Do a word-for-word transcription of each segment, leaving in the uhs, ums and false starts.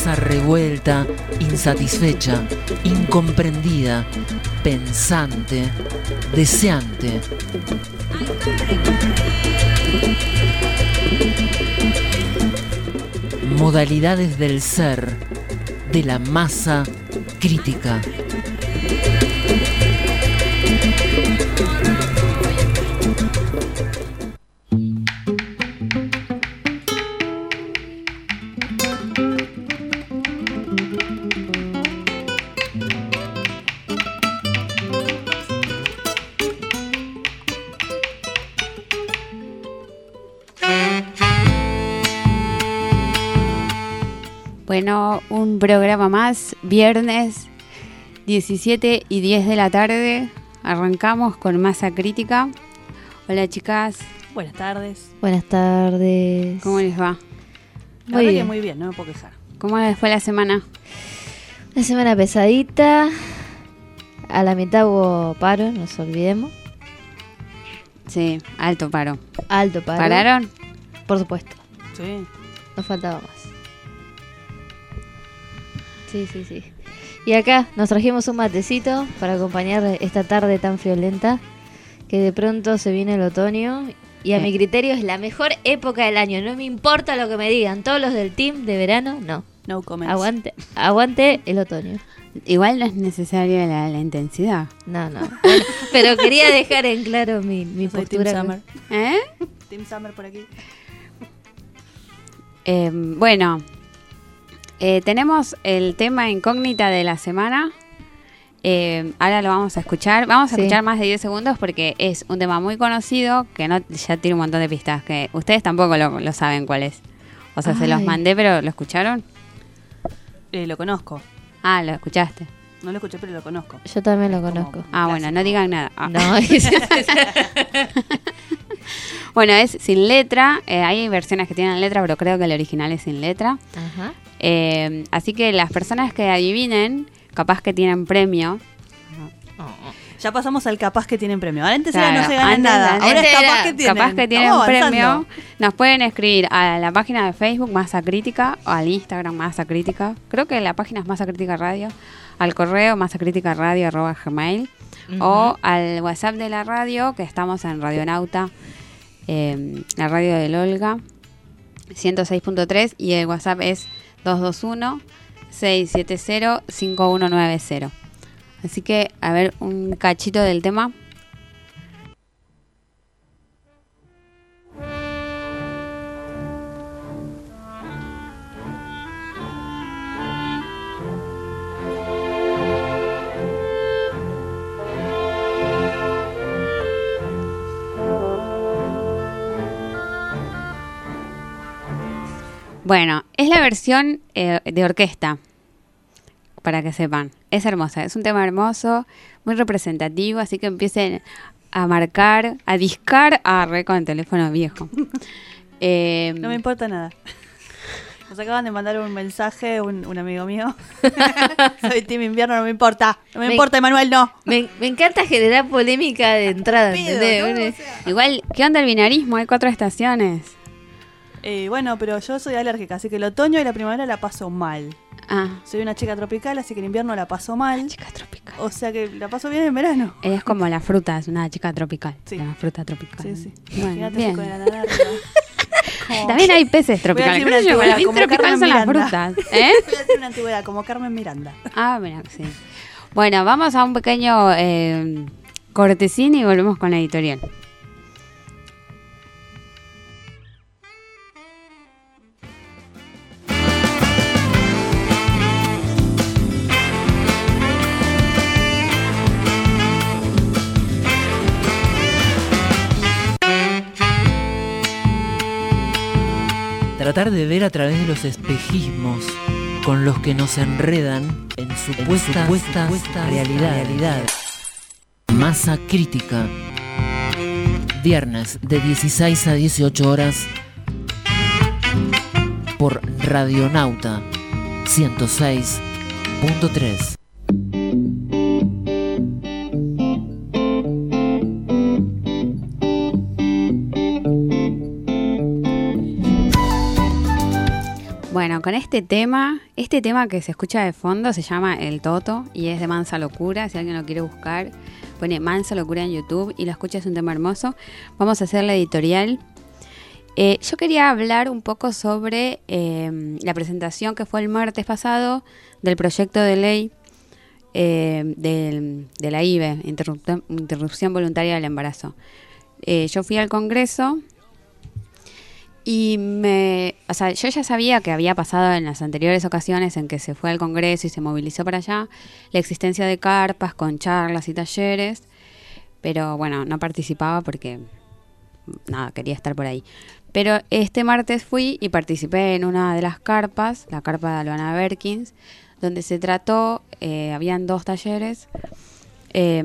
masa revuelta, insatisfecha, incomprendida, pensante, deseante. Modalidades del ser de la masa crítica. Bueno, un programa más, viernes diecisiete y diez de la tarde, arrancamos con Masa Crítica. Hola chicas. Buenas tardes. Buenas tardes. ¿Cómo les va? La muy bien. Muy bien, no me puedo quejar. ¿Cómo les fue la semana? Una semana pesadita, a la mitad hubo paro, no nos olvidemos. Sí, alto paro. Alto paro. ¿Pararon? Por supuesto. Sí. Nos faltaba más. Sí, sí, sí. Y acá nos trajimos un matecito para acompañar esta tarde tan friolenta, que de pronto se viene el otoño y a eh. mi criterio es la mejor época del año. No me importa lo que me digan, todos los del team de verano, no. No comments. Aguante, aguante el otoño. Igual no es necesaria la, la intensidad. No, no. Bueno, pero quería dejar en claro mi, mi Soy postura. Team Summer. ¿Eh? Team Summer por aquí. Eh, bueno... Eh, tenemos el tema incógnita de la semana. Eh, ahora lo vamos a escuchar. Vamos a sí. escuchar más de diez segundos porque es un tema muy conocido que no ya tiene un montón de pistas que ustedes tampoco lo, lo saben cuál es. O sea, Ay. se los mandé, pero ¿lo escucharon? Eh, lo conozco. Ah, lo escuchaste. No lo escuché, pero lo conozco. Yo también lo conozco. Como ah, bueno, no digan nada. Ah. No. Bueno, es sin letra. Eh, hay versiones que tienen letra, pero creo que el original es sin letra. Ajá. Eh, así que las personas que adivinen, capaz que tienen premio. Ya pasamos al capaz que tienen premio. Antes claro, era no se ganan nada. Ahora es capaz que tienen. Capaz que tienen un premio. Nos pueden escribir a la página de Facebook Masa Crítica o al Instagram Masa Crítica. Creo que la página es Masa Crítica Radio. Al correo masacriticaradio arroba gmail uh-huh. o al WhatsApp de la radio, que estamos en Radionauta, eh, la radio del Olga, ciento seis punto tres, y el WhatsApp es dos dos uno, seis siete cero, cinco uno nueve cero. Así que, a ver, un cachito del tema. Bueno, es la versión eh, de orquesta, para que sepan. Es hermosa, es un tema hermoso, muy representativo, así que empiecen a marcar, a discar, a re con el teléfono viejo. eh, no me importa nada. Nos acaban de mandar un mensaje, un, un amigo mío. Soy Team Invierno, no me importa. No me, me importa, Emanuel, no. Me, me encanta generar polémica de entrada. Pido, ¿no? O sea. Igual, ¿qué onda el binarismo? Hay cuatro estaciones. Eh, bueno, pero yo soy alérgica, así que el otoño y la primavera la paso mal. Ah. Soy una chica tropical, así que el invierno la paso mal. Chica tropical. O sea que la paso bien en verano. Ella es como la fruta, es una chica tropical. Sí. La fruta tropical. Sí, sí. Bueno, Imagínate bien. con el ananá arriba. Como... También hay peces tropicales. Voy a decir una Las antigüedad, tropicales son las frutas. ¿Eh? Voy a decir una antigüedad, como Carmen Miranda. Ah, mira, sí. Bueno, vamos a un pequeño eh, cortesín y volvemos con la editorial. Tratar de ver a través de los espejismos con los que nos enredan en supuesta, supuesta, supuesta realidad. realidad. Masa Crítica. Viernes de dieciséis a dieciocho horas por Radionauta ciento seis punto tres. Bueno, con este tema, este tema que se escucha de fondo se llama El Toto y es de Mansa Locura. Si alguien lo quiere buscar, pone Mansa Locura en YouTube y lo escucha, es un tema hermoso. Vamos a hacer la editorial. Eh, yo quería hablar un poco sobre eh, la presentación que fue el martes pasado del proyecto de ley eh, de, de la I V E, interrup- Interrupción Voluntaria del Embarazo. Eh, yo fui al Congreso y me, o sea, yo ya sabía que había pasado en las anteriores ocasiones en que se fue al Congreso y se movilizó para allá la existencia de carpas con charlas y talleres, pero bueno, no participaba porque nada, quería estar por ahí. Pero este martes fui y participé en una de las carpas, la carpa de Albana Berkins, donde se trató, eh, habían dos talleres, eh,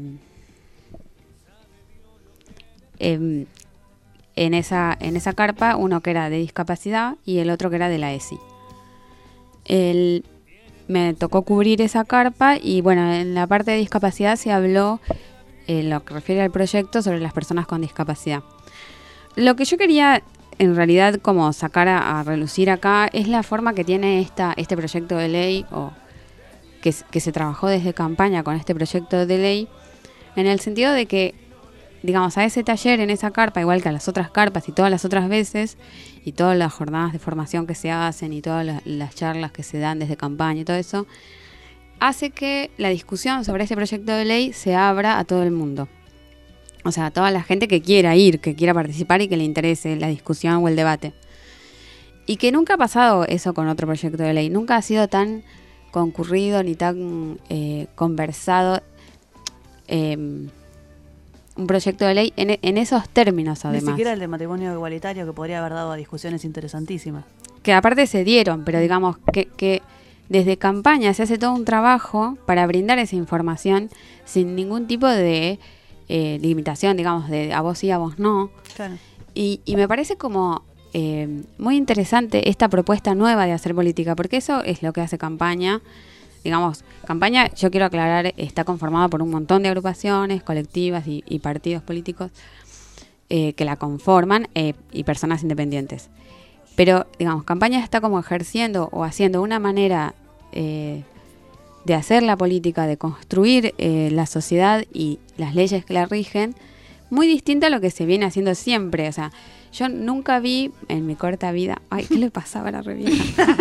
eh, en esa, en esa carpa, uno que era de discapacidad y el otro que era de la E S I. El, me tocó cubrir esa carpa y bueno, en la parte de discapacidad se habló, en lo que refiere al proyecto, sobre las personas con discapacidad. Lo que yo quería en realidad como sacar a, a relucir acá es la forma que tiene esta, este proyecto de ley, o que, que se trabajó desde campaña con este proyecto de ley, en el sentido de que, digamos, a ese taller en esa carpa, igual que a las otras carpas y todas las otras veces, y todas las jornadas de formación que se hacen y todas las, las charlas que se dan desde campaña y todo eso, hace que la discusión sobre ese proyecto de ley se abra a todo el mundo. O sea, a toda la gente que quiera ir, que quiera participar y que le interese la discusión o el debate. Y que nunca ha pasado eso con otro proyecto de ley. Nunca ha sido tan concurrido ni tan eh, conversado eh, un proyecto de ley en, en esos términos, además. Ni siquiera el de matrimonio igualitario, que podría haber dado a discusiones interesantísimas. Que aparte se dieron, pero digamos que, que desde campaña se hace todo un trabajo para brindar esa información sin ningún tipo de eh, limitación, digamos, de a vos sí, a vos no. Claro. Y, y me parece como eh, muy interesante esta propuesta nueva de hacer política, porque eso es lo que hace campaña. Digamos, campaña, yo quiero aclarar, está conformada por un montón de agrupaciones, colectivas y, y partidos políticos eh, que la conforman eh, y personas independientes. Pero, digamos, campaña está como ejerciendo o haciendo una manera eh, de hacer la política, de construir eh, la sociedad y las leyes que la rigen, muy distinta a lo que se viene haciendo siempre. O sea, yo nunca vi en mi corta vida, ay, ¿qué le pasaba a la revieja?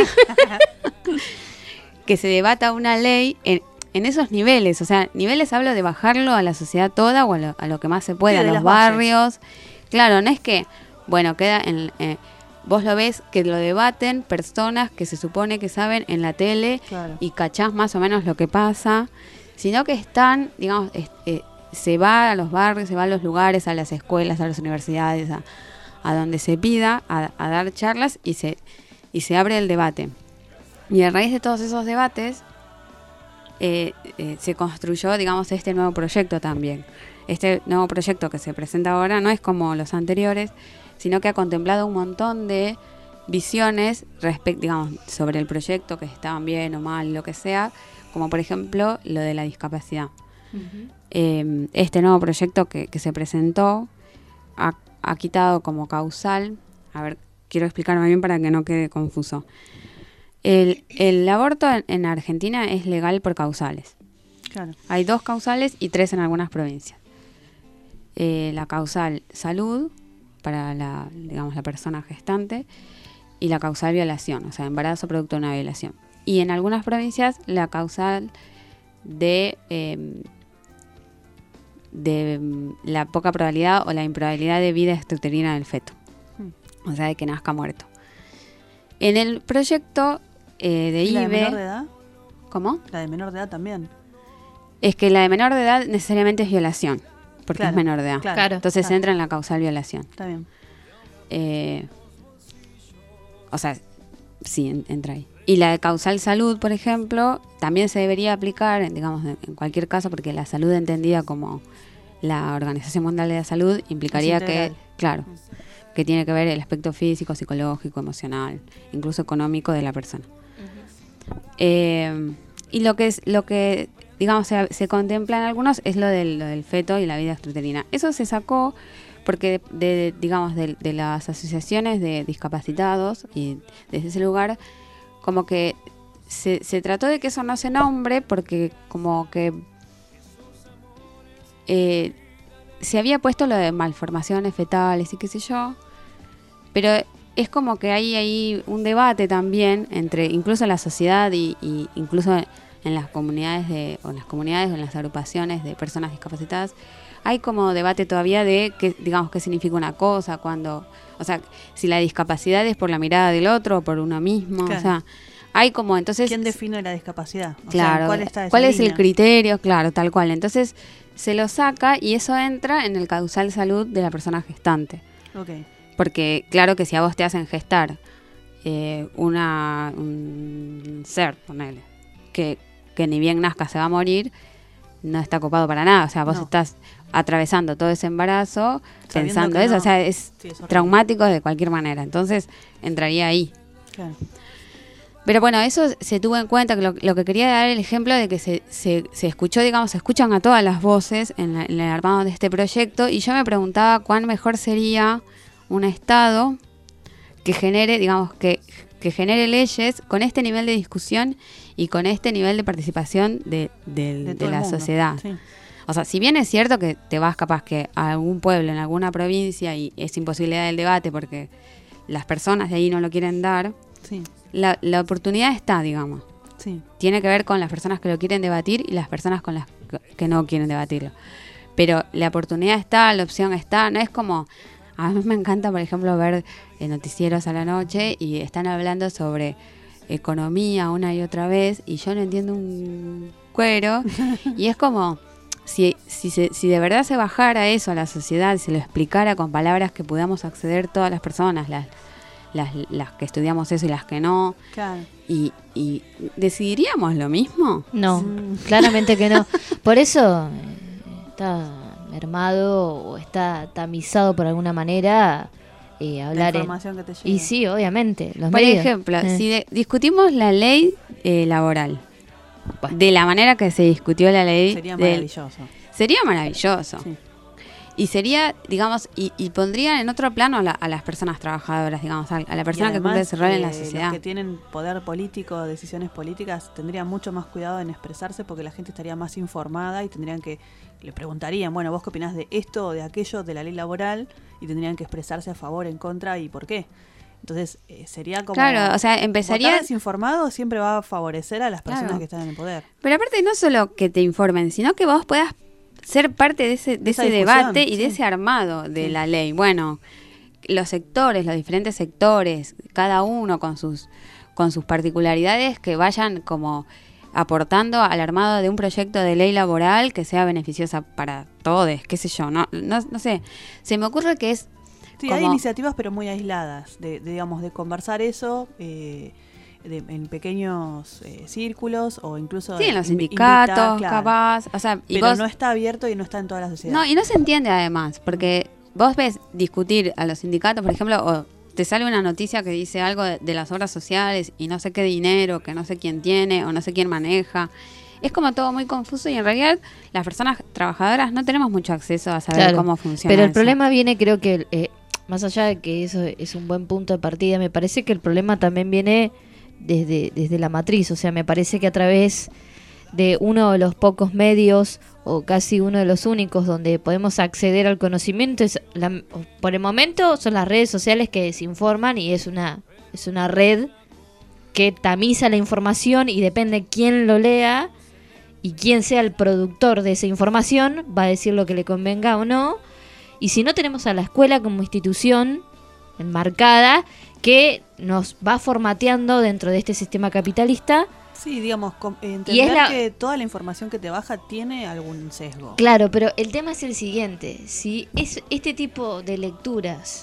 Que se debata una ley en, en esos niveles. O sea, niveles hablo de bajarlo a la sociedad toda o a lo, a lo que más se pueda, Sí, a de los las bases. barrios. Claro, no es que, bueno, queda en... Eh, vos lo ves que lo debaten personas que se supone que saben en la tele, Claro. y cachás más o menos lo que pasa, sino que están, digamos, es, eh, se va a los barrios, se va a los lugares, a las escuelas, a las universidades, a, a donde se pida, a, a dar charlas y se, y se abre el debate. Y a raíz de todos esos debates eh, eh, se construyó, digamos, este nuevo proyecto también. Este nuevo proyecto que se presenta ahora no es como los anteriores, sino que ha contemplado un montón de visiones respect, digamos, sobre el proyecto, que estaban bien o mal, lo que sea, como por ejemplo lo de la discapacidad. Uh-huh. Eh, este nuevo proyecto que, que se presentó ha, ha quitado como causal, a ver, quiero explicarme bien para que no quede confuso. El, el aborto en, en Argentina es legal por causales. Claro. Hay dos causales y tres en algunas provincias. Eh, la causal salud, para la, digamos, la persona gestante, y la causal violación, o sea, embarazo producto de una violación. Y en algunas provincias la causal de, eh, de la poca probabilidad o la improbabilidad de vida extrauterina del feto, o sea, de que nazca muerto. En el proyecto eh, de ¿Y la I V E... de menor de edad? ¿Cómo? La de menor de edad también. Es que la de menor de edad necesariamente es violación, porque Claro, es menor de edad. claro, Claro. Entonces claro. entra en la causal violación. Está bien. Eh, o sea, sí, en- entra ahí. Y la de causal salud, por ejemplo, también se debería aplicar, en- digamos, en en cualquier caso, porque la salud entendida como la Organización Mundial de la Salud implicaría Es que, integral. claro, que tiene que ver el aspecto físico, psicológico, emocional, incluso económico de la persona. Eh, y lo que es, lo que digamos se, se contempla en algunos es lo del, lo del feto y la vida extrauterina. Eso se sacó porque de, de- digamos, de, de las asociaciones de discapacitados y desde ese lugar, como que se, se trató de que eso no se nombre porque como que eh, se había puesto lo de malformaciones fetales y qué sé yo, pero es como que hay ahí un debate también entre incluso la sociedad y, y incluso en las comunidades de, o en las comunidades o en las agrupaciones de personas discapacitadas, hay como debate todavía de qué, digamos, qué significa una cosa, cuando, o sea, si la discapacidad es por la mirada del otro o por uno mismo, Claro. o sea, hay como, entonces... ¿Quién define la discapacidad? O sea, Claro, ¿cuál está esa ¿cuál es el línea? criterio? Claro, tal cual. Entonces se lo saca y eso entra en el causal salud de la persona gestante. Ok. Porque claro que si a vos te hacen gestar eh, una un ser, ponele, que, que ni bien nazca se va a morir, no está copado para nada. O sea, vos No. estás atravesando todo ese embarazo Sabiendo pensando que eso. no. O sea, es Sí, es horrible. traumático de cualquier manera. Entonces entraría ahí. Claro. Pero bueno, eso se tuvo en cuenta, que lo, lo que quería dar el ejemplo de que se, se, se escuchó, digamos, se escuchan a todas las voces en, la- en el armado de este proyecto, y yo me preguntaba cuán mejor sería un Estado que genere, digamos, que, que genere leyes con este nivel de discusión y con este nivel de participación de, del- De de todo el la mundo. sociedad. Sí. O sea, si bien es cierto que te vas capaz que a algún pueblo, en alguna provincia, y es imposibilidad del debate porque las personas de ahí no lo quieren dar, Sí. la, la oportunidad está, digamos. Sí. Tiene que ver con las personas que lo quieren debatir y las personas con las que- que no quieren debatirlo. Pero la oportunidad está, la opción está. No es como... A mí me encanta, por ejemplo, ver eh, noticieros a la noche y están hablando sobre economía una y otra vez y yo no entiendo un cuero. Y es como... Si, si, se- si de verdad se bajara eso a la sociedad, se lo explicara con palabras que podamos acceder todas las personas, las, las, las que estudiamos eso y las que no, Claro. y, y decidiríamos lo mismo. No, Mm. claramente que no. Por eso eh, está mermado o está tamizado por alguna manera eh, La hablar en... información que te llega. Y sí, obviamente. Los Por medios. ejemplo, Eh. si de- discutimos la ley eh, laboral, Bueno. de la manera que se discutió la ley, Sería del- maravilloso. sería maravilloso. Sí. Y sería, digamos, y, y pondría en otro plano a, la- a las personas trabajadoras, digamos, a, a la persona Y que cumple además, ese rol en la eh, sociedad. Los que tienen poder político, decisiones políticas, tendrían mucho más cuidado en expresarse porque la gente estaría más informada y tendrían que, le preguntarían, bueno, ¿vos qué opinás de esto o de aquello de la ley laboral? Y tendrían que expresarse a favor, en contra y por qué. Entonces, eh, sería como... Claro, o sea, empezaría... Votar desinformado siempre va a favorecer a las personas Claro. que están en el poder. Pero aparte no solo que te informen, sino que vos puedas ser parte de ese, de Esa ese discusión, debate y de sí. ese armado de Sí. la ley. Bueno, los sectores, los diferentes sectores, cada uno con sus, con sus particularidades, que vayan como aportando al armado de un proyecto de ley laboral que sea beneficiosa para todos, qué sé yo, no, no, no sé. Se me ocurre que es Sí, como- hay iniciativas pero muy aisladas, de, de, digamos, de conversar eso eh, de- en pequeños eh, círculos o incluso... sí, en los invi- sindicatos, invitar, claro. capaz, o sea, y Pero vos- no está abierto y no está en toda la sociedad. No, y no se entiende además, porque vos ves discutir a los sindicatos, por ejemplo, o te sale una noticia que dice algo de, de las obras sociales y no sé qué dinero, que no sé quién tiene o no sé quién maneja. Es como todo muy confuso y en realidad las personas trabajadoras no tenemos mucho acceso a saber Claro, cómo funciona Pero el eso. problema viene, creo que, eh, más allá de que eso es un buen punto de partida, me parece que el problema también viene desde, desde la matriz. O sea, me parece que a través de uno de los pocos medios, o casi uno de los únicos, donde podemos acceder al conocimiento, es la- por el momento son las redes sociales que desinforman, y es una, es una red que tamiza la información, y depende quién lo lea y quién sea el productor de esa información, va a decir lo que le convenga o no. Y si no, tenemos a la escuela como institución enmarcada que nos va formateando dentro de este sistema capitalista. Sí, digamos, com- eh, Y entender es la- que toda la información que te baja tiene algún sesgo. Claro, pero el tema es el siguiente. Si es este tipo de lecturas,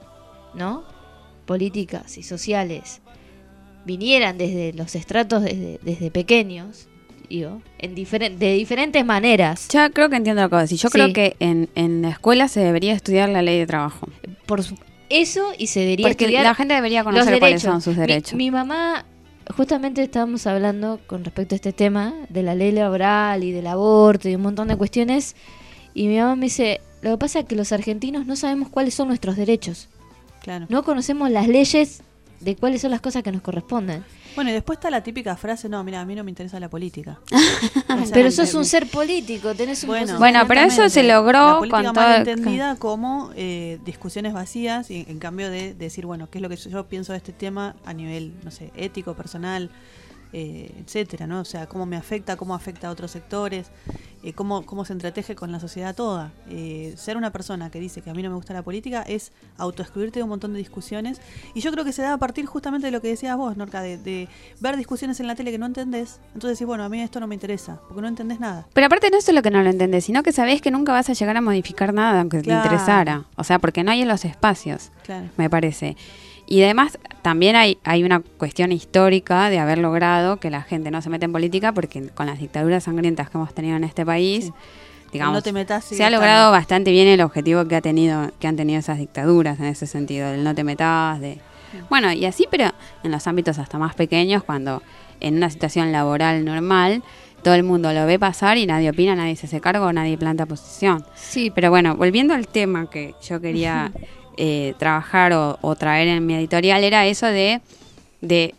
¿no?, políticas y sociales, vinieran desde los estratos desde, desde pequeños, digo, en diferen- de diferentes maneras, Ya creo que entiendo lo que vos decís. Yo Sí. creo que en, en la escuela se debería estudiar la ley de trabajo. por su- eso, y se debería Porque estudiar la gente debería los conocer cuáles derechos. son sus Mi- derechos. Mi, mamá, justamente estábamos hablando con respecto a este tema de la ley laboral y del aborto y un montón de cuestiones, Y mi mamá me dice, lo que pasa es que los argentinos no sabemos cuáles son nuestros derechos. Claro. No conocemos las leyes de cuáles son las cosas que nos corresponden. Bueno, y después está la típica frase, no, mira, a mí no me interesa la política. O sea, Pero sos el- un ser político, tenés un Bueno, posición- Bueno, pero eso se logró la política con mal todo- entendida como eh, discusiones vacías y en cambio de, de decir, bueno, qué es lo que yo pienso de este tema a nivel, no sé, ético, personal, eh, etcétera, ¿no? O sea, cómo me afecta, cómo afecta a otros sectores, eh, cómo, cómo se entreteje con la sociedad toda. Eh, ser una persona que dice que a mí no me gusta la política es autoexcluirte de un montón de discusiones y yo creo que se da a partir justamente de lo que decías vos, Norca, de, de ver discusiones en la tele que no entendés, entonces decís, bueno, a mí esto no me interesa, porque no entendés nada. Pero aparte no es solo que no lo entendés, sino que sabés que nunca vas a llegar a modificar nada aunque Claro. te interesara. O sea, porque no hay en los espacios, Claro. me parece. Y además también hay, hay una cuestión histórica de haber logrado que la gente no se mete en política porque con las dictaduras sangrientas que hemos tenido en este país, Sí. digamos, No te metas, sigue se ha estando. logrado bastante bien el objetivo que ha tenido, que han tenido esas dictaduras en ese sentido, del no te metas, de bueno, y así, pero en los ámbitos hasta más pequeños, cuando en una situación laboral normal, todo el mundo lo ve pasar y nadie opina, nadie se hace cargo, nadie planta posición. Sí, Pero bueno, volviendo al tema que yo quería eh, trabajar o, o traer en mi editorial, era eso de, de,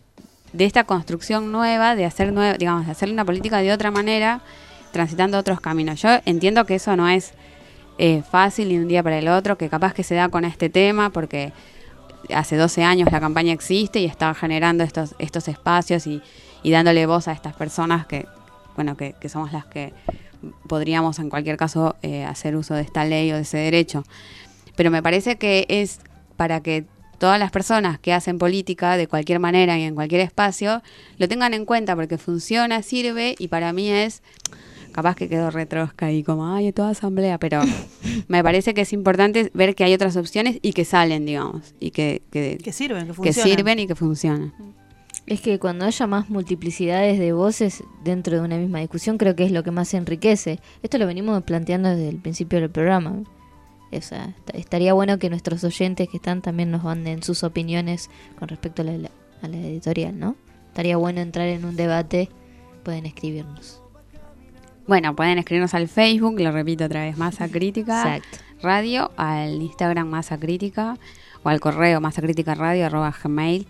de esta construcción nueva, de hacer nueva, digamos, de hacer una política de otra manera, transitando otros caminos. Yo entiendo que eso no es eh, fácil ni un día para el otro, que capaz que se da con este tema, porque hace doce años la campaña existe y está generando estos, estos espacios y, y dándole voz a estas personas que, bueno, que, que somos las que podríamos en cualquier caso eh, hacer uso de esta ley o de ese derecho. Pero me parece que es para que todas las personas que hacen política de cualquier manera y en cualquier espacio lo tengan en cuenta porque funciona, sirve y para mí es, capaz que quedó retrosca y como, ay, toda asamblea, pero me parece que es importante ver que hay otras opciones y que salen, digamos, y que, que, Que sirven, que que funcionan. sirven y que funcionan. es que cuando haya más multiplicidades de voces dentro de una misma discusión, creo que es lo que más enriquece. Esto lo venimos planteando desde el principio del programa. O sea, est- estaría bueno que nuestros oyentes que están también nos manden sus opiniones con respecto a la, a la editorial, ¿no? Estaría bueno entrar en un debate, pueden escribirnos. Bueno, pueden escribirnos al Facebook, lo repito otra vez, Masa Crítica Exacto. Radio, al Instagram Masa Crítica o al correo masacríticaradio arroba gmail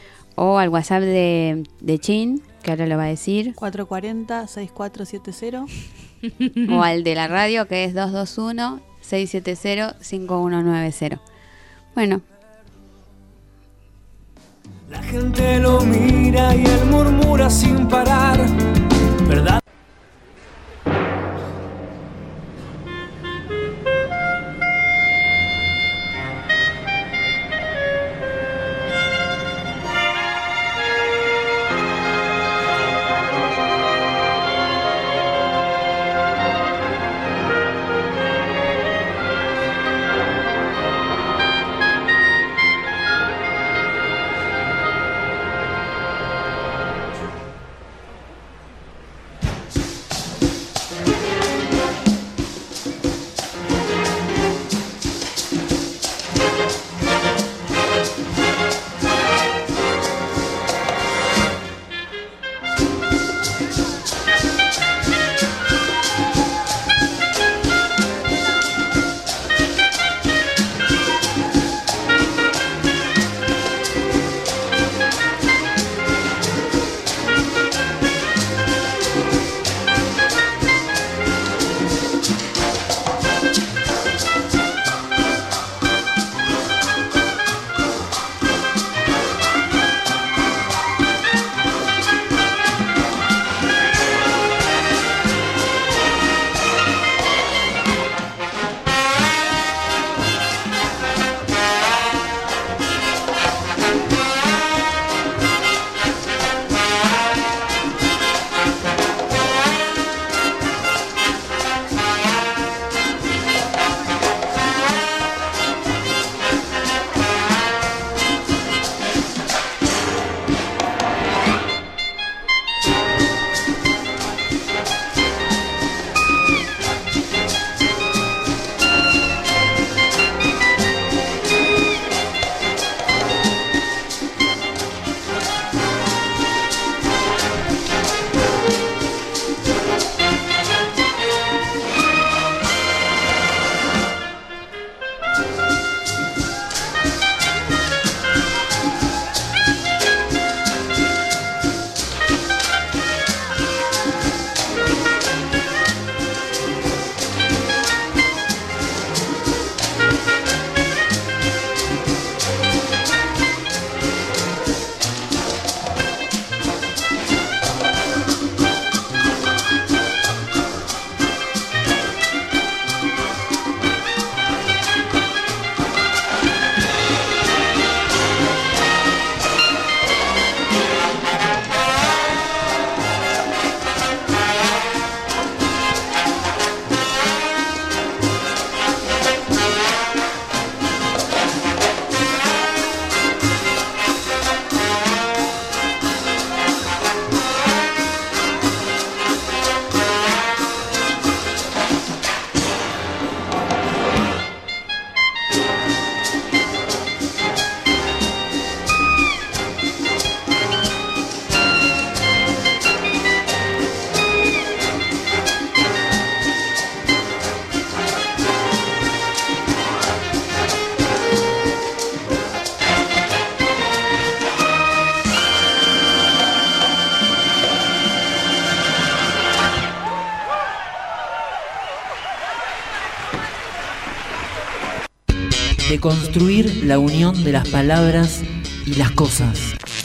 o al WhatsApp de, de Chin, que ahora lo va a decir, cuatro cuatro cero, seis cuatro siete cero. o al de la radio que es dos dos uno, seis siete cero, cinco uno nueve cero. Bueno, La gente lo mira y él murmura sin parar, ¿verdad? de construir la unión de las palabras y las cosas.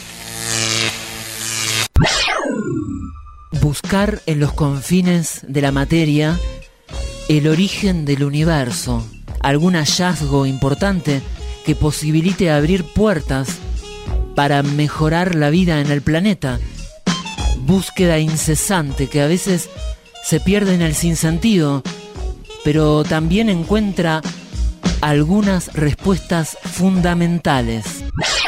Buscar en los confines de la materia el origen del universo, algún hallazgo importante que posibilite abrir puertas para mejorar la vida en el planeta. Búsqueda incesante que a veces se pierde en el sinsentido, pero también encuentra algunas respuestas fundamentales.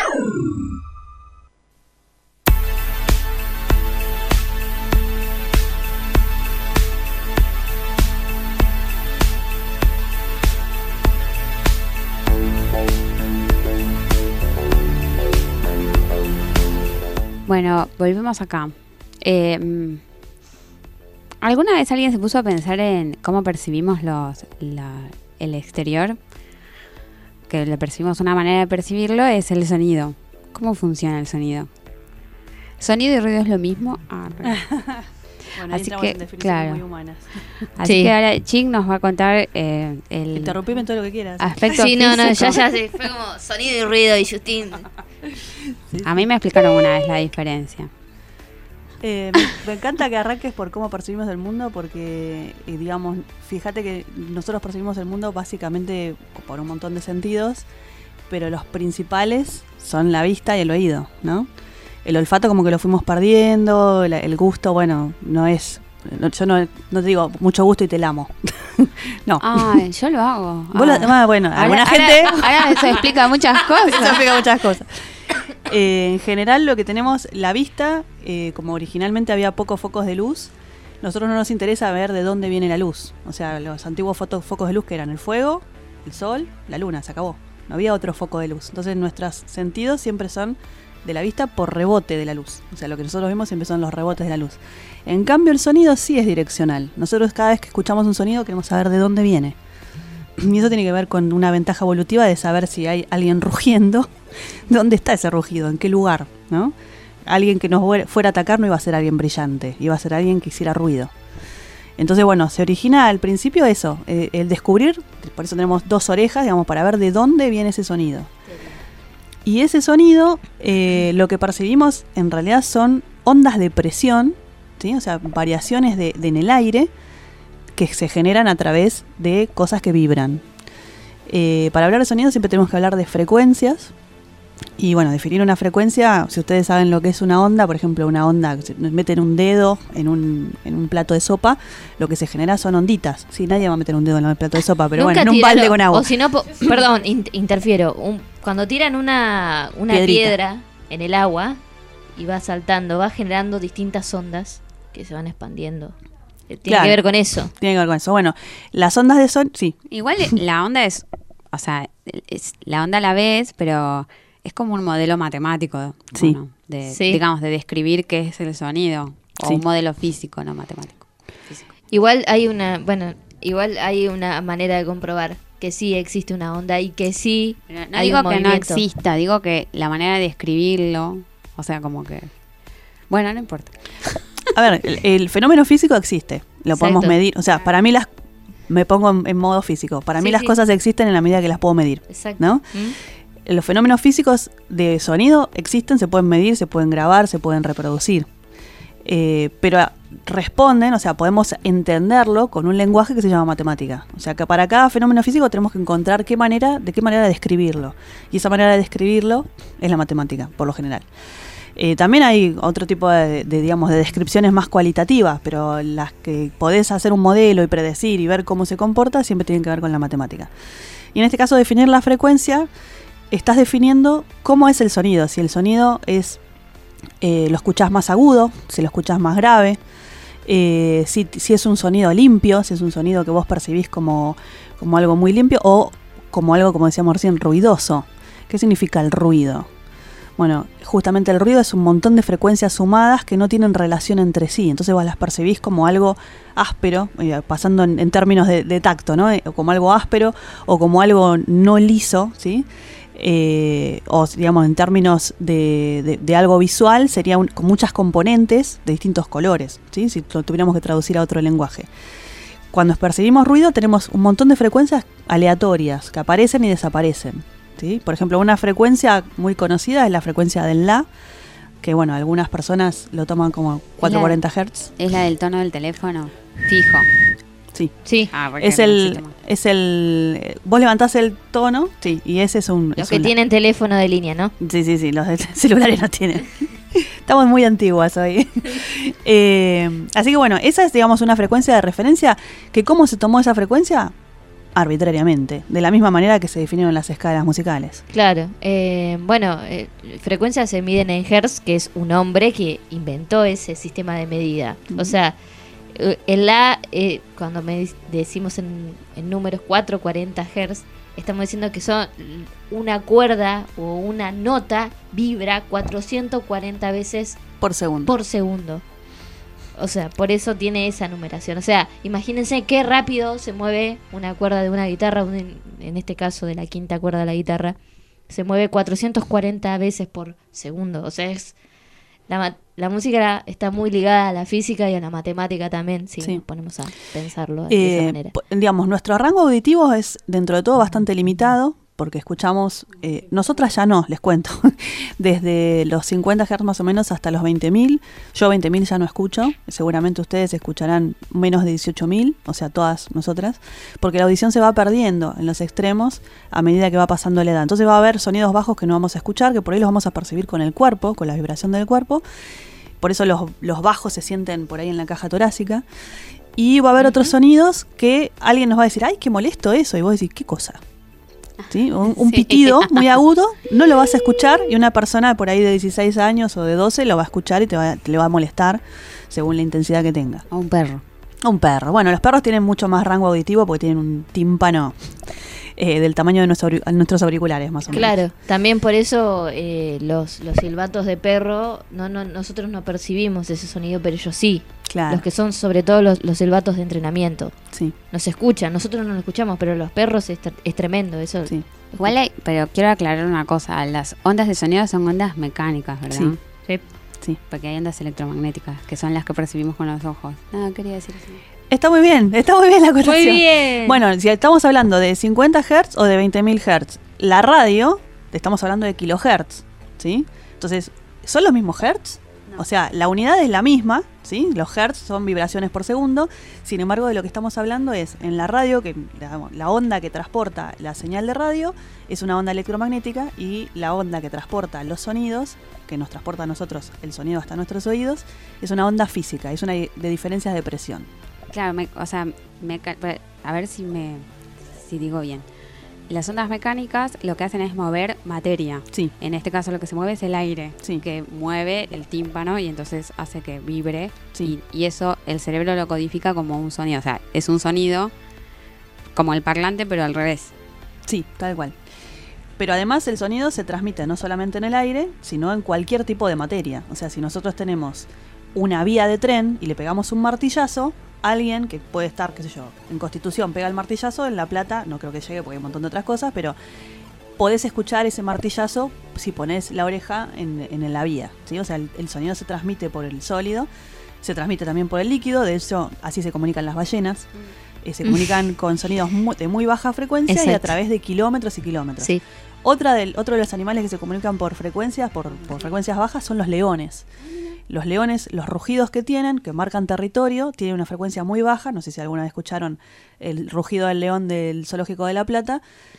Bueno, volvemos acá. Eh, ¿Alguna vez alguien se puso a pensar en cómo percibimos los, la, el exterior? Que le percibimos, una manera de percibirlo es el sonido. ¿Cómo funciona el sonido? ¿Sonido y ruido es lo mismo? Ah, bueno, así ahí que, en definiciones claro. muy humanas. Así Sí. que ahora Ching nos va a contar eh, el Interrumpime en todo lo que quieras. aspecto Sí, no, no, físico. ya, ya se fue como sonido y ruido y Justin. A mí me explicaron una vez la diferencia. Eh, me, me encanta que arranques por cómo percibimos el mundo, porque, eh, digamos, fíjate que nosotros percibimos el mundo básicamente por un montón de sentidos, pero los principales son la vista y el oído, ¿no? El olfato como que lo fuimos perdiendo, el, el gusto, bueno, no es... No, yo no, no te digo mucho gusto y te lamo. No. Ah, yo lo hago. Vos lo- Ah. ah, bueno, Ahora- alguna ahora- gente... Ahora eso explica muchas cosas. Eso explica muchas cosas. Eh, en general lo que tenemos, la vista, eh, como originalmente había pocos focos de luz, nosotros no nos interesa ver de dónde viene la luz. O sea, los antiguos foto- focos de luz que eran el fuego, el sol, la luna, se acabó. No había otro foco de luz. Entonces nuestros sentidos siempre son de la vista por rebote de la luz. O sea, lo que nosotros vemos siempre son los rebotes de la luz. En cambio el sonido sí es direccional. Nosotros cada vez que escuchamos un sonido queremos saber de dónde viene. Y eso tiene que ver con una ventaja evolutiva de saber si hay alguien rugiendo, dónde está ese rugido, en qué lugar, ¿no? Alguien que nos fuera a atacar no iba a ser alguien brillante, iba a ser alguien que hiciera ruido. Entonces, bueno, se origina al principio eso, eh, el descubrir, por eso tenemos dos orejas, digamos, para ver de dónde viene ese sonido. Y ese sonido, eh, lo que percibimos en realidad son ondas de presión, ¿sí? O sea, variaciones de, de en el aire, que se generan a través de cosas que vibran. Eh, para hablar de sonido siempre tenemos que hablar de frecuencias. Y bueno, definir una frecuencia, si ustedes saben lo que es una onda, por ejemplo, una onda, si meten un dedo en un, en un plato de sopa, lo que se genera son onditas. Sí, nadie va a meter un dedo en el plato de sopa, pero Nunca bueno, en un tíralo, balde con agua. O si no, po- perdón, in- interfiero. Un- cuando tiran una, una Piedrita. piedra en el agua y va saltando, va generando distintas ondas que se van expandiendo. Eh, Tiene Claro. que ver con eso. Tiene que ver con eso. Bueno, las ondas de son, sí, Igual la onda es, o sea, es, la onda la ves, pero es como un modelo matemático, Sí. bueno, de, Sí. digamos, de describir qué es el sonido, o Sí. un modelo físico, no matemático. Físico. Igual hay una, bueno, igual hay una manera de comprobar que sí existe una onda y que sí Pero no hay digo un que no movimiento. exista, digo que la manera de describirlo, o sea, como que... Bueno, no importa. A ver, el, el fenómeno físico existe, lo podemos Exacto. medir. O sea, para mí las... Me pongo en, en modo físico. Para mí Sí, las sí. cosas existen en la medida que las puedo medir, Exacto. ¿no? ¿Mm? Los fenómenos físicos de sonido existen, se pueden medir, se pueden grabar, se pueden reproducir. Eh, pero a- responden, o sea, podemos entenderlo con un lenguaje que se llama matemática. O sea, que para cada fenómeno físico tenemos que encontrar qué manera, de qué manera describirlo. Y esa manera de describirlo es la matemática, por lo general. Eh, también hay otro tipo de, de, digamos, de descripciones más cualitativas, pero las que podés hacer un modelo y predecir y ver cómo se comporta siempre tienen que ver con la matemática. Y en este caso, definir la frecuencia, estás definiendo cómo es el sonido. Si el sonido es eh, lo escuchás más agudo, si lo escuchás más grave, eh, si, si es un sonido limpio, si es un sonido que vos percibís como, como algo muy limpio o como algo, como decíamos recién, ruidoso. ¿Qué significa el ruido? Bueno, justamente el ruido es un montón de frecuencias sumadas que no tienen relación entre sí. Entonces vos las percibís como algo áspero, eh, pasando en, en términos de, de tacto, ¿no? Eh, como algo áspero o como algo no liso, ¿sí? Eh, o digamos en términos de, de, de algo visual sería un, con muchas componentes de distintos colores, ¿sí? Si lo tuviéramos que traducir a otro lenguaje. Cuando percibimos ruido tenemos un montón de frecuencias aleatorias, que aparecen y desaparecen, ¿sí? Por ejemplo, una frecuencia muy conocida es la frecuencia del La, que bueno, algunas personas lo toman como cuatrocientos cuarenta hertz. Es la del tono del teléfono fijo. Sí. Sí. Ah, porque Es no el, existe más. es el, vos levantás el tono, sí, y ese es un... Los es que un La. tienen teléfono de línea, ¿no? Sí, sí, sí, los de celulares no tienen. Estamos muy antiguas hoy. eh, así que bueno, esa es, digamos, una frecuencia de referencia, que ¿cómo se tomó esa frecuencia? Arbitrariamente, de la misma manera que se definieron las escalas musicales. Claro. Eh, bueno, eh, frecuencias se miden en hertz, que es un hombre que inventó ese sistema de medida. Ujú. O sea, eh, el La, eh, cuando me decimos en, en números cuatrocientos cuarenta hertz, estamos diciendo que son una cuerda o una nota vibra cuatrocientas cuarenta veces Por segundo. por segundo. O sea, por eso tiene esa numeración. O sea, imagínense qué rápido se mueve una cuerda de una guitarra, un- en este caso de la quinta cuerda de la guitarra, se mueve cuatrocientas cuarenta veces por segundo. O sea, es la, ma- la música está muy ligada a la física y a la matemática también, si Sí. nos ponemos a pensarlo de Eh, esa manera. po- digamos, nuestro rango auditivo es dentro de todo bastante limitado, porque escuchamos, eh, nosotras ya no, les cuento, desde los cincuenta hertz más o menos hasta los veinte mil. Yo veinte mil ya no escucho, seguramente ustedes escucharán menos de dieciocho mil, o sea, todas nosotras, porque la audición se va perdiendo en los extremos a medida que va pasando la edad. Entonces va a haber sonidos bajos que no vamos a escuchar, que por ahí los vamos a percibir con el cuerpo, con la vibración del cuerpo. Por eso los, los bajos se sienten por ahí en la caja torácica. Y va a haber otros sonidos que alguien nos va a decir, ay, qué molesto eso. Y vos decís, ¿qué cosa? ¿Sí? Un, un Sí. pitido muy agudo, no lo vas a escuchar, y una persona por ahí de dieciséis años o de doce lo va a escuchar y te, va, te le va a molestar según la intensidad que tenga. A un perro. Un perro. Bueno, los perros tienen mucho más rango auditivo porque tienen un tímpano eh, del tamaño de nuestro, auri- nuestros auriculares, más o menos. Claro, también por eso eh, los, los silbatos de perro, no, no, nosotros no percibimos ese sonido, pero ellos sí. Claro. Los que son sobre todo los, los silbatos de entrenamiento. Sí, Nos escuchan, nosotros no lo escuchamos, pero los perros es, tr- es tremendo. Eso sí. Igual hay, pero quiero aclarar una cosa. Las ondas de sonido son ondas mecánicas, ¿verdad? Sí. Sí. Sí. Porque hay ondas electromagnéticas, que son las que percibimos con los ojos. No, quería decir eso. Está muy bien, está muy bien la acotación. Muy bien. Bueno, si estamos hablando de cincuenta hertz o de veinte mil hertz, la radio, estamos hablando de kilohertz, ¿sí? Entonces, ¿son los mismos hertz? No. O sea, la unidad es la misma, ¿sí? Los hertz son vibraciones por segundo. Sin embargo, de lo que estamos hablando es en la radio, que la, la onda que transporta la señal de radio es una onda electromagnética, y la onda que transporta los sonidos, que nos transporta a nosotros el sonido hasta nuestros oídos, es una onda física, es una de diferencias de presión. Claro, me- o sea, meca- a ver si me si digo bien. Las ondas mecánicas lo que hacen es mover materia. Sí, En este caso lo que se mueve es el aire, Sí. que mueve el tímpano y entonces hace que vibre. sí. Y, y eso el cerebro lo codifica como un sonido. O sea, es un sonido como el parlante, pero al revés. Sí, tal cual. Pero además el sonido se transmite no solamente en el aire, sino en cualquier tipo de materia. O sea, si nosotros tenemos una vía de tren y le pegamos un martillazo, alguien que puede estar, qué sé yo, en Constitución pega el martillazo, en La Plata no creo que llegue porque hay un montón de otras cosas, pero podés escuchar ese martillazo si pones la oreja en, en la vía, ¿sí? O sea, el, el sonido se transmite por el sólido, se transmite también por el líquido, de hecho así se comunican las ballenas. Eh, se comunican con sonidos muy- de muy baja frecuencia y a Exacto. través de kilómetros y kilómetros. Sí. Otra del, otro de los animales que se comunican por frecuencias, por, por frecuencias bajas, son los leones. Los leones, los rugidos que tienen, que marcan territorio, tienen una frecuencia muy baja. No sé si alguna vez escucharon el rugido del león del Zoológico de La Plata.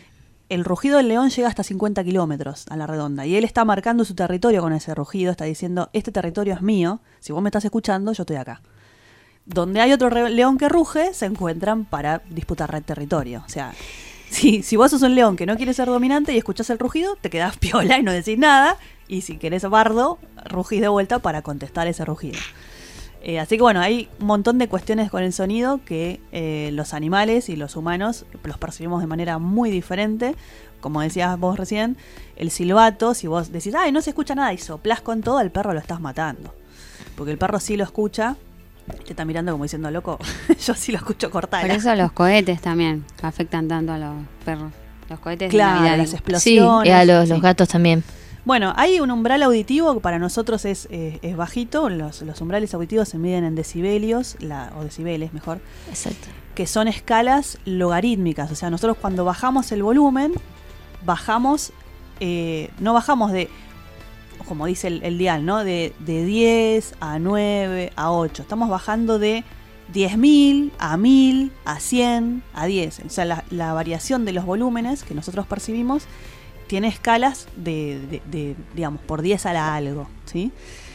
El rugido del león llega hasta cincuenta kilómetros a la redonda. Y él está marcando su territorio con ese rugido. Está diciendo, este territorio es mío. Si vos me estás escuchando, yo estoy acá. Donde hay otro re- león que ruge, se encuentran para disputar el territorio. O sea, si, si vos sos un león que no quiere ser dominante y escuchás el rugido, te quedás piola y no decís nada. Y si querés bardo, rugís de vuelta para contestar ese rugido. Eh, así que bueno, hay un montón de cuestiones con el sonido que eh, los animales y los humanos los percibimos de manera muy diferente. Como decías vos recién, el silbato, si vos decís, ay, no se escucha nada y soplás con todo, al perro lo estás matando. Porque el perro sí lo escucha, te está mirando como diciendo, loco, yo sí lo escucho cortar. Por eso los cohetes también afectan tanto a los perros. Los cohetes de Claro, Navidad. las digo. explosiones. Sí, y a los, los sí. gatos también. Bueno, hay un umbral auditivo que para nosotros es, eh, es bajito. Los, los umbrales auditivos se miden en decibelios, la, o decibeles mejor. Exacto. Que son escalas logarítmicas. O sea, nosotros cuando bajamos el volumen, bajamos, eh, no bajamos de, como dice el, el dial, ¿no? De, de diez a nueve a ocho. Estamos bajando de diez mil a mil a cien a diez. O sea, la, la variación de los volúmenes que nosotros percibimos tiene escalas de, de, de digamos, por diez a la algo, ¿sí?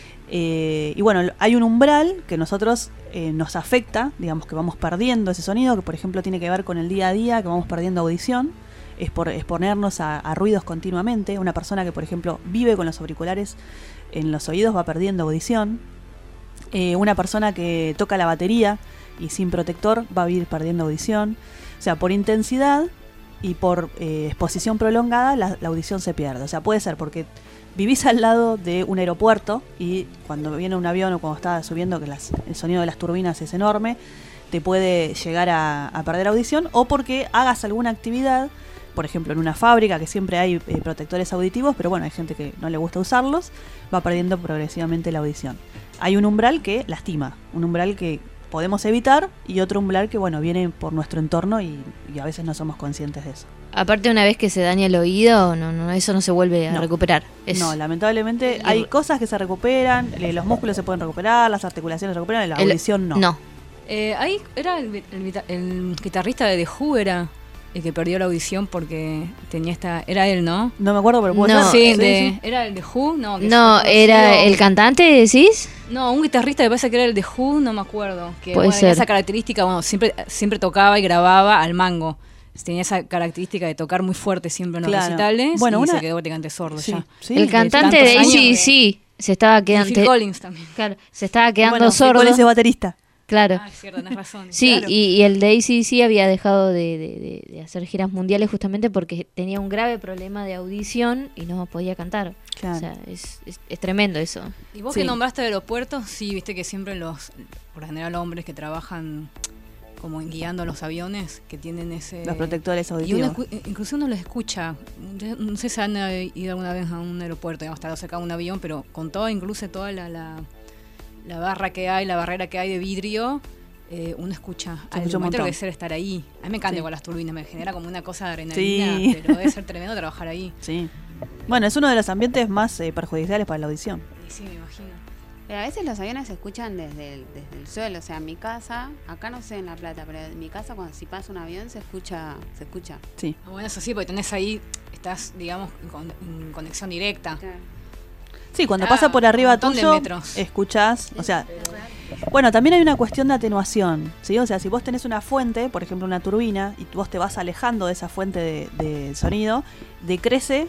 Eh, y bueno, hay un umbral que nosotros eh, nos afecta, digamos que vamos perdiendo ese sonido, que por ejemplo tiene que ver con el día a día, que vamos perdiendo audición, es por exponernos a, a ruidos continuamente. Una persona que por ejemplo vive con los auriculares en los oídos va perdiendo audición. Eh, una persona que toca la batería y sin protector va a ir perdiendo audición. O sea, por intensidad y por eh, exposición prolongada la, la audición se pierde. O sea, puede ser porque vivís al lado de un aeropuerto y cuando viene un avión o cuando está subiendo, que las, el sonido de las turbinas es enorme, te puede llegar a, a perder audición, o porque hagas alguna actividad, por ejemplo en una fábrica que siempre hay eh, protectores auditivos, pero bueno, hay gente que no le gusta usarlos, va perdiendo progresivamente la audición. Hay un umbral que lastima, un umbral que podemos evitar y otro umbral que bueno viene por nuestro entorno y, y a veces no somos conscientes de eso. Aparte, una vez que se daña el oído, no, no, eso no se vuelve a No. recuperar. Es- No, lamentablemente hay cosas que se recuperan, eh, los músculos se pueden recuperar, las articulaciones se recuperan, la el- audición no. No. Eh, ahí era el, el guita- el guitarrista de The Who, era el que perdió la audición porque tenía esta... Era él, ¿no? No me acuerdo, pero puede No, ser. sí, de, ¿era el de Who? No, que No, se era conoció- el cantante, decís. No, un guitarrista que parece que era el de Who, no me acuerdo. Que Puede bueno, tenía ser. esa característica, bueno, siempre, siempre tocaba y grababa al mango. Tenía esa característica de tocar muy fuerte siempre en los Claro. recitales, Bueno, y una- se quedó prácticamente sordo Sí, ya. sí, el de cantante tantos de años. A C D C se estaba Y quedando, Phil Collins también. claro, se estaba quedando Bueno, Phil sordo. Collins es baterista. Claro. Ah, es cierto, tenés razón. Sí, Claro. y, y el de A C D C había dejado de, de- de- de hacer giras mundiales justamente porque tenía un grave problema de audición y no podía cantar. Claro. O sea, es, es, es tremendo eso. Y vos Sí. que nombraste aeropuertos, sí, viste que siempre los, por lo general hombres que trabajan como en guiando los aviones, que tienen ese... Los protectores Y uno auditivos. escu- incluso uno los escucha. No sé si han eh, ido alguna vez a un aeropuerto, digamos, estado cerca de un avión, pero con todo, incluso toda la, la, la barra que hay, la barrera que hay de vidrio, eh, uno escucha. Se Al escucha un momento montón. debe ser estar ahí. A mí me encanta Sí. igual las turbinas, me genera como una cosa de adrenalina, Sí. pero debe ser tremendo trabajar ahí. Sí. Bueno, es uno de los ambientes más eh, perjudiciales para la audición. Y sí, me imagino. Pero a veces los aviones se escuchan desde el, desde el suelo, o sea, en mi casa, acá no sé en La Plata, pero en mi casa cuando si pasa un avión se escucha, se escucha. Sí. Ah, bueno, eso sí, porque tenés ahí, estás, digamos, con, en conexión directa. Sí, cuando Ah, pasa por un arriba montón de tuyo, metros. escuchás, o sea, bueno, también hay una cuestión de atenuación, ¿sí? O sea, si vos tenés una fuente, por ejemplo una turbina, y vos te vas alejando de esa fuente de, de sonido, decrece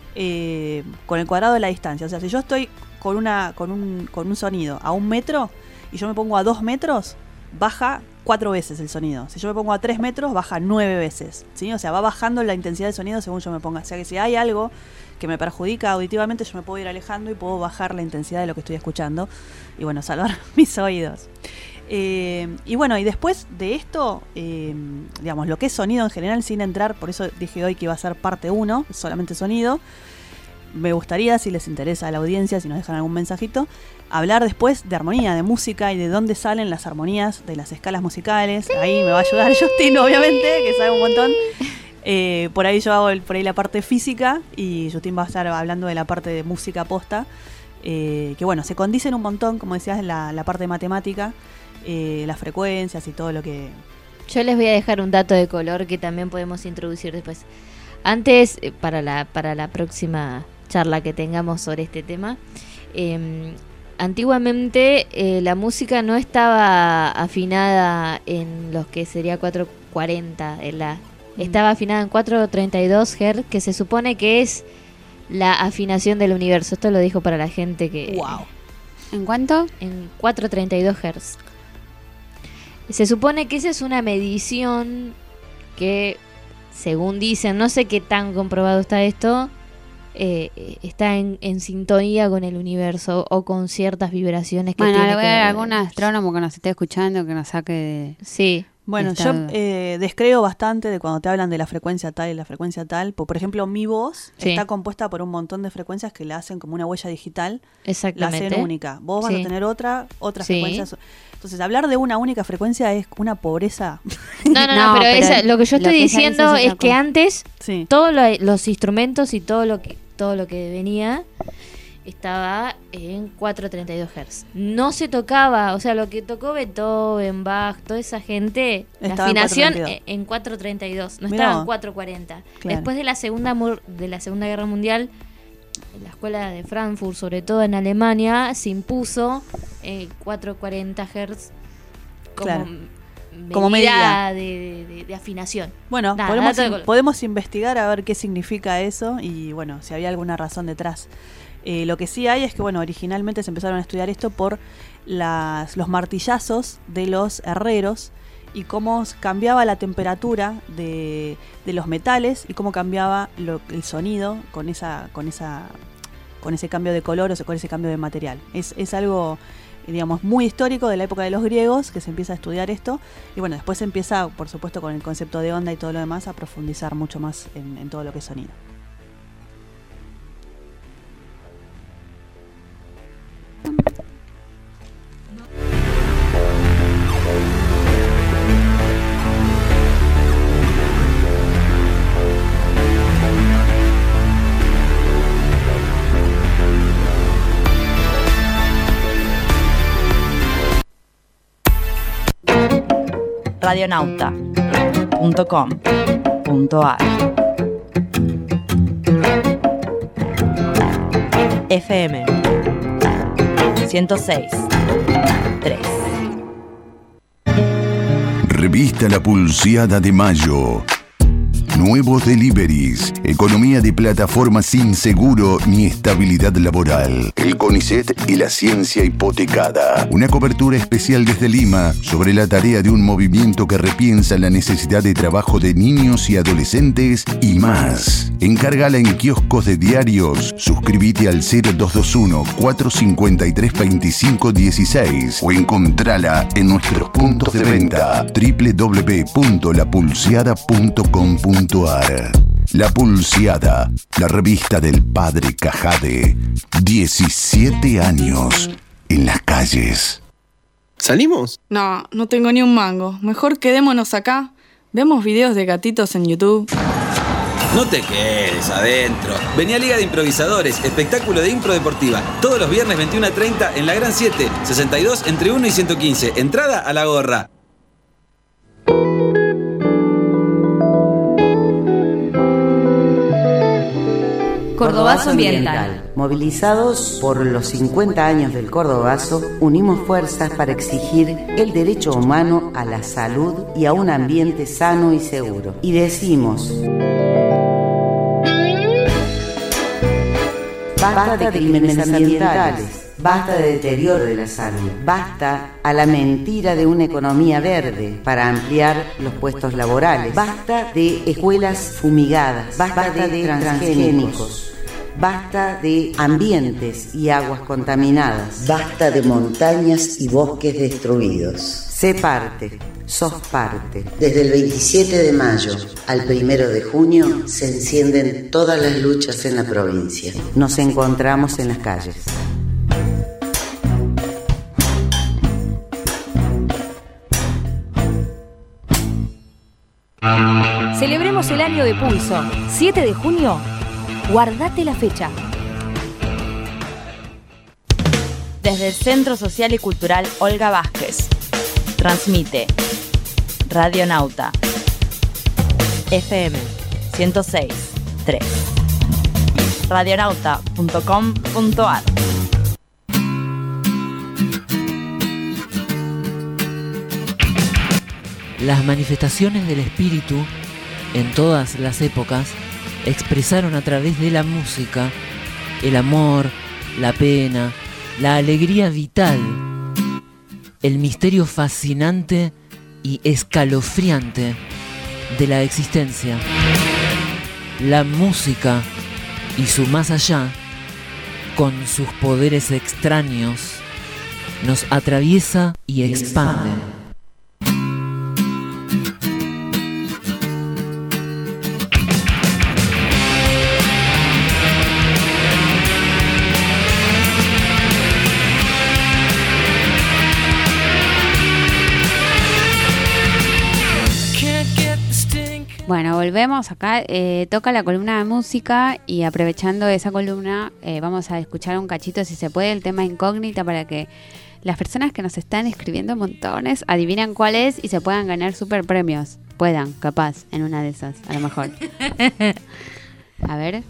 eh, con el cuadrado de la distancia. O sea, si yo estoy con una con un, con un sonido a un metro y yo me pongo a dos metros, baja cuatro veces el sonido. Si yo me pongo a tres metros, baja nueve veces, ¿sí? O sea, va bajando la intensidad del sonido según yo me ponga. O sea, que si hay algo que me perjudica auditivamente, yo me puedo ir alejando y puedo bajar la intensidad de lo que estoy escuchando y bueno, salvar mis oídos. Eh, y bueno, y después de esto, eh, digamos, lo que es sonido en general, sin entrar, por eso dije hoy que iba a ser parte uno, solamente sonido. Me gustaría, si les interesa a la audiencia, si nos dejan algún mensajito, hablar después de armonía, de música y de dónde salen las armonías de las escalas musicales. Ahí me va a ayudar Justin, obviamente, que sabe un montón. Eh, por ahí yo hago el- por ahí la parte física y Justin va a estar hablando de la parte de música posta, eh, que bueno, se condicen un montón, como decías, la, la parte matemática, eh, las frecuencias y todo lo que... Yo les voy a dejar un dato de color que también podemos introducir después. Antes, eh, para la, para la próxima charla que tengamos sobre este tema, eh, antiguamente eh, la música no estaba afinada en los que sería cuatrocientos cuarenta, en la, estaba afinada en cuatrocientos treinta y dos hertz, que se supone que es la afinación del universo. Esto lo dijo para la gente que... ¡Wow! ¿En cuánto? En cuatrocientos treinta y dos hertz. Se supone que esa es una medición que, según dicen, no sé qué tan comprobado está esto, eh, eh, está en, en sintonía con el universo o con ciertas vibraciones que Bueno, tiene le voy que a dar a ver. algún astrónomo que nos esté escuchando que nos saque de... Sí, Bueno, Está- yo eh, descreo bastante de cuando te hablan de la frecuencia tal y la frecuencia tal. Por, por ejemplo, mi voz Sí. está compuesta por un montón de frecuencias que la hacen como una huella digital, la Exactamente. hacen única. Vos vas Sí. a tener otra, otras Sí. frecuencias. Entonces, hablar de una única frecuencia es una pobreza. No, no, no, No, pero, pero esa- lo que yo lo estoy que ella diciendo dice es es otra que cosa. antes Sí. todos lo- los instrumentos y todo lo que todo lo que venía estaba en cuatrocientos treinta y dos hertz. No se tocaba, o sea, lo que tocó Beethoven, Bach, toda esa gente, la Estaba en afinación cuatrocientos treinta y dos. e- en cuatrocientos treinta y dos, no Mirá estaba en vos. cuatrocientos cuarenta. Claro. Después de la segunda mur- de la Segunda Guerra Mundial, en la escuela de Frankfurt, sobre todo en Alemania, se impuso eh, cuatrocientos cuarenta hertz como, Claro. medida Como medida. De, de- de afinación. Bueno, Nada, podemos, dato de in- color. podemos investigar a ver qué significa eso y, bueno, si había alguna razón detrás. Eh, lo que sí hay es que, bueno, originalmente se empezaron a estudiar esto por las, los martillazos de los herreros y cómo cambiaba la temperatura de, de los metales y cómo cambiaba lo- el sonido con esa con esa con ese cambio de color o con ese cambio de material. Es, es algo, digamos, muy histórico de la época de los griegos que se empieza a estudiar esto y, bueno, después se empieza, por supuesto, con el concepto de onda y todo lo demás a profundizar mucho más en, en todo lo que es sonido. radionauta punto com punto ar F M ciento seis punto tres. Revista La Pulseada de Mayo. Nuevos deliveries. Economía de plataforma sin seguro ni estabilidad laboral. El CONICET y la ciencia hipotecada. Una cobertura especial desde Lima sobre la tarea de un movimiento que repiensa la necesidad de trabajo de niños y adolescentes y más. Encárgala en kioscos de diarios. Suscríbete al cero dos dos uno, cuatro cinco tres, dos cinco uno seis o encontrala en nuestros puntos de venta doble u doble u doble u punto la pulseada punto com punto ar. La Pulseada, la revista del padre Cajade. diecisiete años en las calles. ¿Salimos? No, no tengo ni un mango. Mejor quedémonos acá. Vemos videos de gatitos en YouTube. No te quedes adentro. Vení a Liga de Improvisadores, espectáculo de impro deportiva. Todos los viernes veintiuno a treinta en la Gran siete, sesenta y dos entre uno y ciento quince. Entrada a la gorra. Cordobazo Ambiental. Movilizados por los cincuenta años del Cordobazo, unimos fuerzas para exigir el derecho humano a la salud y a un ambiente sano y seguro. Y decimos: basta de crímenes ambientales, basta de deterioro de la salud, basta a la mentira de una economía verde para ampliar los puestos laborales, basta de escuelas fumigadas, basta de transgénicos, basta de ambientes y aguas contaminadas, basta de montañas y bosques destruidos. Sé parte, sos parte. Desde el veintisiete de mayo al primero de junio se encienden todas las luchas en la provincia. Nos encontramos en las calles. Celebremos el año de Pulso. siete de junio. Guardate la fecha. Desde el Centro Social y Cultural Olga Vázquez. Transmite Radionauta F M ciento seis punto tres. radionauta punto com punto ar. Las manifestaciones del espíritu en todas las épocas expresaron a través de la música el amor, la pena, la alegría vital, el misterio fascinante y escalofriante de la existencia. La música y su más allá, con sus poderes extraños, nos atraviesa y expande. volvemos acá, eh, toca la columna de música y aprovechando esa columna eh, vamos a escuchar un cachito, si se puede, el tema incógnita para que las personas que nos están escribiendo montones adivinen cuál es y se puedan ganar super premios. Puedan, capaz, en una de esas, a lo mejor. A ver.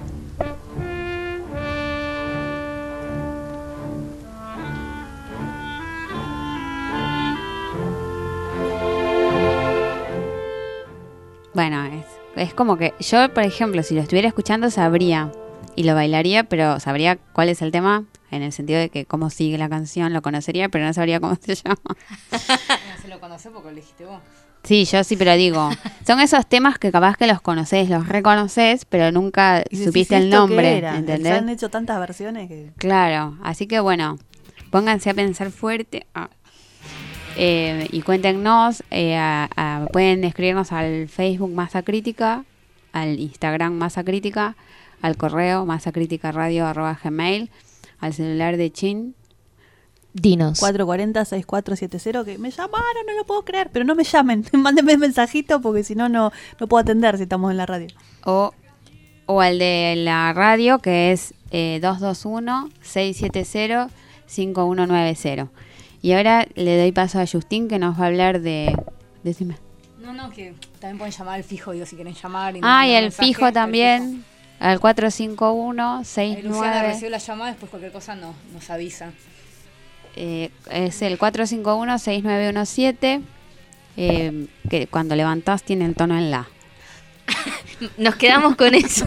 Bueno, es, es como que yo, por ejemplo, si lo estuviera escuchando sabría y lo bailaría, pero sabría cuál es el tema, en el sentido de que cómo sigue la canción, lo conocería, pero no sabría cómo se llama. No se lo conoce porque lo dijiste vos. Sí, yo sí, pero digo, son esos temas que capaz que los conocés, los reconoces, pero nunca Y decís, supiste el ¿esto qué nombre, era? ¿entendés? Se han hecho tantas versiones que... Claro, así que bueno, pónganse a pensar fuerte. Ah. Eh, y cuéntenos, eh, a, a, pueden escribirnos al Facebook Masa Crítica, al Instagram Masa Crítica, al correo masacríticaradio arroba gmail, al celular de Chin. Dinos. cuatro cuatro cero, seis cuatro siete cero, que me llamaron, no lo puedo creer, pero no me llamen, mándenme un mensajito porque si no, no no puedo atender si estamos en la radio. O, o al de la radio, que es eh, dos dos uno, seis siete cero, cinco uno nueve cero. Y ahora le doy paso a Justín, que nos va a hablar de... Decime. No, no, que también pueden llamar al fijo, digo, si quieren llamar. Y Ah, y el mensaje, fijo el también, fijo. al cuatro cinco uno, Ahí seis Luciana nueve... recibe la llamada, después cualquier cosa no, nos avisa. Eh, es el cuatro cinco uno, seis nueve uno siete, eh, que cuando levantás tiene el tono en la. Nos quedamos con eso.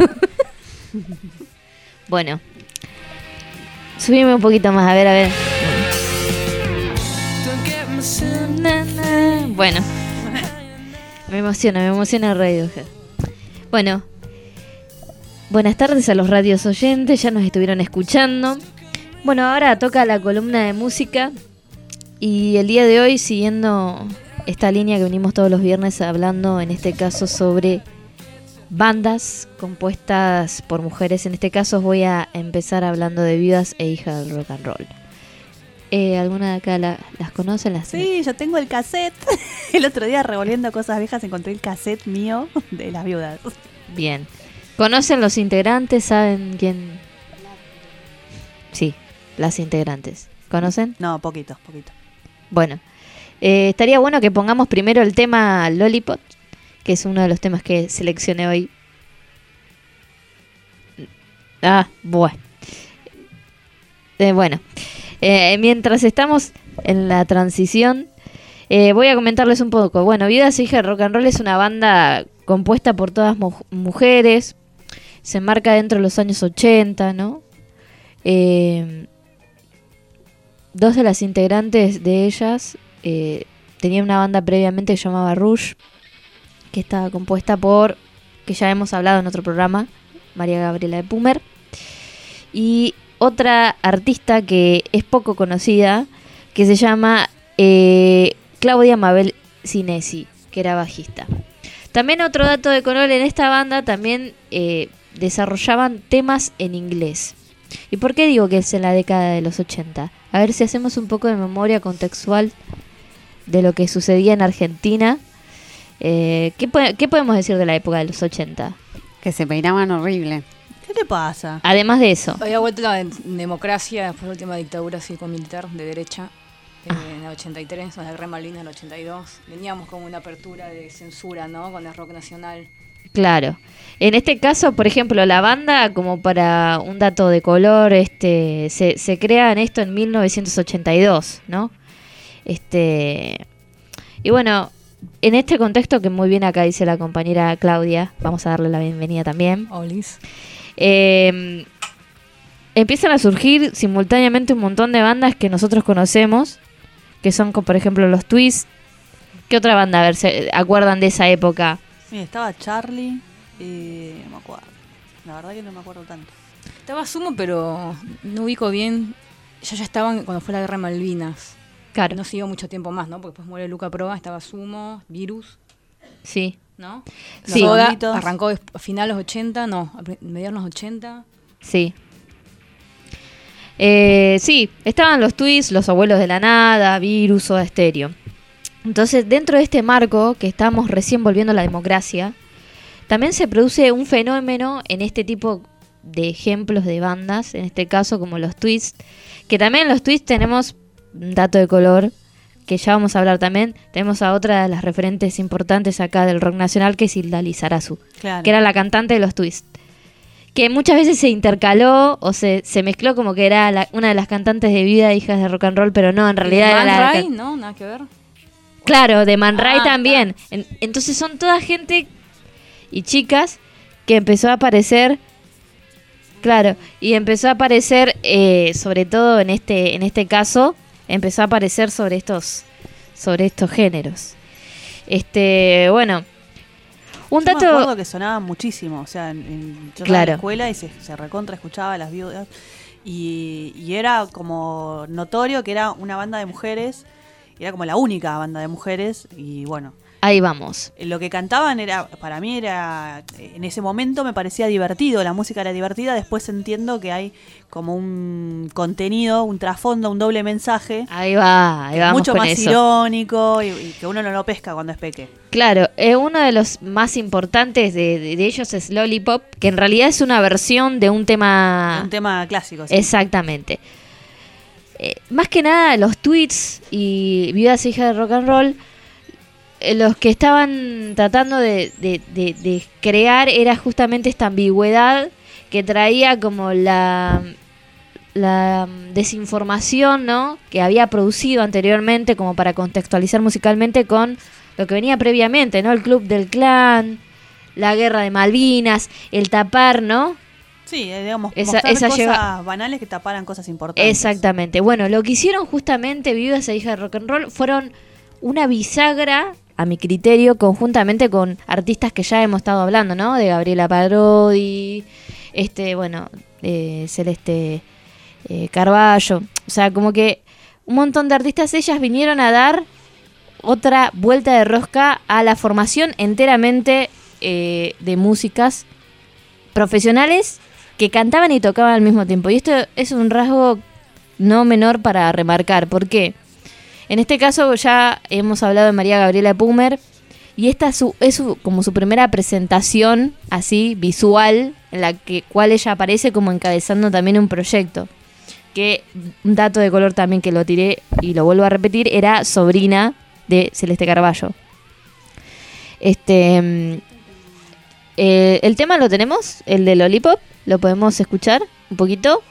Bueno. Subime un poquito más, a ver, a ver. Bueno. Me emociona, me emociona Radiohead. Bueno. Buenas tardes a los radios oyentes, ya nos estuvieron escuchando. Bueno, ahora toca la columna de música. Y el día de hoy, siguiendo esta línea que venimos todos los viernes hablando, en este caso sobre bandas compuestas por mujeres. En este caso voy a empezar hablando de viudas e hijas del rock and roll. Eh, ¿Alguna de acá la, las conocen? Las Sí, yo tengo el cassette. El otro día, revolviendo cosas viejas, encontré el cassette mío de las viudas. Bien. ¿Conocen los integrantes? ¿Saben quién? Sí, las integrantes. ¿Conocen? No, poquito, poquito. Bueno, eh, estaría bueno que pongamos primero el tema Lollipop, que es uno de los temas que seleccioné hoy. Ah, bueno. Eh, bueno, eh, mientras estamos en la transición, eh, voy a comentarles un poco. Bueno, Viudas e Hijas del Rock and Roll es una banda compuesta por todas mu- mujeres. Se enmarca dentro de los años ochenta, ¿no? Eh, dos de las integrantes de ellas eh, tenían una banda previamente que se llamaba Rush, que estaba compuesta por, que ya hemos hablado en otro programa, María Gabriela de Pumer, y otra artista que es poco conocida, que se llama eh, Claudia Mabel Cinesi, que era bajista. También otro dato de color, en esta banda también eh, desarrollaban temas en inglés. ¿Y por qué digo que es en la década de los ochenta? A ver si hacemos un poco de memoria contextual de lo que sucedía en Argentina. Eh, ¿qué, po- ¿Qué podemos decir de la época de los ochenta? Que se peinaban horrible. ¿Qué le pasa? Además de eso. Había vuelto la de- democracia después de la última dictadura cívico-militar de derecha. Ah. eh, En el ochenta y tres, en la Guerra Malvinas en el ochenta y dos. Veníamos con una apertura de censura, ¿no? Con el rock nacional. Claro. En este caso, por ejemplo, la banda, como para un dato de color, este, se, se crea en esto en mil novecientos ochenta y dos, ¿no? Este, y bueno, en este contexto que muy bien acá dice la compañera Claudia, vamos a darle la bienvenida también. Olis. Eh, empiezan a surgir simultáneamente un montón de bandas que nosotros conocemos, que son, como por ejemplo, los Twists. ¿Qué otra banda, a ver, se acuerdan de esa época? Sí, estaba Charlie y no me acuerdo. La verdad que no me acuerdo tanto. Estaba Sumo, pero no ubico bien. Ya ya estaban cuando fue la Guerra Malvinas. Claro. No siguió mucho tiempo más, ¿no? Porque después muere Luca Proa, estaba Sumo, Virus, Sí. ¿no? Sí. Soda Bonitos. arrancó des- a finales ochenta, no, a pri- mediados los ochenta. Sí. Eh, sí, estaban los Twists, los Abuelos de la Nada, Virus, Soda Stereo. Entonces, dentro de este marco, que estamos recién volviendo a la democracia, también se produce un fenómeno en este tipo de ejemplos de bandas, en este caso como los twists, que también en los twists tenemos un dato de color, que ya vamos a hablar también. Tenemos a otra de las referentes importantes acá del rock nacional, que es Hilda Lizarazu, claro, que era la cantante de los twists, que muchas veces se intercaló o se, se mezcló como que era la, una de las cantantes de Vida, Hijas de Rock and Roll, pero no, en realidad era Man la... Ray, ¿no? Nada que ver. Claro, de Man Ray Ah, también. En- entonces son toda gente y chicas que empezó a aparecer, claro, y empezó a aparecer, eh, sobre todo en este, en este caso, empezó a aparecer sobre estos, sobre estos géneros. Este, bueno, un Yo dato. me acuerdo que sonaba muchísimo, o sea, en, en- yo estaba en Claro. la escuela y se, se recontra escuchaba a las viudas y, y era como notorio que era una banda de mujeres, era como la única banda de mujeres y bueno. Ahí vamos. Lo que cantaban era, para mí era, en ese momento me parecía divertido, la música era divertida, después entiendo que hay como un contenido, un trasfondo, un doble mensaje. Ahí va, ahí vamos mucho con más eso. irónico y, y que uno no lo pesca cuando es peque. Claro, eh, uno de los más importantes de, de- de ellos es Lollipop, que en realidad es una versión de un tema... Un tema clásico. Sí. Exactamente. Eh, más que nada, los tweets y Viudas e Hijas de Rock and Roll, eh, los que estaban tratando de, de- de- de crear era justamente esta ambigüedad que traía como la, la desinformación, ¿no?, que había producido anteriormente como para contextualizar musicalmente con lo que venía previamente, ¿no? El Club del Clan, la Guerra de Malvinas, el tapar, ¿no? Sí, eh, digamos, Esa- mostrar esa cosas lleva- banales que taparan cosas importantes. Exactamente. Bueno, lo que hicieron justamente Viudas e Hijas de Rock and Roll fueron una bisagra, a mi criterio, conjuntamente con artistas que ya hemos estado hablando, ¿no? De Gabriela Parodi, este, bueno, eh, Celeste eh, Carballo. O sea, como que un montón de artistas, ellas vinieron a dar otra vuelta de rosca a la formación enteramente eh, de músicas profesionales que cantaban y tocaban al mismo tiempo. Y esto es un rasgo no menor para remarcar. ¿Por qué? En este caso ya hemos hablado de María Gabriela Pumer y esta es, su, es su- como su primera presentación así visual en la que cual ella aparece como encabezando también un proyecto. Que un dato de color también que lo tiré y lo vuelvo a repetir, era sobrina de Celeste Carballo. Este, mm, eh, el tema lo tenemos, el de Lollipop, lo podemos escuchar un poquito.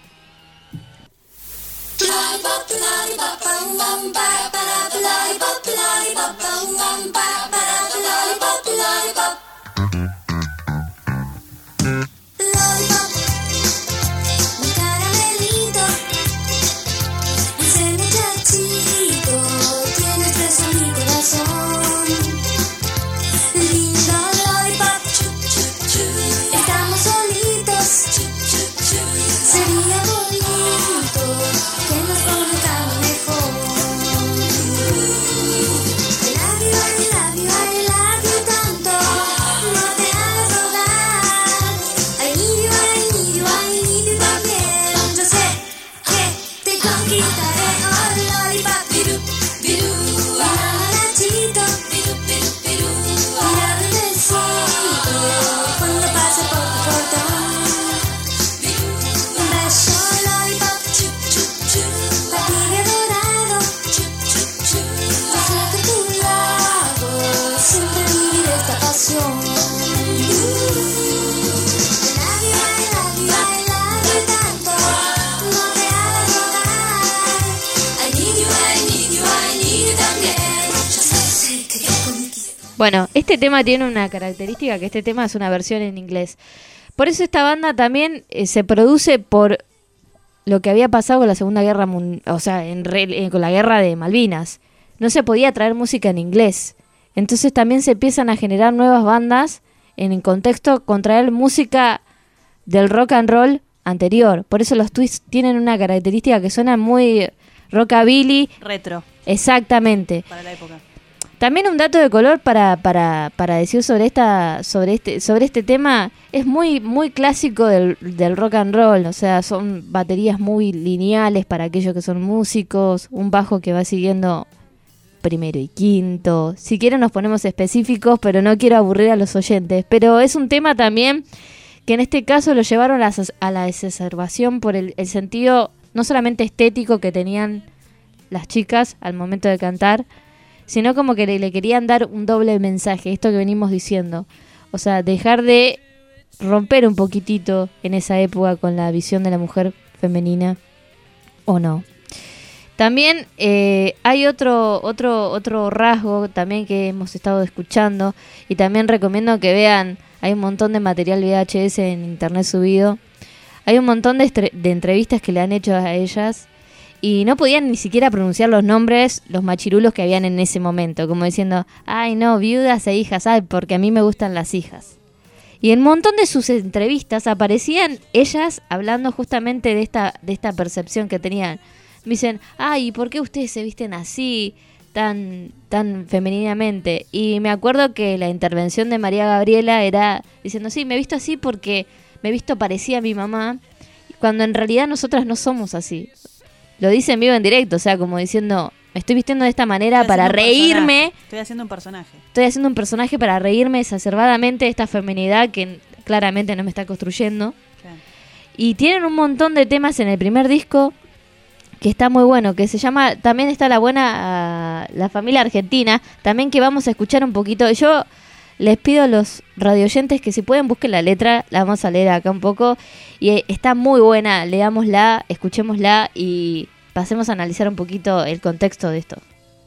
Mi caramelito, ese muchachito tiene preso mi corazón. Lindo lollipop, chu, chu, chu. Estamos solitos, chu, chu, chu. Sería bonito que nos conozcamos mejor. I love you, I love you, I love you tanto. No te hagas rogar. I need you, I need you, I need you también. Yo sé que te conquistaré. Oh, lollipop, biru, biru. Nachito, biru, biru, biru. Mirarme en el cielo cuando pase por tu portón. Un beso, lollipop, chu, chu, chu. Patilla dorado, chu, chu, chu. Yo sé que a tu lado siempre viviré esta pasión. Bueno, este tema tiene una característica, que este tema es una versión en inglés. Por eso esta banda también eh, se produce por lo que había pasado con la Segunda Guerra Mundial, o sea, en re- eh, con la Guerra de Malvinas. No se podía traer música en inglés. Entonces también se empiezan a generar nuevas bandas en el contexto con traer música del rock and roll anterior. Por eso los twists tienen una característica que suena muy rockabilly. Retro. Exactamente. Para la época. También un dato de color para, para, para decir sobre esta sobre este sobre este tema, es muy muy clásico del, del rock and roll, o sea, son baterías muy lineales para aquellos que son músicos, un bajo que va siguiendo primero y quinto. Si quieren nos ponemos específicos, pero no quiero aburrir a los oyentes. Pero es un tema también que en este caso lo llevaron a la, a la exacerbación por el, el sentido no solamente estético que tenían las chicas al momento de cantar, sino como que le, le querían dar un doble mensaje, esto que venimos diciendo. O sea, dejar de romper un poquitito en esa época con la visión de la mujer femenina, o no. También eh, hay otro, otro, otro rasgo también que hemos estado escuchando, y también recomiendo que vean, hay un montón de material V H S en internet subido, hay un montón de, estre- de entrevistas que le han hecho a ellas, y no podían ni siquiera pronunciar los nombres, los machirulos que habían en ese momento, como diciendo, ay no, viudas e hijas, ay, porque a mí me gustan las hijas. Y en un montón de sus entrevistas aparecían ellas hablando justamente de esta, de esta percepción que tenían. Me dicen, ay, ¿y por qué ustedes se visten así, tan, tan femeninamente? Y me acuerdo que la intervención de María Gabriela era diciendo, sí, me he visto así porque me he visto parecida a mi mamá, cuando en realidad nosotras no somos así. Lo dice en vivo en directo, o sea, como diciendo, me estoy vistiendo de esta manera para reírme. Estoy haciendo un personaje. Estoy haciendo un personaje para reírme exacerbadamente de esta feminidad que claramente no me está construyendo. Claro. Y tienen un montón de temas en el primer disco que está muy bueno, que se llama, también está la buena, uh, la familia argentina, también que vamos a escuchar un poquito. Yo les pido a los radioyentes que si pueden busquen la letra, la vamos a leer acá un poco, y eh, está muy buena, leámosla, escuchémosla y pasemos a analizar un poquito el contexto de esto.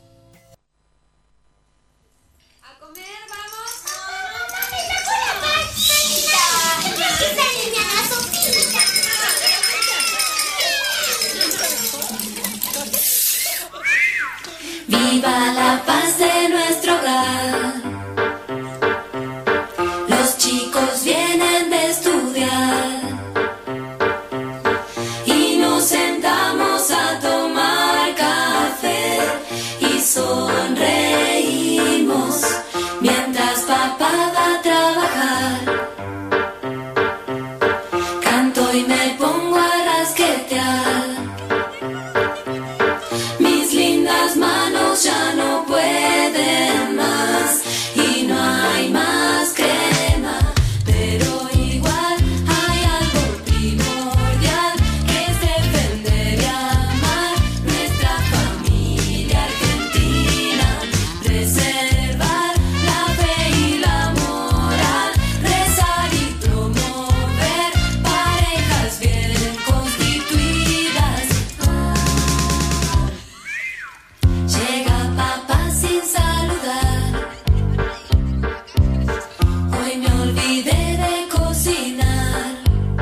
Viva la paz de nuestro hogar. Los chicos vienen de estudiar y nos sentamos a tomar café y sonreímos mientras papá va a trabajar. Canto y me pongo a rasquetear. Mis lindas manos ya no pueden más y no hay más crema, pero igual hay algo primordial que es defender y amar nuestra familia argentina, preservar la fe y la moral, rezar y promover parejas bien constituidas. Llega papá sin saludar. Hoy me olvidé de cocinar.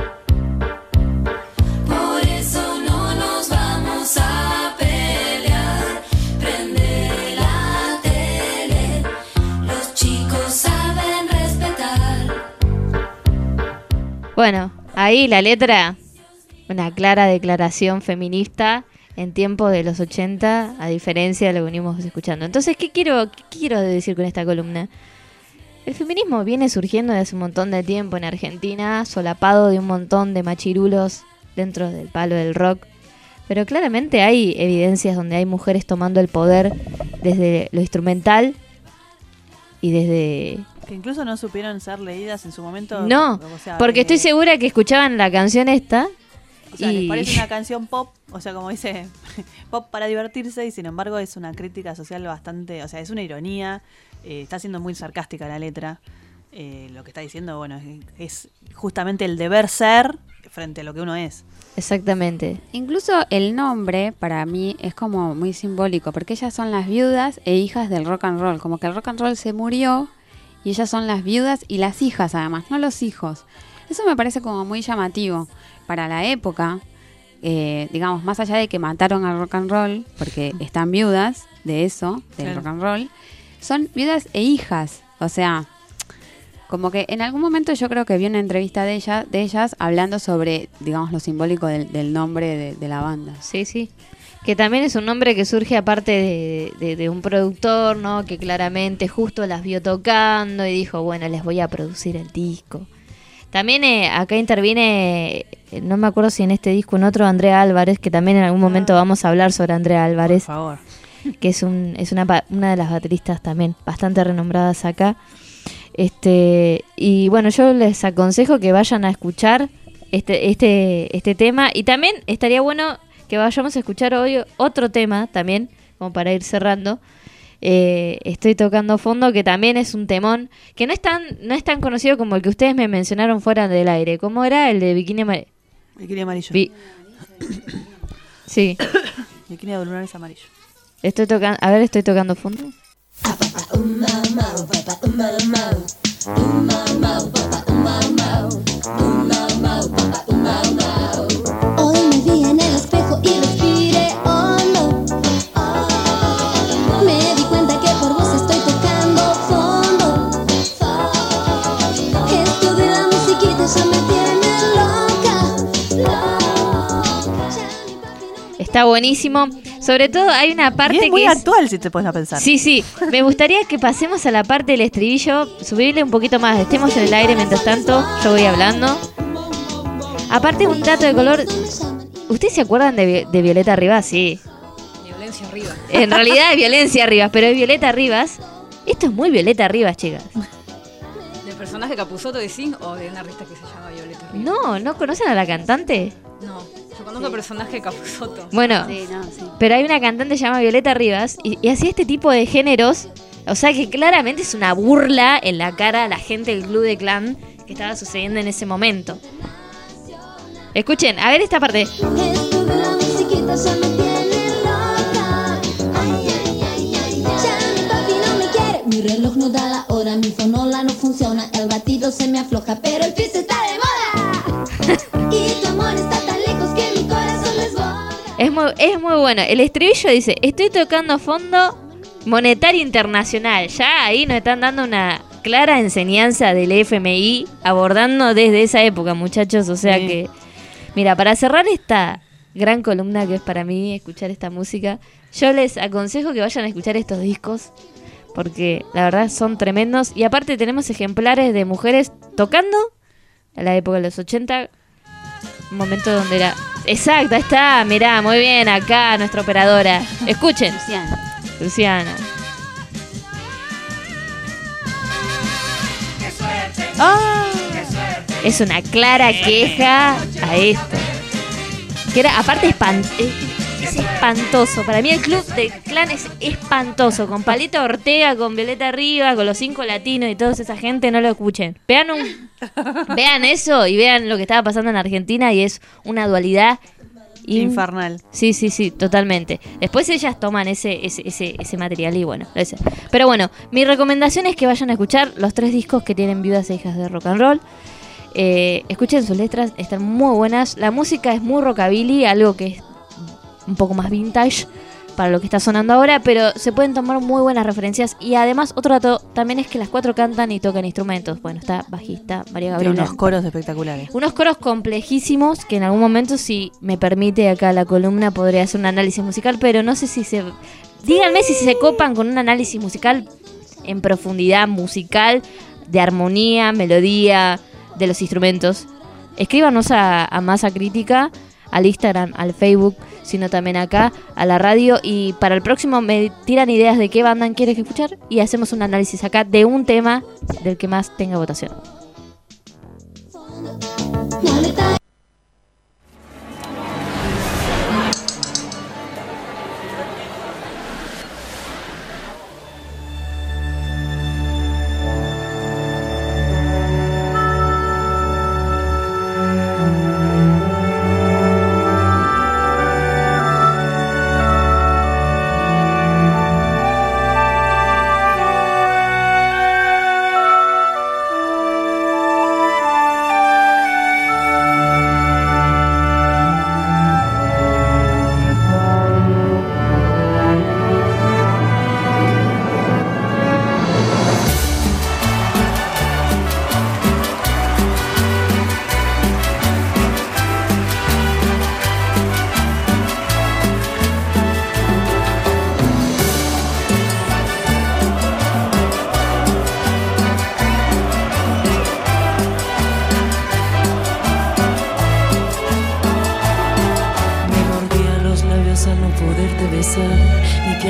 Por eso no nos vamos a pelear. Prende la tele. Los chicos saben respetar. Bueno, ahí la letra, una clara declaración feminista en tiempos de los ochenta, a diferencia de lo que venimos escuchando. Entonces, ¿qué quiero, qué quiero decir con esta columna? El feminismo viene surgiendo desde hace un montón de tiempo en Argentina, solapado de un montón de machirulos dentro del palo del rock. Pero claramente hay evidencias donde hay mujeres tomando el poder desde lo instrumental y desde... Que incluso no supieron ser leídas en su momento. No, o sea, porque eh, estoy segura que escuchaban la canción esta. O sea, y... les parece una canción pop, o sea, como dice, pop para divertirse, y sin embargo es una crítica social bastante, o sea, es una ironía, eh, está siendo muy sarcástica la letra. Eh, lo que está diciendo, bueno, es, es justamente el deber ser frente a lo que uno es. Exactamente. Incluso el nombre para mí es como muy simbólico, porque ellas son las viudas e hijas del rock and roll, como que el rock and roll se murió y ellas son las viudas y las hijas además, no los hijos. Eso me parece como muy llamativo para la época, eh, digamos, más allá de que mataron al rock and roll, porque están viudas de eso, del Claro. rock and roll, son viudas e hijas, o sea, como que en algún momento yo creo que vi una entrevista de ella, de ellas hablando sobre, digamos, lo simbólico del, del nombre de, de la banda. Sí, sí. Que también es un nombre que surge aparte de, de, de un productor, ¿no? Que claramente justo las vio tocando y dijo, bueno, les voy a producir el disco. También eh, acá interviene, eh, no me acuerdo si en este disco o en otro, Andrea Álvarez, que también en algún momento vamos a hablar sobre Andrea Álvarez. Por favor. que es un es una, ba- una de las bateristas también bastante renombradas acá. Este y bueno, yo les aconsejo que vayan a escuchar este este este tema, y también estaría bueno que vayamos a escuchar hoy otro tema también, como para ir cerrando. Eh, estoy tocando fondo, que también es un temón, que no es tan no es tan conocido como el que ustedes me mencionaron fuera del aire. ¿Cómo era? El de Bikini Amarillo. Bikini amarillo. Vi- sí. Bikini de lunares amarillo. Estoy tocando, a ver, estoy tocando fondo. Hoy me vi en el espejo y respiré hondo. Oh, me di cuenta que por vos estoy tocando fondo. Esto de la musiquita ya me tiene loca, loca. Está buenísimo. Sobre todo hay una parte Y es muy que es... actual, si te pones a pensar. Sí, sí. Me gustaría que pasemos a la parte del estribillo, subirle un poquito más. Estemos en el aire mientras tanto, yo voy hablando. Aparte, un dato de color. ¿Ustedes se acuerdan de, Vi- de Violeta Rivas? Sí. Violencia arriba. En realidad es Violencia Rivas, pero es Violeta Rivas. Esto es muy Violeta Rivas, chicas. ¿Del personaje Capusotto decís o de una artista que se llama Violeta Rivas? No, ¿no conocen a la cantante? No, yo conozco el personaje Capusotto. Bueno, Sí, no, sí. pero hay una cantante llamada Violeta Rivas y, y hacía este tipo de géneros. O sea que claramente es una burla en la cara a la gente del Club de Clan que estaba sucediendo en ese momento. Escuchen, a ver esta parte. Esto de la musiquita ya me tiene loca. Ay, ay, ay, ay, ay. Ya mi papi no me quiere. Mi reloj no da la hora, mi fonola no funciona. El batido se me afloja, pero el twist está de moda. Y tu amor está tan lejos que mi corazón desborda. Es muy, es muy bueno. El estribillo dice, estoy tocando fondo monetario internacional. Ya ahí nos están dando una clara enseñanza del F M I abordando desde esa época, muchachos. O sea Sí. que, mira, para cerrar esta gran columna que es para mí escuchar esta música, yo les aconsejo que vayan a escuchar estos discos, porque la verdad son tremendos. Y aparte tenemos ejemplares de mujeres tocando en la época de los ochenta, un momento donde era... Exacto, ahí está, mirá, muy bien, acá nuestra operadora. Escuchen. Luciana. Luciana. ¡Ah! Es una clara queja a esto. Que era, aparte, espan- es, es espantoso. Para mí el Club de Clan es espantoso. Con Palito Ortega, con Violeta Rivas, con los cinco latinos y toda esa gente, no lo escuchen. Vean un, vean eso y vean lo que estaba pasando en Argentina y es una dualidad in- Infernal. Sí, sí, sí, totalmente. Después ellas toman ese, ese, ese, ese material y bueno, ese. Pero bueno, mi recomendación es que vayan a escuchar los tres discos que tienen Viudas e Hijas de Rock and Roll. Eh, escuchen sus letras, están muy buenas. La música es muy rockabilly, algo que es un poco más vintage para lo que está sonando ahora, pero se pueden tomar muy buenas referencias. Y además, otro dato también es que las cuatro cantan y tocan instrumentos. Bueno, está bajista María Tiene Gabriela. unos coros espectaculares. Unos coros complejísimos que en algún momento, si me permite acá la columna, podría hacer un análisis musical, pero no sé si se... Díganme si se copan con un análisis musical en profundidad musical, de armonía, melodía, de los instrumentos. Escríbanos a, a Masa Crítica, al Instagram, al Facebook, sino también acá, a la radio. Y para el próximo me tiran ideas de qué banda quieres escuchar y hacemos un análisis acá de un tema del que más tenga votación.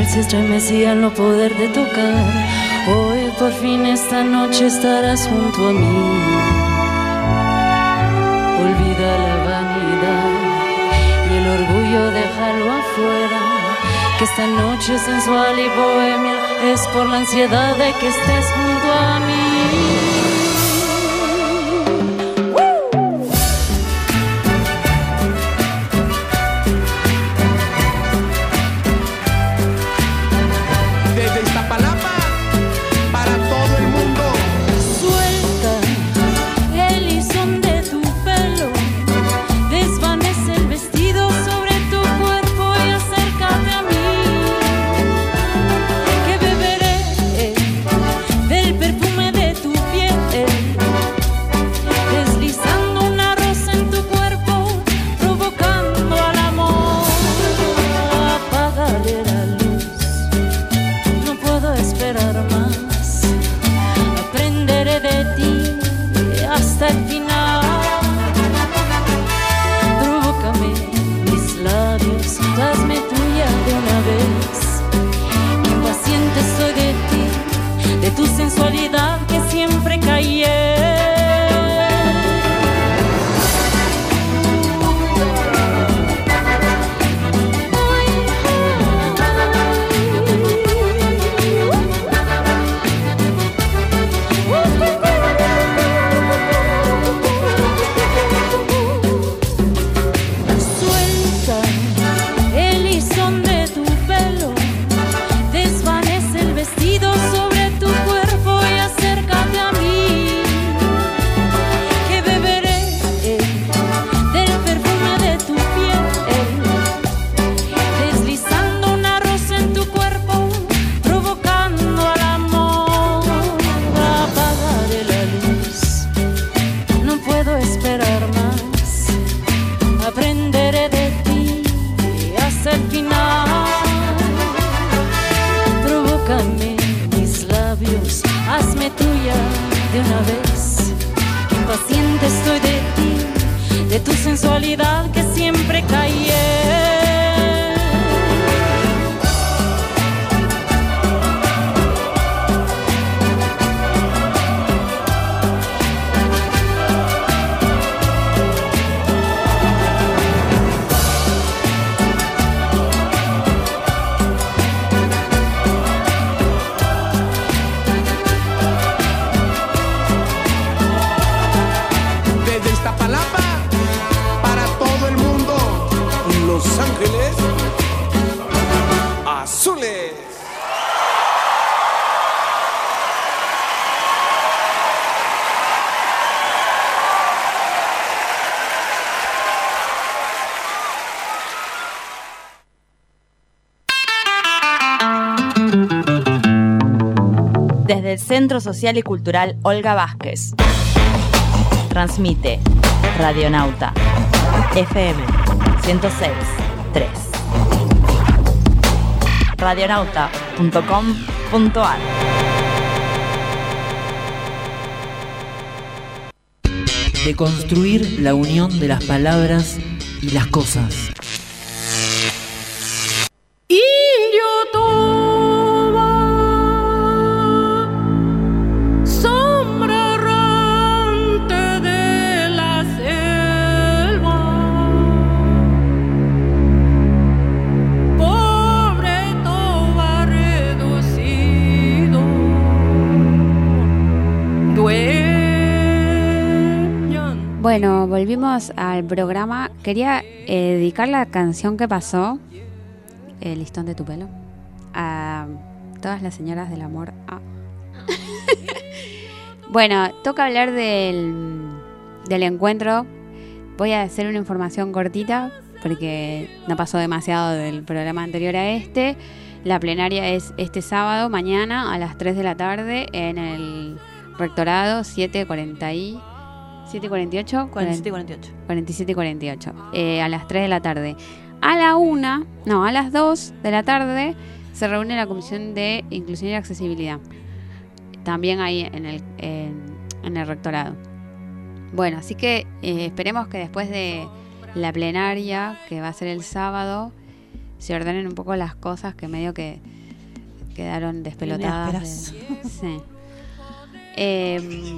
piel se estremecía al no poderte tocar. Hoy por fin esta noche estarás junto a mí. Olvida la vanidad y el orgullo, déjalo afuera. Que esta noche sensual y bohemia es por la ansiedad de que estés junto a mí. Desde el Centro Social y Cultural Olga Vázquez. Transmite Radionauta F M ciento seis punto tres. radionauta punto com punto a r. De construir la unión de las palabras y las cosas. Bueno, volvimos al programa. Quería eh, dedicar la canción que pasó, El listón de tu pelo, a todas las señoras del amor. Ah. Bueno, toca hablar del, del encuentro. Voy a hacer una información cortita porque no pasó demasiado del programa anterior a este. La plenaria es este sábado, mañana, a las tres de la tarde, en el Rectorado siete cuarenta y... ¿siete cuarenta y ocho? cuarenta y siete cuarenta y ocho. cuarenta y siete cuarenta y ocho. Eh, a las tres de la tarde. A la una, no, a las dos de la tarde se reúne la Comisión de Inclusión y Accesibilidad. También ahí en el, en, en el rectorado. Bueno, así que eh, esperemos que después de la plenaria, que va a ser el sábado, se ordenen un poco las cosas, que medio que quedaron despelotadas. De, sí. Eh,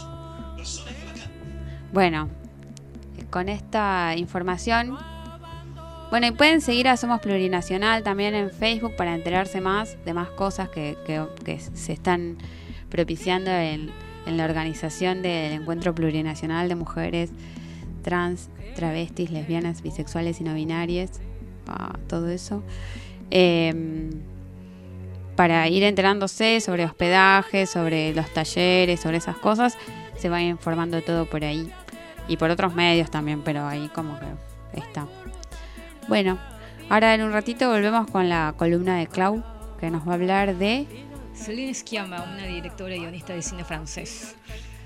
bueno, con esta información, bueno, y pueden seguir a Somos Plurinacional también en Facebook para enterarse más de más cosas que, que, que se están propiciando en, en la organización del Encuentro Plurinacional de Mujeres Trans, Travestis, Lesbianas, Bisexuales y No Binarias, ah, todo eso. Eh, para ir enterándose sobre hospedaje, sobre los talleres, sobre esas cosas, se va informando todo por ahí y por otros medios también, pero ahí como que está. Bueno, ahora en un ratito volvemos con la columna de Clau, que nos va a hablar de Céline Sciamma, una directora y guionista de cine francés.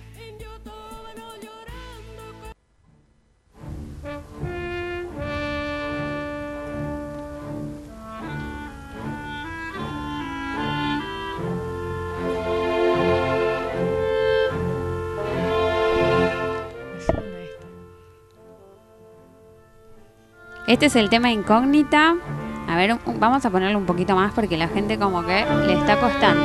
Este es el tema incógnita. A ver, un, vamos a ponerlo un poquito más porque la gente como que le está costando.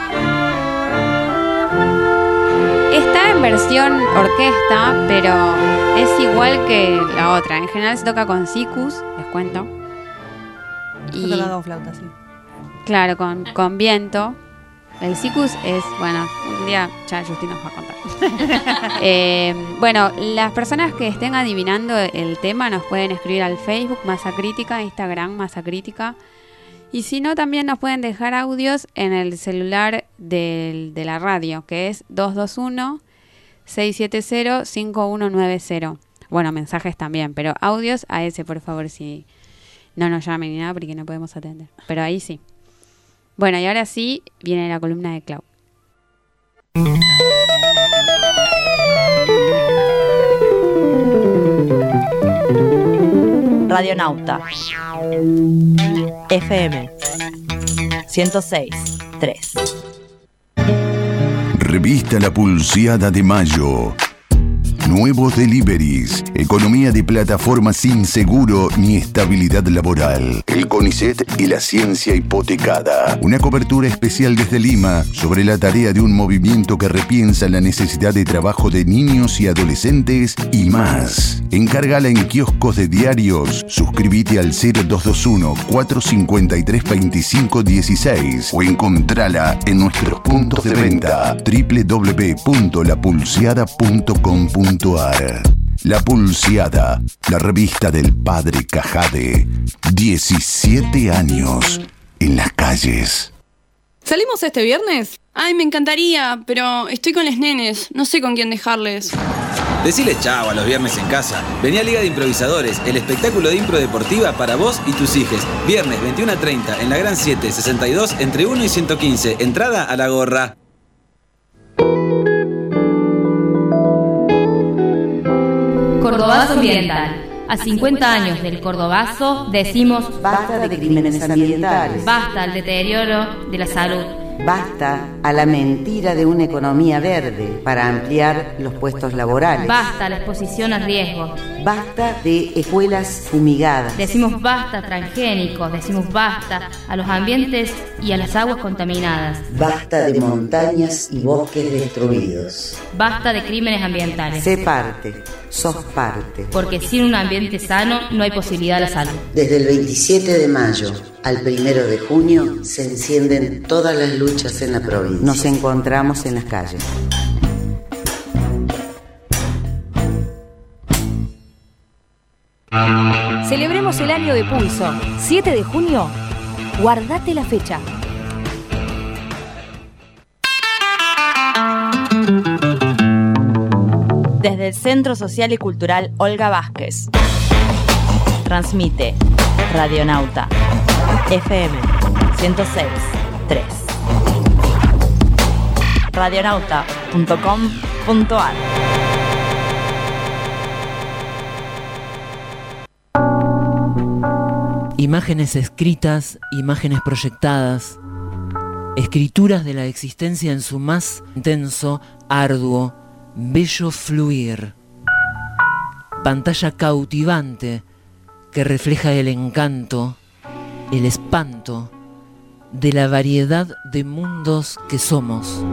Está en versión orquesta, pero es igual que la otra. En general se toca con sikus, les cuento. Y toca con flauta, sí. Claro, con, con viento. El sikus es, bueno, un día ya Justin nos va a contar. eh, bueno, las personas que estén adivinando el tema nos pueden escribir al Facebook Masa Crítica, Instagram Masa Crítica. Y si no, también nos pueden dejar audios en el celular del, de la radio, que es dos dos uno, seis siete cero, cinco uno nueve cero. Bueno, mensajes también, pero audios a ese, por favor, si no nos llamen ni nada porque no podemos atender. Pero ahí sí. Bueno, y ahora sí viene la columna de Clau. Radionauta F M ciento seis punto tres. Revista La Pulseada de Mayo. Nuevos deliveries. Economía de plataforma sin seguro ni estabilidad laboral. El CONICET y la ciencia hipotecada. Una cobertura especial desde Lima sobre la tarea de un movimiento que repiensa la necesidad de trabajo de niños y adolescentes y más. Encárgala en kioscos de diarios. Suscríbete al cero dos dos uno, cuatro cinco tres, dos cinco uno seis o encontrala en nuestros puntos de venta doble u doble u doble u punto la pulseada punto com punto a r. La Pulseada, la revista del padre Cajade. diecisiete años en las calles. ¿Salimos este viernes? Ay, me encantaría, pero estoy con los nenes. No sé con quién dejarles. Decile chao a los viernes en casa. Vení a Liga de Improvisadores, el espectáculo de impro deportiva para vos y tus hijes. Viernes veintiuno a treinta en la Gran siete, sesenta y dos, entre uno y ciento quince. Entrada a la gorra. Cordobazo Ambiental. A cincuenta años del Cordobazo decimos basta de crímenes ambientales. Basta al deterioro de la salud. Basta a la mentira de una economía verde para ampliar los puestos laborales. Basta a la exposición a riesgos. Basta de escuelas fumigadas. Decimos basta a transgénicos, decimos basta a los ambientes y a las aguas contaminadas. Basta de montañas y bosques destruidos. Basta de crímenes ambientales. Sé parte, sos parte. Porque sin un ambiente sano no hay posibilidad de la salud. Desde el veintisiete de mayo al primero de junio se encienden todas las luchas en la provincia. Nos encontramos en las calles. Celebremos el año de Pulso. siete de junio. Guardate la fecha. Desde el Centro Social y Cultural Olga Vázquez. Transmite Radionauta F M ciento seis punto tres. radionauta punto com punto a r. Imágenes escritas, imágenes proyectadas, escrituras de la existencia en su más intenso, arduo, bello fluir. Pantalla cautivante que refleja el encanto, el espanto de la variedad de mundos que somos.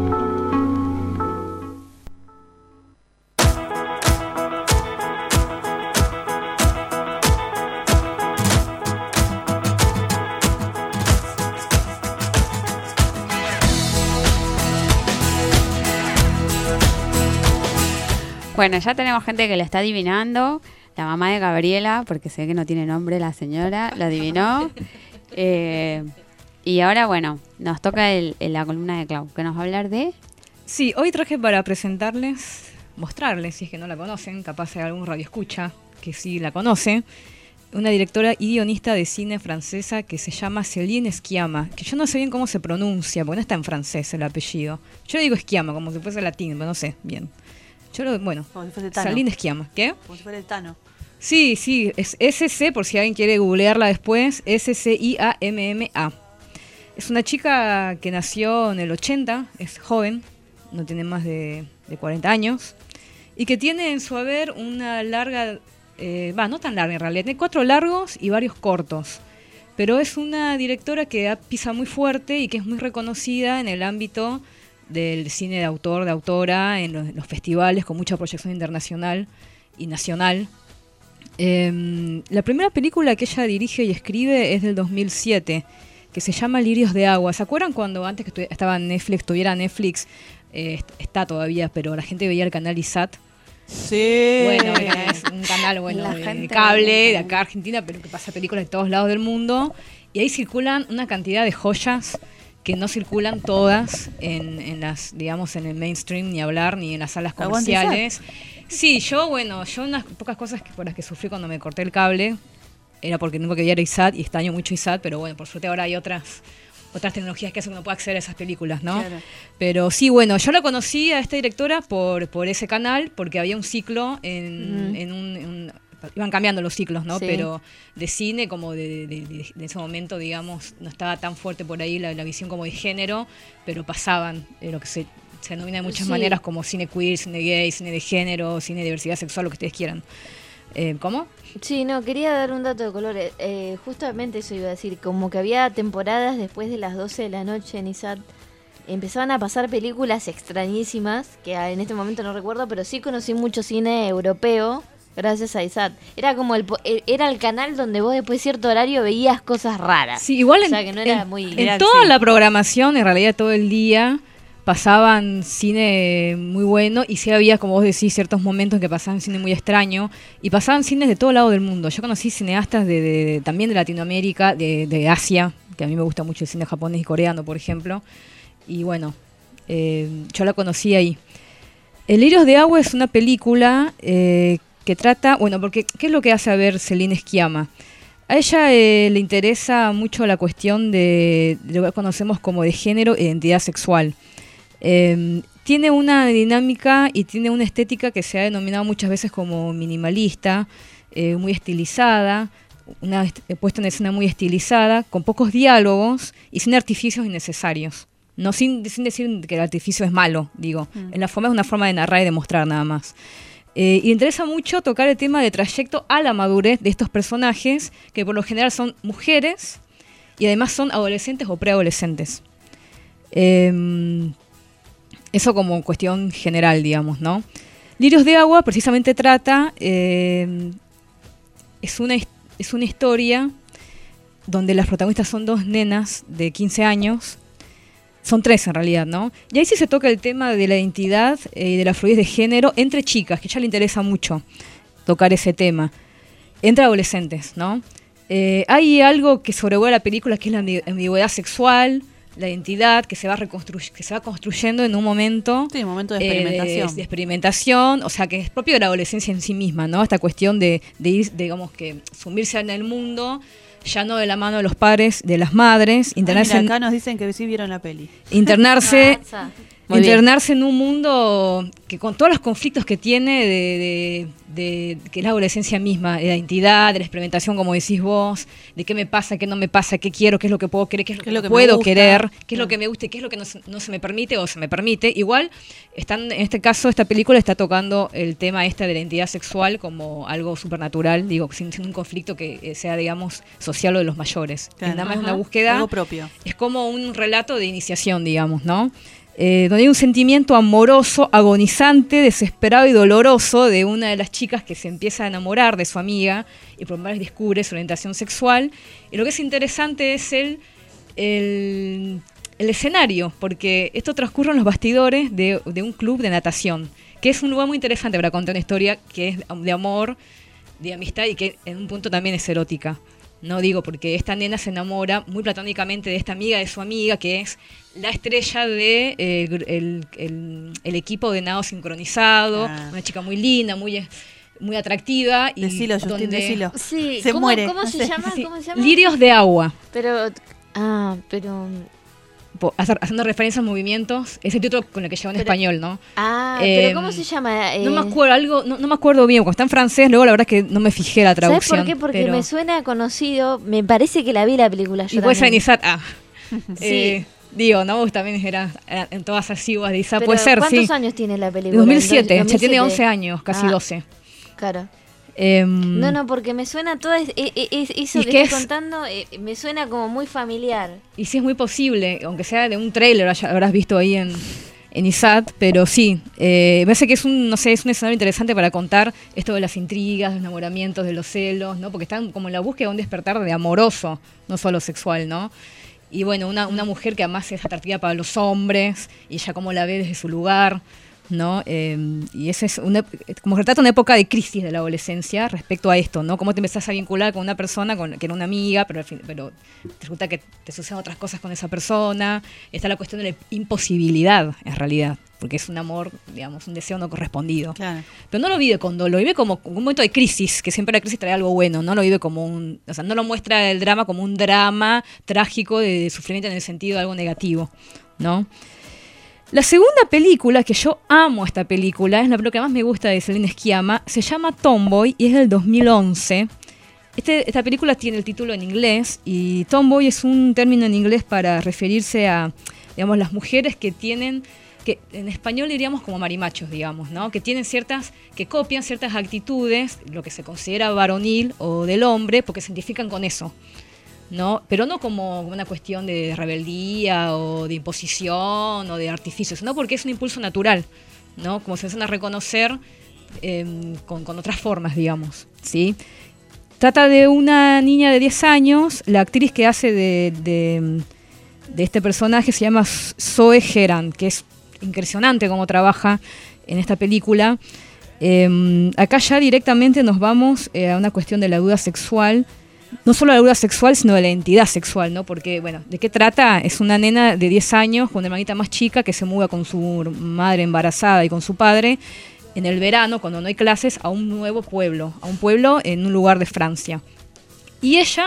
Bueno, ya tenemos gente que le está adivinando. La mamá de Gabriela, porque sé que no tiene nombre la señora, la adivinó. Eh, y ahora, bueno, nos toca el, el- la columna de Clau, que nos va a hablar de... Sí, hoy traje para presentarles, mostrarles, si es que no la conocen, capaz hay algún radioescucha que sí la conoce, una directora y guionista de cine francesa que se llama Céline Sciamma, que yo no sé bien cómo se pronuncia, porque no está en francés el apellido. Yo le digo Sciamma, como si fuese latín, pero no sé bien. Yo lo, bueno, Como si fuese Tano. Céline Sciamma, ¿qué? Como si fuera el Tano. Sí, sí, es S C, por si alguien quiere googlearla después, S C I A M M A. Es una chica que nació en el ochenta, es joven, no tiene más de, de cuarenta años, y que tiene en su haber una larga, eh, va, no tan larga en realidad, tiene cuatro largos y varios cortos, pero es una directora que da- pisa muy fuerte y que es muy reconocida en el ámbito del cine de autor, de autora, en los, en los festivales con mucha proyección internacional y nacional. Eh, la primera película que ella dirige y escribe es del dos mil siete, que se llama Lirios de Agua. ¿Se acuerdan cuando antes que estu- estaba en Netflix, tuviera Netflix, eh, est- está todavía, pero la gente veía el canal I S A T? Sí. Bueno, era- es un canal bueno La de, gente de cable veía el de acá Argentina, pero que pasa películas de todos lados del mundo. Y ahí circulan una cantidad de joyas que no circulan todas en, en las, digamos, en el mainstream, ni hablar, ni en las salas Aguante comerciales. Sí, yo, bueno, yo unas pocas cosas que por las que sufrí cuando me corté el cable era porque nunca quería era I S A T y extraño mucho I S A T, pero bueno, por suerte ahora hay otras otras tecnologías que hacen que uno pueda acceder a esas películas, ¿no? Claro. Pero sí, bueno, yo la conocí a esta directora por, por ese canal, porque había un ciclo en, Mm. en un, un- iban cambiando los ciclos, ¿no? Sí. Pero de cine, como de, de- de- de ese momento, digamos, no estaba tan fuerte por ahí la, la visión como de género, pero pasaban eh, lo que se, se denomina de muchas Sí. maneras como cine queer, cine gay, cine de género, cine de diversidad sexual, lo que ustedes quieran. Eh, ¿Cómo? Sí, no, quería dar un dato de color. eh, eh, justamente eso iba a decir. Como que había temporadas después de las doce de la noche en I S A T. Empezaban a pasar películas extrañísimas, que ah, en este momento no recuerdo, pero sí conocí mucho cine europeo gracias a I S A T. Era como el, po- eh, era el canal donde vos después de cierto horario veías cosas raras. Sí, igual o en, sea, que no era en- muy... en era- toda sí. la programación, en realidad todo el día, pasaban cine muy bueno y sí había, como vos decís, ciertos momentos que pasaban cine muy extraño y pasaban cines de todo lado del mundo. Yo conocí cineastas de, de- de- también de Latinoamérica, de, de Asia, que a mí me gusta mucho el cine japonés y coreano, por ejemplo. Y bueno, eh, yo la conocí ahí. El Lirios de Agua es una película eh, que trata, bueno, porque ¿qué es lo que hace a ver Céline Sciamma? A ella eh, le interesa mucho la cuestión de, de lo que conocemos como de género e identidad sexual. Eh, tiene una dinámica y tiene una estética que se ha denominado muchas veces como minimalista, eh, muy estilizada, una est- puesta en escena muy estilizada, con pocos diálogos y sin artificios innecesarios. No sin, sin decir que el artificio es malo, digo. Mm. En la forma es una forma de narrar y de mostrar nada más. Eh, y interesa mucho tocar el tema de trayecto a la madurez de estos personajes, que por lo general son mujeres y además son adolescentes o preadolescentes. Eh, eso como cuestión general, digamos, ¿no? Lirios de Agua precisamente trata, eh, es, una, his- es una historia donde las protagonistas son dos nenas de quince años, son tres en realidad, ¿no? Y ahí sí se toca el tema de la identidad eh, y de la fluidez de género entre chicas, que ya le interesa mucho tocar ese tema, entre adolescentes, ¿no? Eh, hay algo que sobrevuela la película, que es la ambi- ambigüedad sexual, la identidad que se va reconstru- que se va construyendo en un momento, Sí, momento de eh, experimentación. de experimentación, o sea, que es propio de la adolescencia en sí misma, ¿no? Esta cuestión de, de ir, digamos que sumirse en el mundo, ya no de la mano de los padres, de las madres, Ah, internarse, mira, en- acá nos dicen que sí vieron la peli. internarse, Ah, Muy internarse bien en un mundo que con todos los conflictos que tiene de, de, de, de que es la adolescencia misma, de la identidad, de la experimentación, como decís vos, de qué me pasa, qué no me pasa, qué quiero, qué es lo que puedo querer, qué es lo que, ¿Qué es lo que me puedo gusta? querer, qué es No. lo que me gusta y qué es lo que no, se- no se me permite o se me permite. Igual, están, en este caso, esta película está tocando el tema este de la identidad sexual como algo supernatural, digo, sin, sin un conflicto que eh, sea, digamos, social o de los mayores. Claro. Es nada más Ajá. una búsqueda. Algo propio. Es como un relato de iniciación, digamos, ¿no? Eh, donde hay un sentimiento amoroso, agonizante, desesperado y doloroso de una de las chicas que se empieza a enamorar de su amiga y por primera vez descubre su orientación sexual. Y lo que es interesante es el, el, el escenario, porque esto transcurre en los bastidores de, de un club de natación, que es un lugar muy interesante para contar una historia que es de amor, de amistad y que en un punto también es erótica. No digo porque esta nena se enamora muy platónicamente de esta amiga de su amiga, que es la estrella de eh, gr- el, el- el equipo de nado sincronizado, Ah. una chica muy linda, muy, muy atractiva. Y Decilo, Justin, donde- decilo. Sí, Se ¿cómo, muere. ¿cómo No se sé. llama? Sí, ¿Cómo se llama? Lirios de agua. Pero, ah, pero, Po- hacer- haciendo referencia a movimientos, es el título con el que lleva en Pero- español, ¿no? ah, Eh, pero ¿cómo se llama? No me Eh, acuerdo, algo, no, no me acuerdo bien, cuando está en francés, luego la verdad es que no me fijé la ¿Sabes traducción. por qué? Porque pero- me suena conocido, me parece que la vi la película yo Y puede ser en también. Isat, ah. Sí. Eh, digo, ¿no? Vos también era, era en todas las iguas de Isat, Pero puede ser, ¿cuántos sí. años tiene la De película? dos mil siete, ¿dos mil ya tiene siete? once años, casi Ah, doce. Claro. Em, No, no, porque me suena todo es- e- e- es- eso Y que que estoy es- contando, eh, me suena como muy familiar. Y sí es muy posible, aunque sea de un tráiler, haya- habrás visto ahí en, en Isat, pero sí, eh, me parece que es un, no sé, es un escenario interesante para contar esto de las intrigas, de los enamoramientos, de los celos, ¿no? Porque están como en la búsqueda de un despertar de amoroso, no solo sexual, ¿no? Y bueno, una, una mujer que además es atractiva para los hombres, y ella cómo la ve desde su lugar, ¿no? Eh, y esa es una, como que trata una época de crisis de la adolescencia respecto a esto, ¿no? Cómo te empezás a vincular con una persona con, que era una amiga, pero, al fin, pero te resulta que te suceden otras cosas con esa persona. Está la cuestión de la imposibilidad, en realidad, porque es un amor, digamos, un deseo no correspondido. Claro. Pero no lo vive con dolor, lo vive como un momento de crisis, que siempre la crisis trae algo bueno, no lo vive como un, o sea, no lo muestra el drama como un drama trágico de, de sufrimiento en el sentido de algo negativo, ¿no? La segunda película, que yo amo esta película, es la película que más me gusta de Celine Sciamma, se llama Tomboy y es del dos mil once. Este, esta película tiene el título en inglés y Tomboy es un término en inglés para referirse a, digamos, las mujeres que tienen, que en español diríamos como marimachos, digamos, ¿no? Que tienen ciertas, que copian ciertas actitudes, lo que se considera varonil o del hombre, porque se identifican con eso, ¿no? Pero no como una cuestión de rebeldía o de imposición o de artificio, sino porque es un impulso natural, ¿no? Como se empiezan a reconocer eh, con, con otras formas, digamos, ¿sí? Trata de una niña de diez años, la actriz que hace de, de, de este personaje se llama Zoe Geran, que es impresionante cómo trabaja en esta película. Eh, acá ya directamente nos vamos eh, a una cuestión de la duda sexual, no solo la duda sexual, sino de la identidad sexual, ¿no? Porque, bueno, ¿de qué trata? Es una nena de diez años con una hermanita más chica que se muda con su madre embarazada y con su padre en el verano, cuando no hay clases, a un nuevo pueblo, a un pueblo en un lugar de Francia. Y ella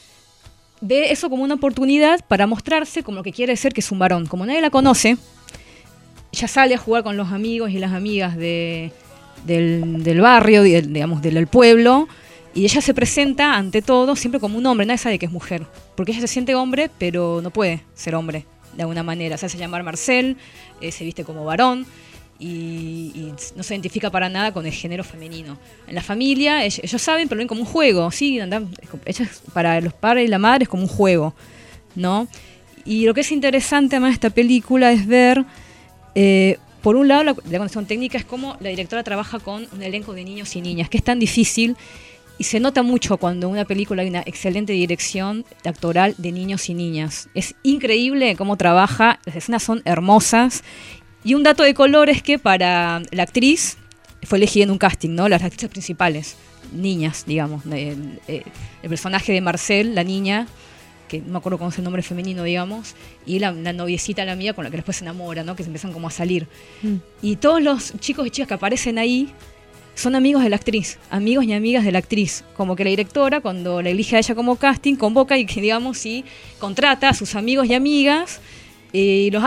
ve eso como una oportunidad para mostrarse como lo que quiere ser, que es un varón. Como nadie la conoce, ella sale a jugar con los amigos y las amigas de, del, del barrio, digamos, del pueblo, y ella se presenta ante todo siempre como un hombre, nadie sabe que es mujer, porque ella se siente hombre, pero no puede ser hombre de alguna manera. Se hace llamar Marcel, eh, se viste como varón, y, y no se identifica para nada con el género femenino. En la familia, ellos, ellos saben, pero lo ven como un juego, ¿sí? Andan, ellas, para los padres y la madre es como un juego, ¿no? Y lo que es interesante además de esta película es ver, eh, por un lado, la, la condición técnica es cómo la directora trabaja con un elenco de niños y niñas, que es tan difícil. Y se nota mucho cuando en una película hay una excelente dirección actoral de niños y niñas. Es increíble cómo trabaja, las escenas son hermosas. Y un dato de color es que para la actriz fue elegida en un casting, ¿no? Las actrices principales, niñas, digamos. El, el, el personaje de Marcel, la niña, que no me acuerdo cómo es el nombre femenino, digamos, y la, la noviecita, la mía, con la que después se enamora, ¿no? Que se empiezan como a salir. Mm. Y todos los chicos y chicas que aparecen ahí son amigos de la actriz, amigos y amigas de la actriz. Como que la directora, cuando la elige a ella como casting, convoca y, digamos, y contrata a sus amigos y amigas y los hace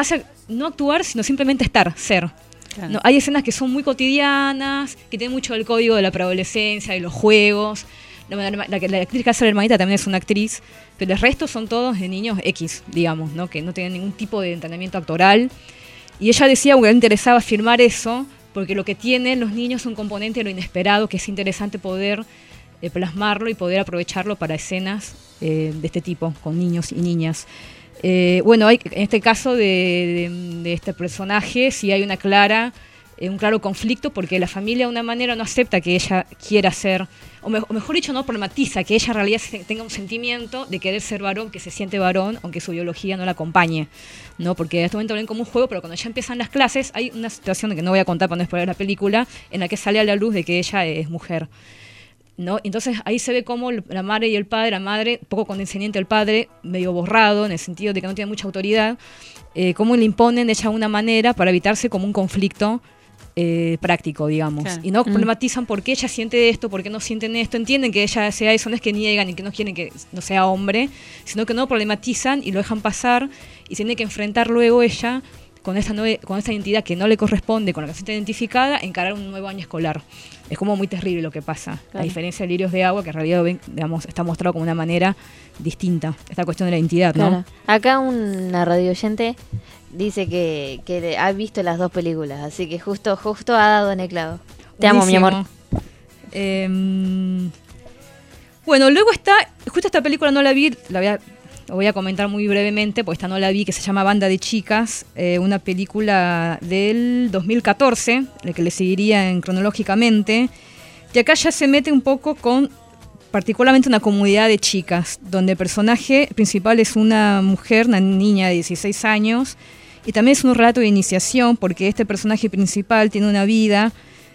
no actuar, sino simplemente estar, ser. Claro. No, hay escenas que son muy cotidianas, que tienen mucho del código de la preadolescencia, de los juegos. La, la, la, la actriz que hace la hermanita también es una actriz, pero el resto son todos de niños X, digamos, ¿no? Que no tienen ningún tipo de entrenamiento actoral. Y ella decía que le interesaba firmar eso, porque lo que tienen los niños es un componente de lo inesperado, que es interesante poder eh, plasmarlo y poder aprovecharlo para escenas eh, de este tipo, con niños y niñas. Eh, bueno, hay, en este caso de, de, de este personaje sí hay una clara, eh, un claro conflicto, porque la familia de una manera no acepta que ella quiera ser, o, me, o mejor dicho, no problematiza que ella en realidad se, tenga un sentimiento de querer ser varón, que se siente varón, aunque su biología no la acompañe, ¿no? Porque en este momento lo ven como un juego, pero cuando ya empiezan las clases hay una situación que no voy a contar para no spoiler la película, en la que sale a la luz de que ella es mujer, ¿no? Entonces ahí se ve cómo la madre y el padre, la madre, poco condescendiente el padre, medio borrado, en el sentido de que no tiene mucha autoridad, eh, cómo le imponen de ella una manera para evitarse como un conflicto eh, práctico, digamos. Claro. Y no Mm. problematizan por qué ella siente esto, por qué no sienten esto, entienden que ella sea eso, no es que niegan y que no quieren que no sea hombre, sino que no problematizan y lo dejan pasar y tiene que enfrentar luego ella con esta, nueve, con esta identidad que no le corresponde, con la que se siente identificada, encarar un nuevo año escolar. Es como muy terrible lo que pasa. Claro. A diferencia de Lirios de Agua, que en realidad ven, digamos, está mostrado como una manera distinta. Esta cuestión de la identidad, ¿no? Claro. Acá una radio oyente dice que, que ha visto las dos películas, así que justo justo ha dado en el clavo. Te amo, mi Buenísimo. amor. Eh, bueno, luego está, justo esta película no la vi, la voy a, la voy a comentar muy brevemente, porque esta no la vi, que se llama Banda de Chicas, eh, una película del dos mil catorce, la que le seguiría en cronológicamente, y acá ya se mete un poco con particularmente una comunidad de chicas, donde el personaje principal es una mujer, una niña de dieciséis años, y también es un relato de iniciación, porque este personaje principal tiene una vida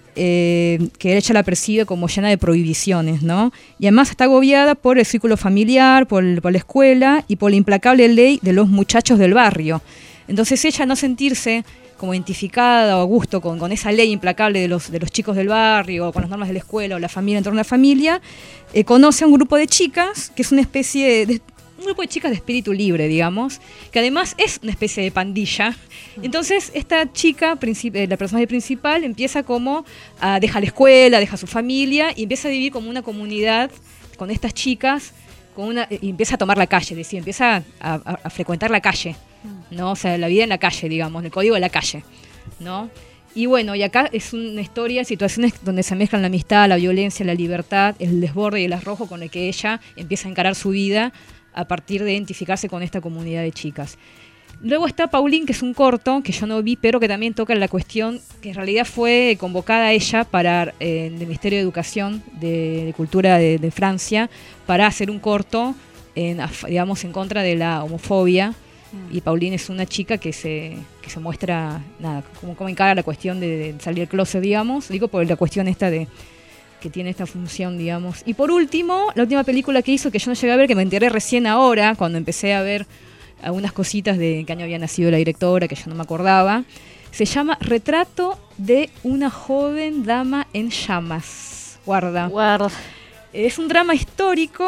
eh, que ella la percibe como llena de prohibiciones, ¿no? Y además está agobiada por el círculo familiar, por, el- por la escuela y por la implacable ley de los muchachos del barrio. Entonces ella, no sentirse como identificada o a gusto con, con esa ley implacable de los, de los chicos del barrio, o con las normas de la escuela, o la familia en torno a la familia, eh, conoce a un grupo de chicas, que es una especie de, un grupo de chicas de espíritu libre, digamos, que además es una especie de pandilla. Entonces esta chica, princip- eh, la personaje principal, empieza como a dejar la escuela, deja su familia, y empieza a vivir como una comunidad con estas chicas, con una, y empieza a tomar la calle, es decir, empieza a, a- a frecuentar la calle, ¿no? O sea, la vida en la calle, digamos, el código de la calle, ¿no? Y bueno, y acá es una historia, situaciones donde se mezclan la amistad, la violencia, la libertad, el desborde y el arrojo con el que ella empieza a encarar su vida a partir de identificarse con esta comunidad de chicas. Luego está Pauline, que es un corto que yo no vi, pero que también toca la cuestión que en realidad fue convocada ella para eh, el Ministerio de Educación de, de Cultura de, de Francia para hacer un corto, en, af- digamos, en contra de la homofobia. Y Pauline es una chica que se, que se muestra, nada, como, como encara la cuestión de, de salir del closet, digamos. Digo por la cuestión esta de que tiene esta función, digamos. Y por último, la última película que hizo, que yo no llegué a ver, que me enteré recién ahora, cuando empecé a ver algunas cositas de qué año había nacido la directora, que yo no me acordaba, se llama Retrato de una joven dama en llamas. Guarda. Guarda. Es un drama histórico,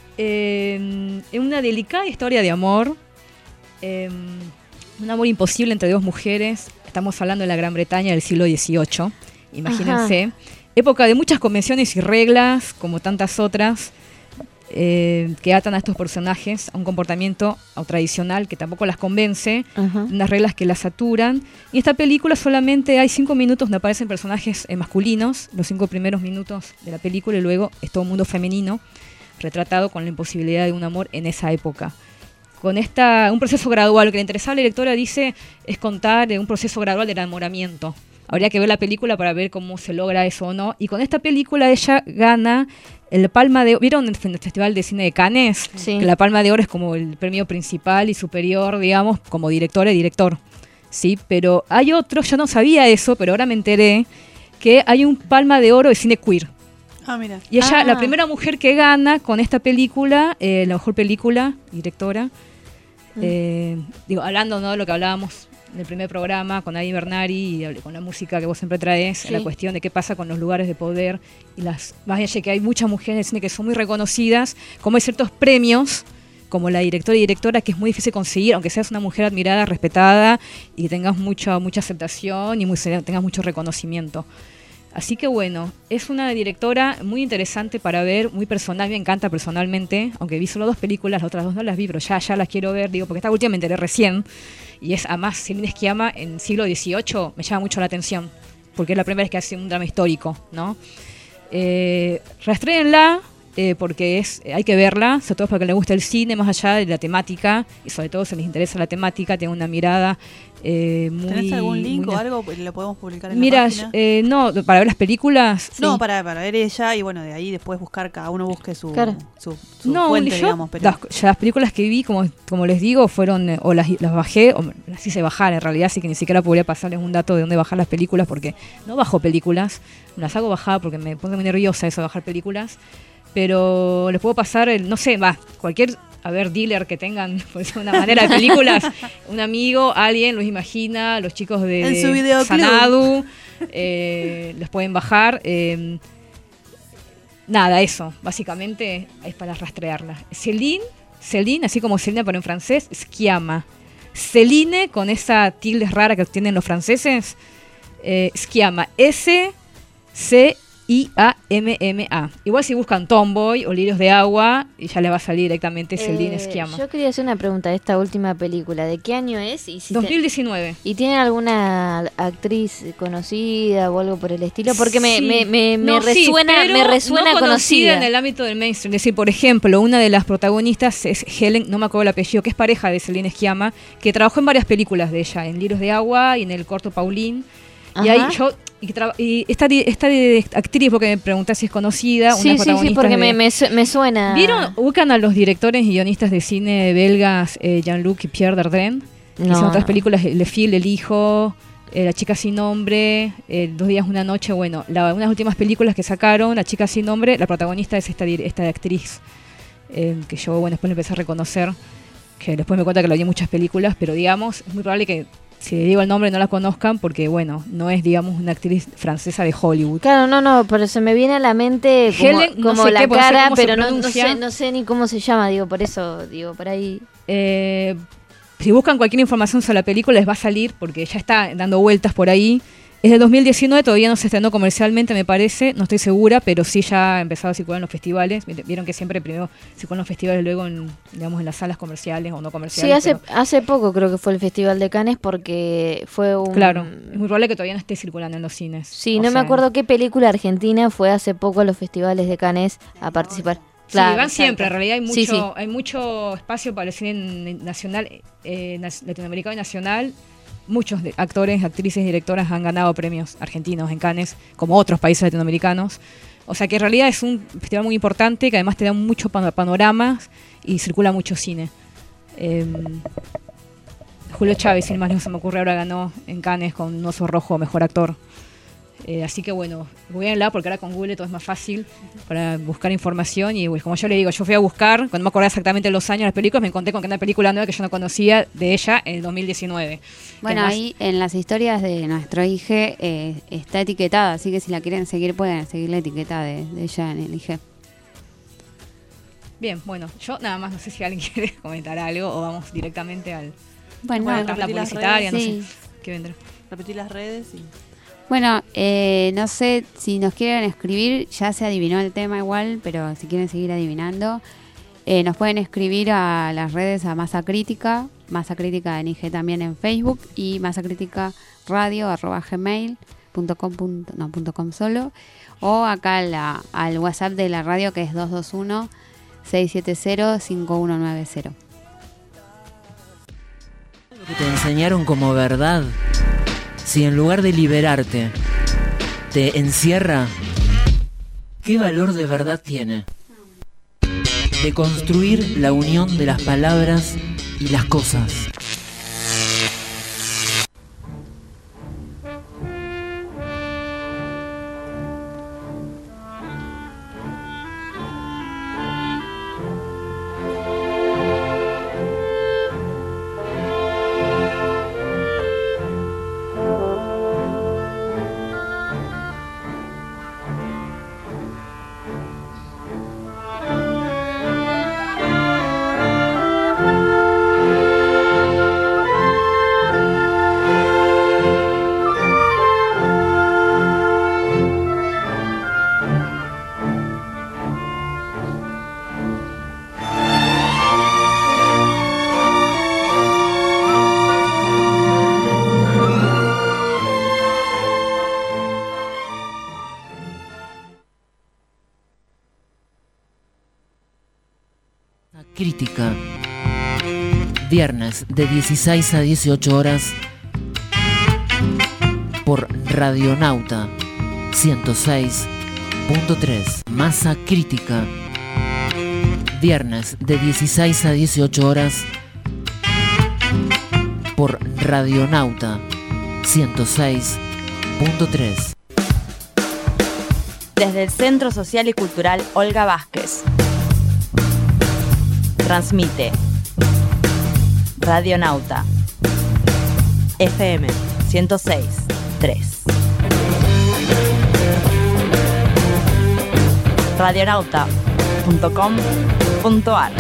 eh, es una delicada historia de amor, eh, un amor imposible entre dos mujeres. Estamos hablando de la Gran Bretaña del siglo dieciocho, imagínense. Ajá. Época de muchas convenciones y reglas, como tantas otras, eh, que atan a estos personajes a un comportamiento o tradicional que tampoco las convence, Ajá. unas reglas que las saturan. Y en esta película solamente hay cinco minutos donde aparecen personajes eh, masculinos, los cinco primeros minutos de la película, y luego es todo un mundo femenino, retratado con la imposibilidad de un amor en esa época. Con esta, un proceso gradual, lo que le interesaba a la directora, dice, es contar eh, un proceso gradual del enamoramiento. Habría que ver la película para ver cómo se logra eso o no. Y con esta película ella gana el Palma de Oro. ¿Vieron en el Festival de Cine de Cannes? Sí. Que la Palma de Oro es como el premio principal y superior, digamos, como directora y director. Sí, pero hay otros, yo no sabía eso, pero ahora me enteré que hay un Palma de Oro de cine queer. Ah, mira. Y ella, Ah. la primera mujer que gana con esta película, eh, la mejor película, directora, eh, digo, hablando, ¿no?, de lo que hablábamos en el primer programa con Adi Bernari y hablé con la música que vos siempre traes, Sí. la cuestión de qué pasa con los lugares de poder y las, más allá de que hay muchas mujeres en el cine que son muy reconocidas, como hay ciertos premios como la directora y directora, que es muy difícil conseguir, aunque seas una mujer admirada, respetada y tengas mucha, mucha aceptación y muy, tengas mucho reconocimiento. Así que bueno, es una directora muy interesante para ver, muy personal, me encanta personalmente, aunque vi solo dos películas, las otras dos no las vi, pero ya, ya las quiero ver, digo, porque esta última me enteré recién, y es además Celine Sciamma en siglo dieciocho, me llama mucho la atención, porque es la primera vez que hace un drama histórico, ¿no? Eh, rastréenla, eh, porque es, hay que verla, sobre todo porque les gusta el cine, más allá de la temática, y sobre todo si les interesa la temática, tiene una mirada eh, muy... ¿Tenés algún link muy, o algo? ¿Lo podemos publicar en Mira, la página? eh, no, para ver las películas. No, sí. para, para ver ella y bueno, de ahí después buscar, cada uno busque su, Claro. su, su No, fuente, yo, digamos. Pero... las, ya las películas que vi, como, como les digo, fueron, eh, o las, las bajé, o las hice bajar en realidad, así que ni siquiera podría pasarles un dato de dónde bajar las películas, porque no bajo películas, las hago bajar porque me pone muy nerviosa eso de bajar películas, pero les puedo pasar, el, no sé, va, cualquier... A ver, dealer que tengan, pues una manera de películas, un amigo, alguien, los imagina, los chicos de, En su de videoclub. Sanadu, eh, les pueden bajar. Eh, nada, eso, básicamente es para rastrearla. Celine, Celine, así como Celine, pero en francés, Sciamma. Celine, con esa tilde rara que tienen los franceses, eh, Sciamma, S C I A M M A. Igual si buscan Tomboy o Lirios de Agua, y ya le va a salir directamente Celine Eh, Sciamma. Yo quería hacer una pregunta de esta última película. ¿De qué año es? Y si dos mil diecinueve. te- ¿Y tiene alguna actriz conocida o algo por el estilo? Porque me, Sí. me, me, me No, sí, resuena, pero me resuena no conocida. en el ámbito del mainstream. Es decir, por ejemplo, una de las protagonistas es Helen, no me acuerdo el apellido, que es pareja de Celine Sciamma, que trabajó en varias películas de ella, en Lirios de Agua y en el corto Pauline. Y Ajá. ahí yo y, traba- y esta, di- esta di- actriz, porque me preguntás si es conocida, Sí, una sí, sí, protagonista porque de- me, me, su- me suena. ¿Vieron? Ubican a los directores y guionistas de cine belgas eh, Jean-Luc y Pierre Dardenne, que No, hicieron otras no. películas, Le Fil, El Hijo, eh, La Chica Sin Nombre, eh, Dos Días, Una Noche. Bueno, la, una de las últimas películas que sacaron, La Chica Sin Nombre, la protagonista es esta, dir- esta actriz, eh, que yo, bueno, después le empecé a reconocer, que después me cuenta que la vi en muchas películas, pero digamos, es muy probable que si le digo el nombre no la conozcan porque, bueno, no es, digamos, una actriz francesa de Hollywood. Claro, no, no, pero se me viene a la mente como, Helen, no como sé la qué, porque no sé cara, cómo se pero no, no pronuncia. sé, no sé ni cómo se llama, digo, por eso, digo, por ahí. Eh, si buscan cualquier información sobre la película les va a salir porque ya está dando vueltas por ahí. Es del dos mil diecinueve, todavía no se estrenó comercialmente, me parece, no estoy segura, pero sí ya ha empezado a circular en los festivales. Vieron que siempre primero circulan en los festivales, luego en, digamos, en las salas comerciales o no Sí, comerciales. hace, pero- hace poco creo que fue el Festival de Cannes porque fue un... Claro, es muy probable que todavía no esté circulando en los cines. Sí, O no me sea, acuerdo qué película argentina fue hace poco a los festivales de Cannes a participar. Sí, Claro, van exacto. siempre, en realidad hay mucho, Sí, sí. hay mucho espacio para el cine nacional, eh, nas- latinoamericano y nacional. Muchos de- actores, actrices, directoras han ganado premios argentinos en Cannes, como otros países latinoamericanos. O sea que en realidad es un festival muy importante, que además te da mucho pano- panoramas y circula mucho cine. Eh, Julio Chávez, sin más no se me ocurre, ahora ganó en Cannes con Un Oso Rojo, mejor actor. Eh, así que bueno, googleenla porque ahora con Google todo es más fácil para buscar información y pues, como yo le digo, yo fui a buscar, cuando no me acordaba exactamente los años de las películas, me encontré con que una película nueva que yo no conocía de ella en el dos mil diecinueve. Bueno, Además, ahí en las historias de nuestro I G eh, está etiquetada, así que si la quieren seguir pueden seguir la etiqueta de, de ella en el I G. Bien, bueno, yo nada más no sé si alguien quiere comentar algo o vamos directamente al Bueno, a la repetir las publicitaria, no redes, sé qué vendrá. Repetí las redes y... Bueno, eh, no sé si nos quieren escribir, ya se adivinó el tema igual, pero si quieren seguir adivinando, eh, nos pueden escribir a las redes a Masa Crítica, Masa Crítica en I G también en Facebook y Masa Crítica Radio arroba gmail punto com, punto- no, punto com solo, o acá a la- al WhatsApp de la radio que es dos dos uno, seis siete cero, cinco uno nueve cero. Lo que te enseñaron como verdad, si en lugar de liberarte te encierra, ¿qué valor de verdad tiene? De construir la unión de las palabras y las cosas. Crítica. Viernes de dieciséis a dieciocho horas por Radionauta ciento seis punto tres. Masa Crítica. Viernes de dieciséis a dieciocho horas por Radionauta ciento seis punto tres. Desde el Centro Social y Cultural Olga Vázquez. Transmite Radionauta F M ciento seis punto tres. radionauta punto com punto ar.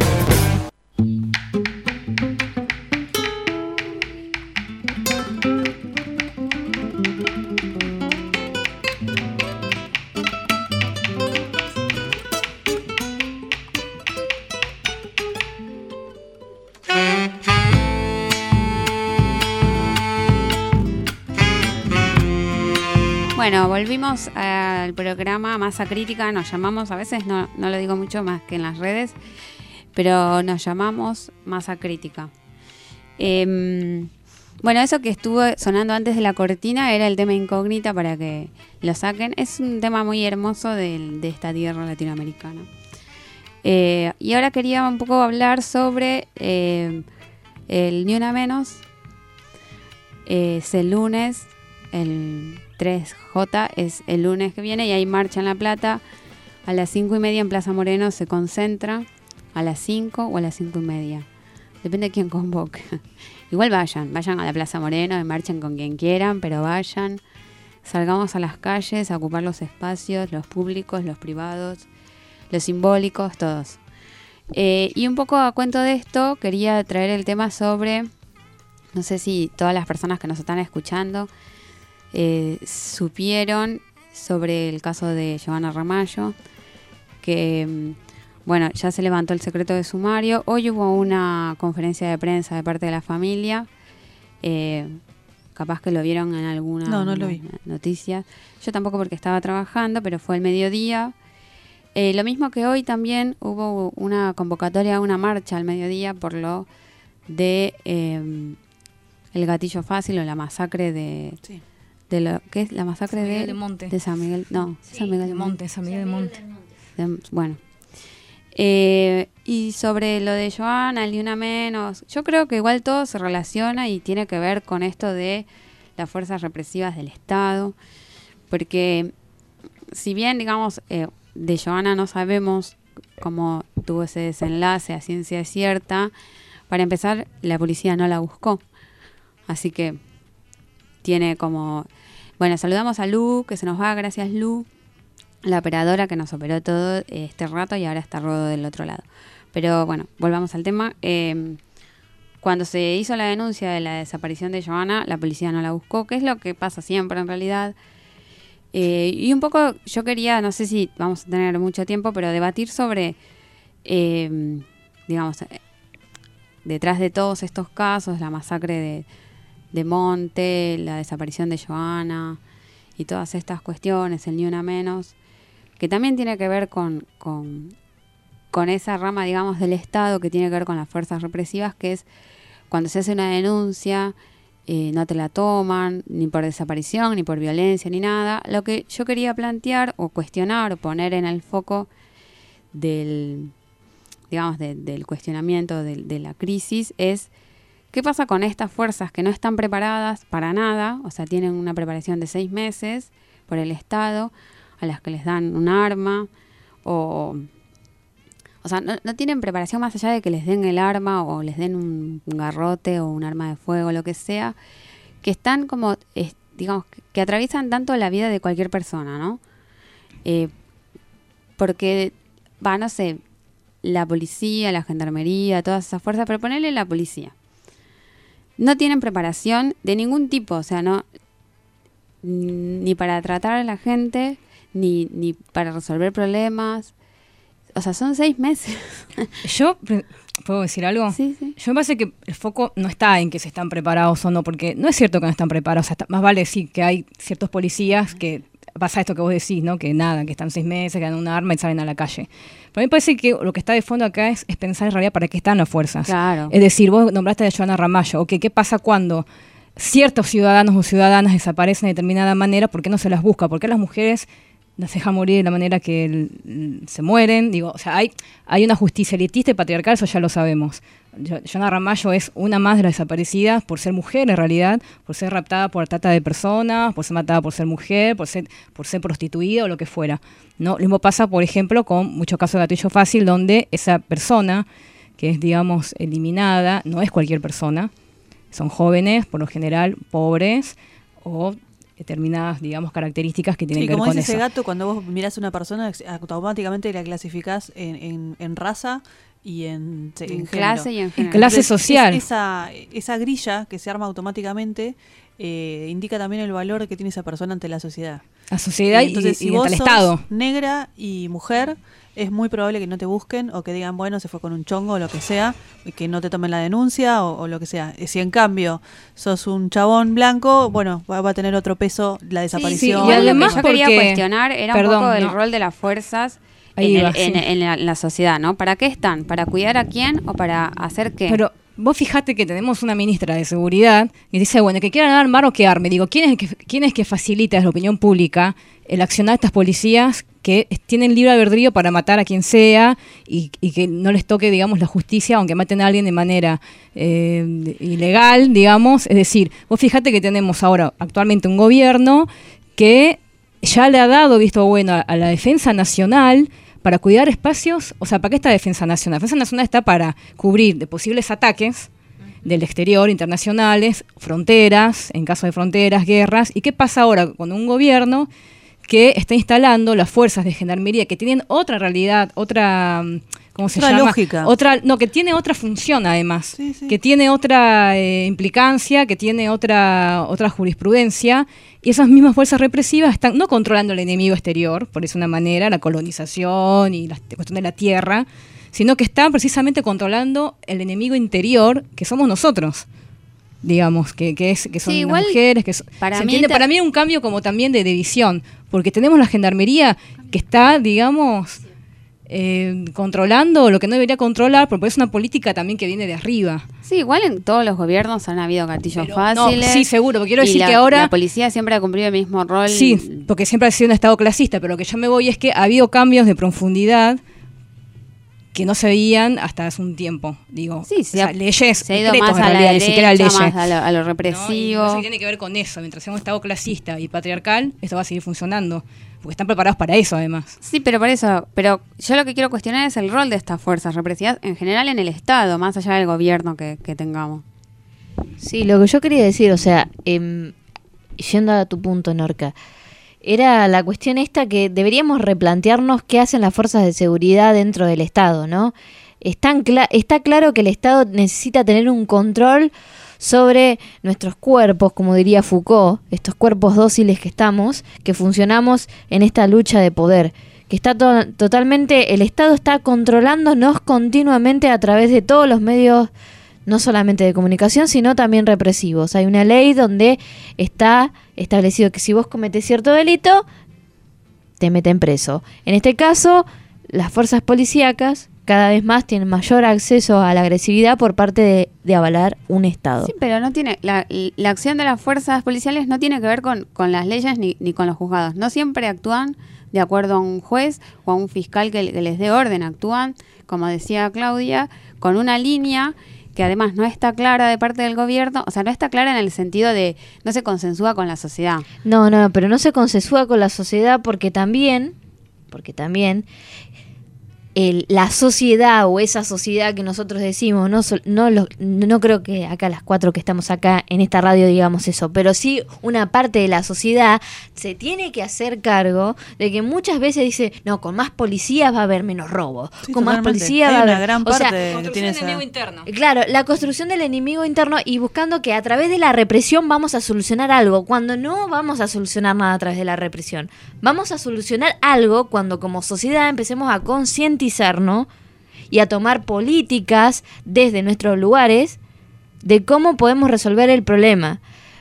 Bueno, volvimos al programa Masa Crítica. Nos llamamos, a veces no, no lo digo mucho más que en las redes, pero nos llamamos Masa Crítica. Eh, bueno, eso que estuvo sonando antes de la cortina era el tema Incógnita, para que lo saquen. Es un tema muy hermoso de, de esta tierra latinoamericana. Eh, y ahora quería un poco hablar sobre eh, el Ni Una Menos. Eh, es el lunes, el tres J es el lunes que viene, y hay marcha en La Plata a las cinco y media en Plaza Moreno. Se concentra a las cinco o a las cinco y media, depende de quién convoque. Igual vayan, vayan a la Plaza Moreno y marchen con quien quieran, pero vayan, salgamos a las calles a ocupar los espacios, los públicos, los privados, los simbólicos, todos. Eh, y un poco a cuento de esto, quería traer el tema sobre, no sé si todas las personas que nos están escuchando Eh, supieron sobre el caso de Giovanna Ramallo, que bueno, ya se levantó el secreto de sumario. Hoy hubo una conferencia de prensa de parte de la familia, eh, capaz que lo vieron en alguna no, no lo vi. noticia. Yo tampoco, porque estaba trabajando, pero fue el mediodía. Eh, lo mismo que hoy también hubo una convocatoria a una marcha al mediodía por lo de eh, el gatillo fácil o la masacre de... Sí. De lo que es la masacre San Miguel de, de Monte. de San Miguel, no, sí, San Miguel de Monte, San Miguel de Monte. De, bueno, eh, y sobre lo de Joana, el Ni Una Menos, yo creo que igual todo se relaciona y tiene que ver con esto de las fuerzas represivas del Estado, porque si bien, digamos, eh, de Joana no sabemos cómo tuvo ese desenlace a ciencia cierta, para empezar, la policía no la buscó, así que tiene como... Bueno, saludamos a Lu, que se nos va, gracias Lu, la operadora que nos operó todo este rato, y ahora está Rodo del otro lado. Pero bueno, volvamos al tema. Eh, cuando se hizo la denuncia de la desaparición de Joana, la policía no la buscó, que es lo que pasa siempre en realidad. Eh, y un poco yo quería, no sé si vamos a tener mucho tiempo, pero debatir sobre, eh, digamos, eh, detrás de todos estos casos, la masacre de... de Monte, la desaparición de Joana y todas estas cuestiones, el Ni Una Menos, que también tiene que ver con, con, con esa rama, digamos, del Estado que tiene que ver con las fuerzas represivas, que es cuando se hace una denuncia, eh, no te la toman, ni por desaparición, ni por violencia, ni nada. Lo que yo quería plantear o cuestionar o poner en el foco del, digamos, de, del cuestionamiento de, de la crisis es: ¿qué pasa con estas fuerzas que no están preparadas para nada? O sea, tienen una preparación de seis meses por el Estado, a las que les dan un arma, o, o sea, no, no tienen preparación más allá de que les den el arma o les den un, un garrote o un arma de fuego, lo que sea, que están como, eh, digamos, que, que atraviesan tanto la vida de cualquier persona, ¿no? Eh, porque, va, no sé, la policía, la gendarmería, todas esas fuerzas, pero ponerle la policía. No tienen preparación de ningún tipo, o sea, no ni para tratar a la gente, ni, ni para resolver problemas. O sea, son seis meses. Yo, ¿puedo decir algo? Sí, sí. Yo me parece que el foco no está en que se están preparados o no, porque no es cierto que no están preparados. O sea, está, más vale decir que hay ciertos policías que pasa esto que vos decís, ¿no? Que nada, que están seis meses, que dan un arma y salen a la calle. Pero a mí me parece que lo que está de fondo acá es, es pensar en realidad para qué están las fuerzas. Claro. Es decir, vos nombraste a Joana Ramallo, ok, ¿qué pasa cuando ciertos ciudadanos o ciudadanas desaparecen de determinada manera? ¿Por qué no se las busca? ¿Por qué las mujeres las dejan morir de la manera que el, se mueren? Digo, o sea, hay, hay una justicia elitista y patriarcal, eso ya lo sabemos. Joana Ramallo es una más de las desaparecidas por ser mujer en realidad, por ser raptada por trata de personas, por ser matada por ser mujer, por ser, por ser prostituida o lo que fuera, ¿no? Lo mismo pasa, por ejemplo, con muchos casos de gatillo fácil, donde esa persona que es, digamos, eliminada, no es cualquier persona, son jóvenes, por lo general, pobres o determinadas, digamos, características que tienen sí, que ver con eso. Como dice ese gato, cuando vos mirás a una persona, automáticamente la clasificás en, en, en raza y en, en, en clase y en género. Clase social. Es, esa, esa grilla que se arma automáticamente eh, indica también el valor que tiene esa persona ante la sociedad. La sociedad y, entonces, y, si y vos ante el sos Estado. negra y mujer, es muy probable que no te busquen o que digan, bueno, se fue con un chongo o lo que sea, y que no te tomen la denuncia o, o lo que sea. Si en cambio sos un chabón blanco, bueno, va, va a tener otro peso la desaparición. Sí, sí. Y además lo que yo quería cuestionar era Perdón, un poco el no. rol de las fuerzas Ahí en, va, el, sí. en, en, la, en la sociedad, ¿no? ¿Para qué están? ¿Para cuidar a quién o para hacer qué? Pero vos fijate que tenemos una ministra de Seguridad y dice, bueno, que quieran armar o que arme. Digo, ¿quién es el que, quién es que facilita desde la opinión pública el accionar de estas policías que tienen libre albedrío para matar a quien sea y, y que no les toque, digamos, la justicia, aunque maten a alguien de manera eh, ilegal, digamos? Es decir, vos fijate que tenemos ahora actualmente un gobierno que ya le ha dado visto bueno a, a la defensa nacional para cuidar espacios. O sea, ¿para qué está Defensa Nacional? Defensa Nacional está para cubrir de posibles ataques del exterior, internacionales, fronteras, en caso de fronteras, guerras. ¿Y qué pasa ahora con un gobierno que está instalando las fuerzas de gendarmería que tienen otra realidad, otra, ¿cómo se otra llama? lógica. Otra, no, que tiene otra función además, sí, sí. que tiene otra eh, implicancia, que tiene otra, otra jurisprudencia, y esas mismas fuerzas represivas están no controlando el enemigo exterior, por decir una manera, la colonización y la cuestión de la tierra, sino que están precisamente controlando el enemigo interior, que somos nosotros. Digamos, que, que, es, que son sí, las igual, mujeres, que so, para, ¿se mí entiende? te... Para mí es un cambio como también de, de visión, porque tenemos la gendarmería que está, digamos, eh, controlando lo que no debería controlar, porque es una política también que viene de arriba. Sí, igual en todos los gobiernos han habido gatillos Pero, fáciles. No, sí, seguro, porque quiero y decir la, que ahora... la policía siempre ha cumplido el mismo rol. Sí, porque siempre ha sido un estado clasista, pero lo que yo me voy es que ha habido cambios de profundidad que no se veían hasta hace un tiempo, digo, sí, se o sea, ha, leyes, se ha ido decretos, más en a realidad, la ni derecha, siquiera leyes. más a lo, a lo represivo. No, y tiene que ver con eso, mientras sea un estado clasista y patriarcal, esto va a seguir funcionando, porque están preparados para eso además. Sí, pero por eso, pero yo lo que quiero cuestionar es el rol de estas fuerzas represivas en general en el Estado, más allá del gobierno que, que tengamos. Sí, lo que yo quería decir, o sea, eh, yendo a tu punto, Norca, era la cuestión esta que deberíamos replantearnos qué hacen las fuerzas de seguridad dentro del Estado, ¿no? Están cla- está claro que el Estado necesita tener un control sobre nuestros cuerpos, como diría Foucault, estos cuerpos dóciles que estamos, que funcionamos en esta lucha de poder, que está to- totalmente, el Estado está controlándonos continuamente a través de todos los medios, no solamente de comunicación, sino también represivos. Hay una ley donde está establecido que si vos cometés cierto delito, te meten preso. En este caso, las fuerzas policíacas cada vez más tienen mayor acceso a la agresividad por parte de, de avalar un Estado. Sí, pero no tiene la, la acción de las fuerzas policiales no tiene que ver con, con las leyes ni, ni con los juzgados. No siempre actúan de acuerdo a un juez o a un fiscal que, que les dé orden. Actúan, como decía Claudia, con una línea que además no está clara de parte del gobierno, o sea, no está clara en el sentido de no se consensúa con la sociedad. No, no, pero no se consensúa con la sociedad porque también, porque también el, la sociedad o esa sociedad que nosotros decimos, no, no, lo, no creo que acá las cuatro que estamos acá en esta radio digamos eso, pero sí una parte de la sociedad se tiene que hacer cargo de que muchas veces dice, no, con más policías va a haber menos robos, Sí, con más totalmente. policías Hay va a una haber... gran o sea, parte que Construcción tiene de esa- enemigo interno. Claro, la construcción del enemigo interno y buscando que a través de la represión vamos a solucionar algo, cuando no vamos a solucionar nada a través de la represión. Vamos a solucionar algo cuando como sociedad empecemos a concientizarnos y a tomar políticas desde nuestros lugares de cómo podemos resolver el problema.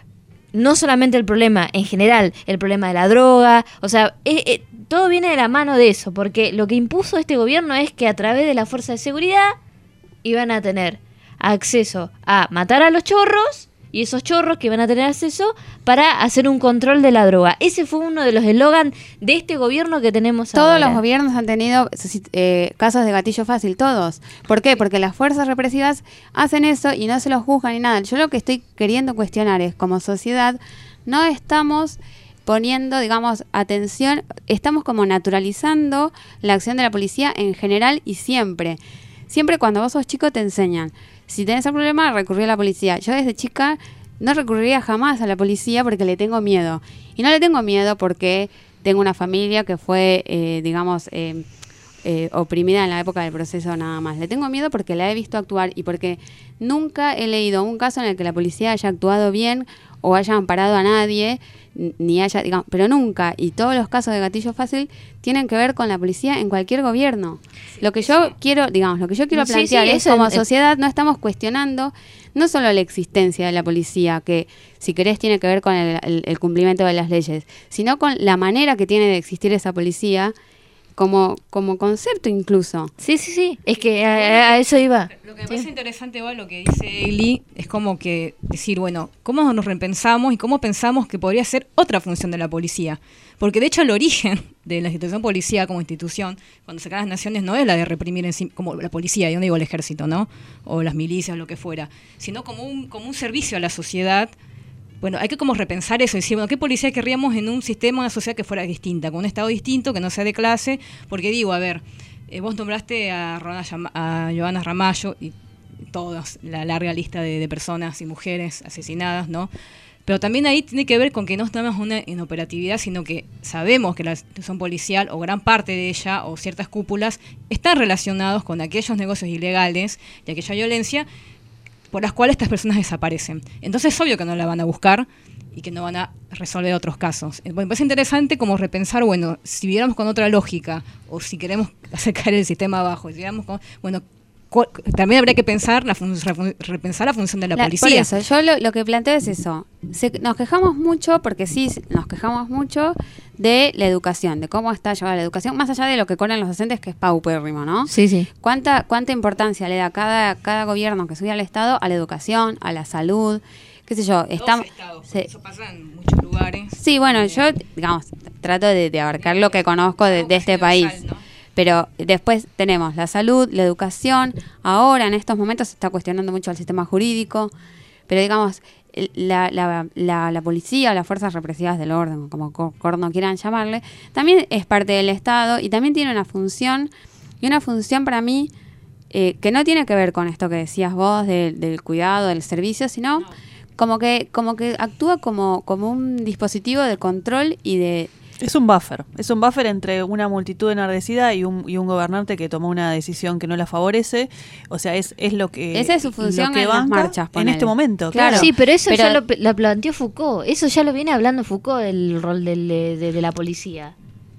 no solamente el problema en general, el problema de la droga, o sea, eh, eh, todo viene de la mano de eso, porque lo que impuso este gobierno es que a través de la fuerza de seguridad iban a tener acceso a matar a los chorros, y esos chorros que van a tener acceso para hacer un control de la droga. Ese fue uno de los eslogans de este gobierno que tenemos Todos ahora. los gobiernos han tenido eh, casos de gatillo fácil, todos. ¿Por qué? Porque las fuerzas represivas hacen eso y no se los juzgan ni nada. Yo lo que estoy queriendo cuestionar es, como sociedad, no estamos poniendo, digamos, atención, estamos como naturalizando la acción de la policía en general y siempre. Siempre cuando vos sos chico te enseñan, si tenés un problema, recurrí a la policía. Yo desde chica no recurriría jamás a la policía porque le tengo miedo. Y no le tengo miedo porque tengo una familia que fue, eh, digamos, eh, eh, oprimida en la época del proceso nada más. Le tengo miedo porque la he visto actuar y porque nunca he leído un caso en el que la policía haya actuado bien o haya amparado a nadie, ni haya, digamos, pero nunca. Y todos los casos de gatillo fácil tienen que ver con la policía en cualquier gobierno. Sí, lo que yo sí. quiero, digamos, lo que yo quiero sí, plantear sí, es eso como es, sociedad no estamos cuestionando no solo la existencia de la policía, que si querés tiene que ver con el, el, el cumplimiento de las leyes, sino con la manera que tiene de existir esa policía como, como concepto incluso. Sí, sí, sí, es que a, a eso iba. Lo que me parece interesante, va, lo que dice Eli, es como que decir, bueno, ¿cómo nos repensamos y cómo pensamos que podría ser otra función de la policía? Porque de hecho el origen de la institución policía como institución, cuando se crean las naciones, no es la de reprimir en sí, como la policía, yo no digo el ejército, ¿no? O las milicias, lo que fuera, sino como un, como un servicio a la sociedad. Bueno, hay que como repensar eso y decir, bueno, ¿qué policía querríamos en un sistema, una sociedad que fuera distinta, con un estado distinto, que no sea de clase? Porque digo, a ver, eh, vos nombraste a, Rona, a Joana Ramallo y todas, la larga lista de, de personas y mujeres asesinadas, ¿no? Pero también ahí tiene que ver con que no estamos una inoperatividad, sino que sabemos que la institución policial, o gran parte de ella, o ciertas cúpulas, están relacionados con aquellos negocios ilegales y aquella violencia por las cuales estas personas desaparecen. Entonces es obvio que no la van a buscar y que no van a resolver otros casos. Me parece interesante como repensar, bueno, si viéramos con otra lógica, o si queremos hacer caer el sistema abajo, si viéramos con, bueno, también habría que pensar la fun- repensar la función de la, la policía. Por eso, yo lo, lo que planteo es eso. Se, nos quejamos mucho, porque sí, nos quejamos mucho de la educación, de cómo está llevada la educación, más allá de lo que cobran los docentes, que es paupérrimo, ¿no? Sí, sí. ¿Cuánta, cuánta importancia le da cada, cada gobierno que sube al Estado a la educación, a la salud? Qué sé yo, estamos... Se, eso pasa en muchos lugares. Sí, bueno, yo, digamos, trato de, de abarcar lo que conozco de, de este país. ¿No? Pero después tenemos la salud, la educación, ahora en estos momentos se está cuestionando mucho el sistema jurídico, pero digamos, la, la, la, la policía, las fuerzas represivas del orden, como corno quieran llamarle, también es parte del Estado y también tiene una función, y una función para mí eh, que no tiene que ver con esto que decías vos de, del cuidado, del servicio, sino no. como que como que actúa como, como un dispositivo de control y de... Es un buffer, es un buffer entre una multitud enardecida y un, y un gobernante que tomó una decisión que no la favorece. O sea, es, es lo que esa es su función que en las marchas, en este momento. Claro, claro. Sí, pero eso pero, ya lo, lo planteó Foucault. Eso ya lo viene hablando Foucault, del rol del, de, de la policía.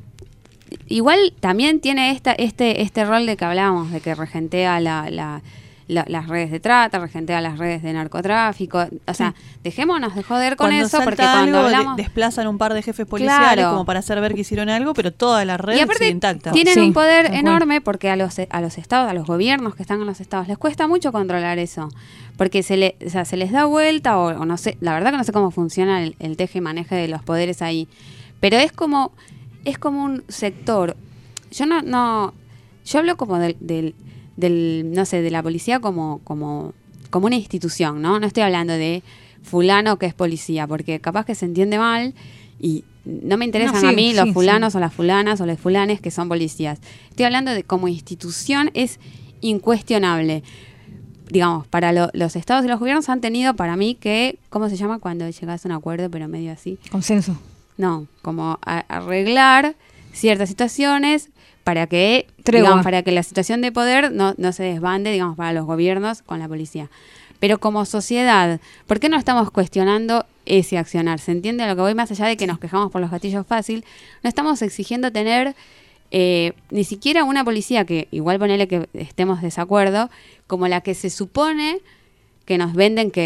Igual también tiene esta este este rol de que hablábamos, de que regentea la... la La, las redes de trata, regentea las redes de narcotráfico, o sea, sí. dejémonos de joder con cuando eso, porque cuando algo, hablamos... De, desplazan un par de jefes policiales claro. como para hacer ver que hicieron algo, pero toda la red sigue intacta. Tienen sí, un poder enorme porque a los a los estados, a los gobiernos que están en los estados, les cuesta mucho controlar eso, porque se, le, o sea, se les da vuelta, o, o no sé, la verdad que no sé cómo funciona el, el teje y maneje de los poderes ahí, pero es como, es como un sector, yo no, no yo hablo como del... del del no sé de la policía como como como una institución, ¿no? No estoy hablando de fulano que es policía, porque capaz que se entiende mal y no me interesan no, sí, a mí sí, los fulanos sí. o las fulanas o los fulanes que son policías. Estoy hablando de como institución es incuestionable. Digamos, para lo, los estados y los gobiernos han tenido para mí que, ¿cómo se llama cuando llegas a un acuerdo pero medio así? Consenso. No, como a, arreglar ciertas situaciones para que digamos, para que la situación de poder no, no se desbande, digamos, para los gobiernos con la policía. Pero como sociedad, ¿por qué no estamos cuestionando ese accionar? ¿Se entiende a lo que voy? Más allá de que nos quejamos por los gatillos fácil, no estamos exigiendo tener eh, ni siquiera una policía, que igual ponele que estemos desacuerdo, como la que se supone que nos venden que es.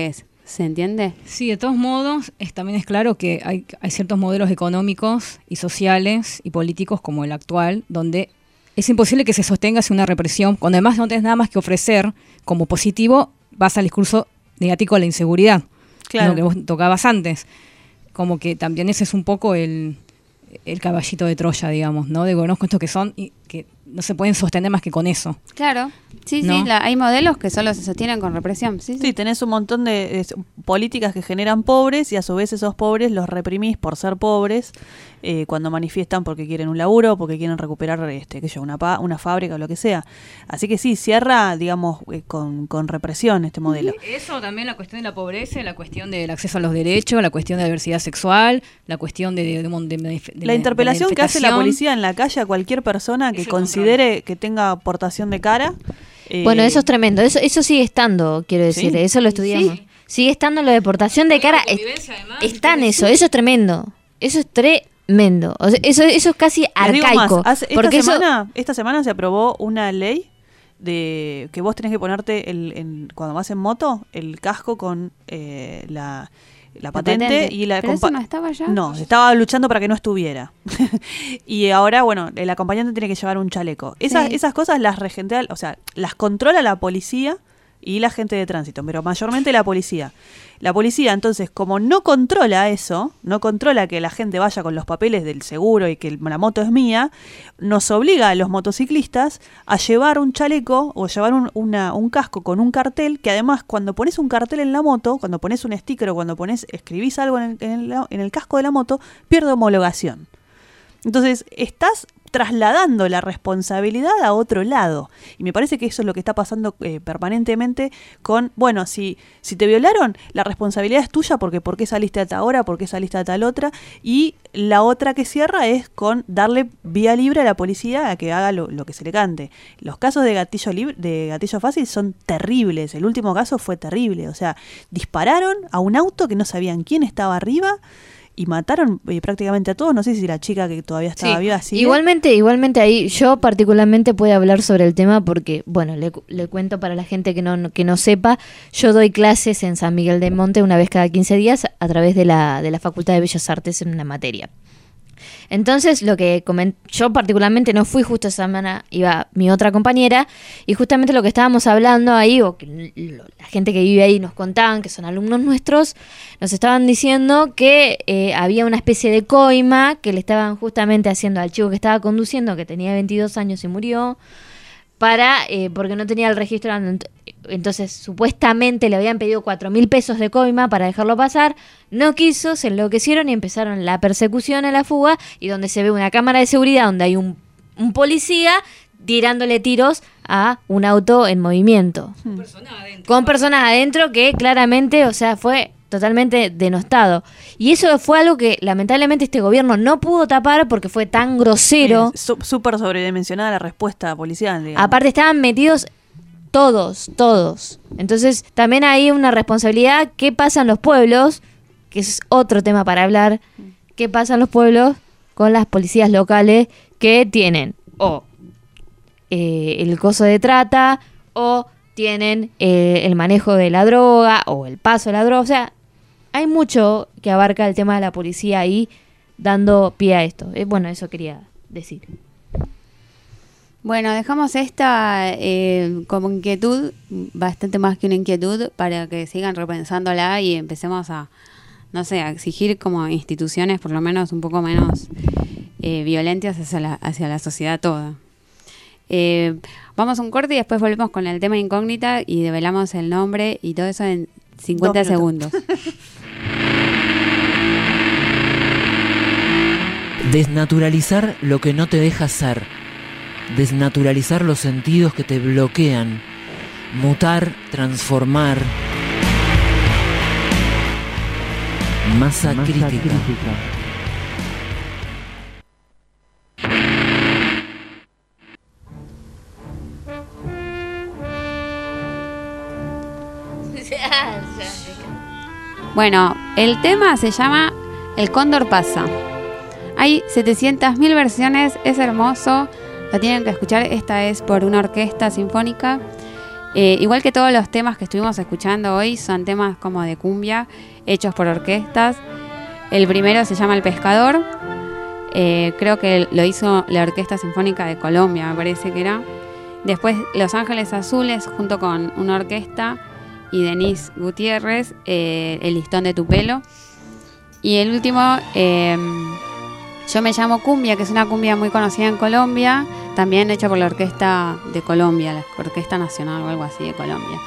¿Se entiende? Sí, de todos modos, es, también es claro que hay, hay ciertos modelos económicos y sociales y políticos como el actual, donde es imposible que se sostenga sin una represión, cuando además no tenés nada más que ofrecer como positivo, vas al discurso negativo a la inseguridad, Claro. lo que vos tocabas antes. Como que también ese es un poco el, el caballito de Troya, digamos, ¿no? De gobiernos estos que son y que no se pueden sostener más que con eso. Claro, sí, ¿No? sí, la- hay modelos que solo se sostienen con represión. Sí, sí. Sí, tenés un montón de es, políticas que generan pobres y a su vez esos pobres los reprimís por ser pobres eh, cuando manifiestan porque quieren un laburo, porque quieren recuperar este, qué sé yo, una, pa- una fábrica o lo que sea. Así que sí, cierra, digamos, eh, con, con represión este modelo. Eso también, la cuestión de la pobreza, la cuestión del acceso a los derechos, la cuestión de la diversidad sexual, la cuestión de, de, de, de- de- de- La interpelación de que hace la manifestación. policía en la calle a cualquier persona que considere que tenga aportación de cara. eh, Bueno, eso es tremendo. Eso eso sigue estando, quiero decir. ¿Sí? Eso lo estudiamos. Sí. Sigue estando lo de deportación de cara. es- Está en eso. Eso es tremendo. Eso es tremendo. O sea, eso, eso es casi Les digo arcaico. más, hace- esta, porque eso, semana, esta semana se aprobó una ley de que vos tenés que ponerte el, en- cuando vas en moto el casco con eh, la, la patente, patente. y la ¿Pero compa- eso no estaba ya? No, se estaba luchando para que no estuviera. Y ahora, bueno, el acompañante tiene que llevar un chaleco. Esas, Sí. esas cosas las regentea, o sea, las controla la policía y la gente de tránsito, pero mayormente la policía. La policía, entonces, como no controla eso, no controla que la gente vaya con los papeles del seguro y que el- la moto es mía, nos obliga a los motociclistas a llevar un chaleco o llevar un, una- un casco con un cartel, que además cuando pones un cartel en la moto, cuando pones un sticker o cuando pones, escribís algo en el, en el- en el casco de la moto, pierde homologación. Entonces, estás trasladando la responsabilidad a otro lado. Y me parece que eso es lo que está pasando eh, permanentemente con, bueno, si, si te violaron, la responsabilidad es tuya porque por qué saliste a tal hora, por qué saliste a tal otra. Y la otra que cierra es con darle vía libre a la policía a que haga lo, lo que se le cante. Los casos de gatillo, libre, de gatillo fácil son terribles. El último caso fue terrible. O sea, dispararon a un auto que no sabían quién estaba arriba y mataron eh, prácticamente a todos. No sé si la chica que todavía estaba Sí. viva sigue. Igualmente, igualmente ahí, yo particularmente puedo hablar sobre el tema porque, bueno, le, cu- le cuento para la gente que no, que no sepa, yo doy clases en San Miguel del Monte una vez cada quince días a través de la, de la Facultad de Bellas Artes en una materia. Entonces, lo que comen- yo particularmente no fui justo esa semana, iba mi otra compañera, y justamente lo que estábamos hablando ahí, o que l- lo- la gente que vive ahí nos contaban, que son alumnos nuestros, nos estaban diciendo que eh, había una especie de coima que le estaban justamente haciendo al chico que estaba conduciendo, que tenía veintidós años y murió, para eh, porque no tenía el registro. ent- Entonces, supuestamente le habían pedido cuatro mil pesos de coima para dejarlo pasar. No quiso, se enloquecieron y empezaron la persecución a la fuga. Y donde se ve una cámara de seguridad donde hay un, un policía tirándole tiros a un auto en movimiento. Con personas adentro que claramente, o sea, fue totalmente denostado. Y eso fue algo que lamentablemente este gobierno no pudo tapar porque fue tan grosero. Es su- súper sobredimensionada la respuesta policial, digamos. Aparte estaban metidos todos, todos. Entonces también hay una responsabilidad. ¿Qué pasa en los pueblos? Que es otro tema para hablar. ¿Qué pasa en los pueblos con las policías locales que tienen o eh, el coso de trata o tienen eh, el manejo de la droga o el paso de la droga? O sea, hay mucho que abarca el tema de la policía ahí dando pie a esto. Eh, bueno, eso quería decir. Bueno, dejamos esta eh, como inquietud, bastante más que una inquietud, para que sigan repensándola y empecemos a, no sé, a exigir como instituciones por lo menos un poco menos eh, violentas hacia la, hacia la sociedad toda. Eh, vamos a un corte y después volvemos con el tema incógnita y develamos el nombre y todo eso en cincuenta Dos segundos. Desnaturalizar lo que no te deja ser. Desnaturalizar los sentidos que te bloquean. Mutar, transformar. Masa, Masa crítica. crítica. Bueno, el tema se llama El Cóndor pasa. Hay setecientas mil versiones, es hermoso, lo tienen que escuchar. Esta es por una orquesta sinfónica Eh, igual que todos los temas que estuvimos escuchando hoy, son temas como de cumbia, hechos por orquestas. El primero se llama El Pescador. Eh, creo que lo hizo la Orquesta Sinfónica de Colombia, me parece que era. Después Los Ángeles Azules, junto con una orquesta, y Denise Gutiérrez, eh, El Listón de tu Pelo. Y el último, eh, Yo me llamo Cumbia, que es una cumbia muy conocida en Colombia, también hecha por la Orquesta de Colombia, la Orquesta Nacional o algo así de Colombia.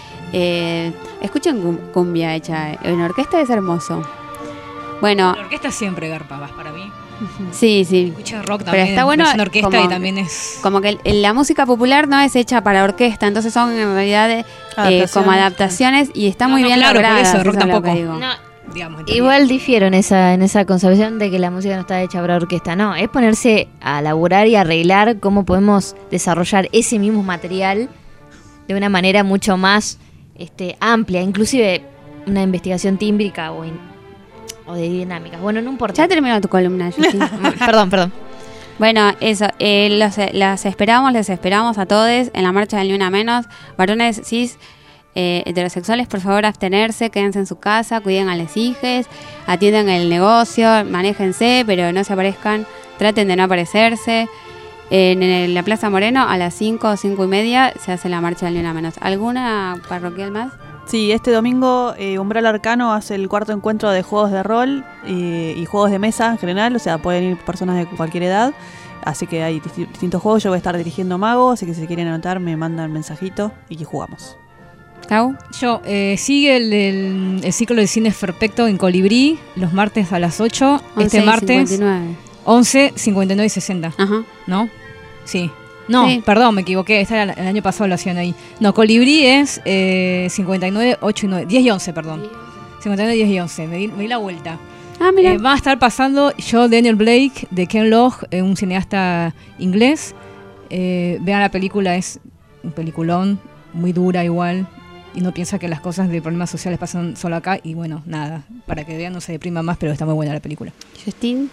Eh, escuchen cumbia hecha en orquesta, es hermoso. Bueno, la orquesta siempre garpa, vas para mí. Sí, sí. Escucha rock también, pero está bueno, es una orquesta como, y también es... Como que el, la música popular no es hecha para orquesta, entonces son en realidad eh, Adaptaciones. como adaptaciones y está No, muy no, bien claro, por logradas, eso, rock es lo tampoco. que digo. No, digamos, igual difiero en esa, en esa concepción de que la música no está hecha para orquesta. No, es ponerse a laburar y arreglar cómo podemos desarrollar ese mismo material de una manera mucho más este, amplia, inclusive una investigación tímbrica o, in, o de dinámicas. Bueno, no importa. Ya terminó tu columna, Justin. Perdón, perdón. Bueno, eso, eh, los, las esperamos, les esperamos a todos en la marcha del Ni Una Menos. Varones cis, eh, heterosexuales, por favor, abstenerse, quédense en su casa, cuiden a las hijas, atiendan el negocio, manéjense, pero no se aparezcan, traten de no aparecerse. En, en la Plaza Moreno, a las cinco o cinco y media, se hace la marcha del Ni Una Menos. ¿Alguna parroquial más? Sí, este domingo eh, Umbral Arcano hace el cuarto encuentro de juegos de rol eh, y juegos de mesa en general, o sea, pueden ir personas de cualquier edad, así que hay disti- distintos juegos. Yo voy a estar dirigiendo Mago, así que si quieren anotar me mandan mensajito y jugamos. ¿Cau? Yo, eh, sigue el, el, el ciclo de cine perfecto en Colibrí, los martes a las ocho, este martes once, cincuenta y nueve y sesenta. Ajá. ¿No? Sí. No, Sí. perdón, me equivoqué. Esta era la- el año pasado lo hacían ahí. No, Colibrí es eh, cincuenta y nueve, ocho y nueve. diez y once, perdón. cincuenta y nueve, diez y once. Me di, me di la vuelta. Ah, mira. Eh, va a estar pasando Yo, Daniel Blake, de Ken Loach, eh, un cineasta inglés. Eh, vean la película, es un peliculón, muy dura igual. Y no piensa que las cosas de problemas sociales pasan solo acá. Y bueno, nada, para que vean no se deprima más, pero está muy buena la película. Justin.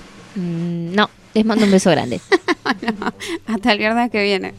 Mm, no, les mando un beso grande. No, hasta el viernes que viene.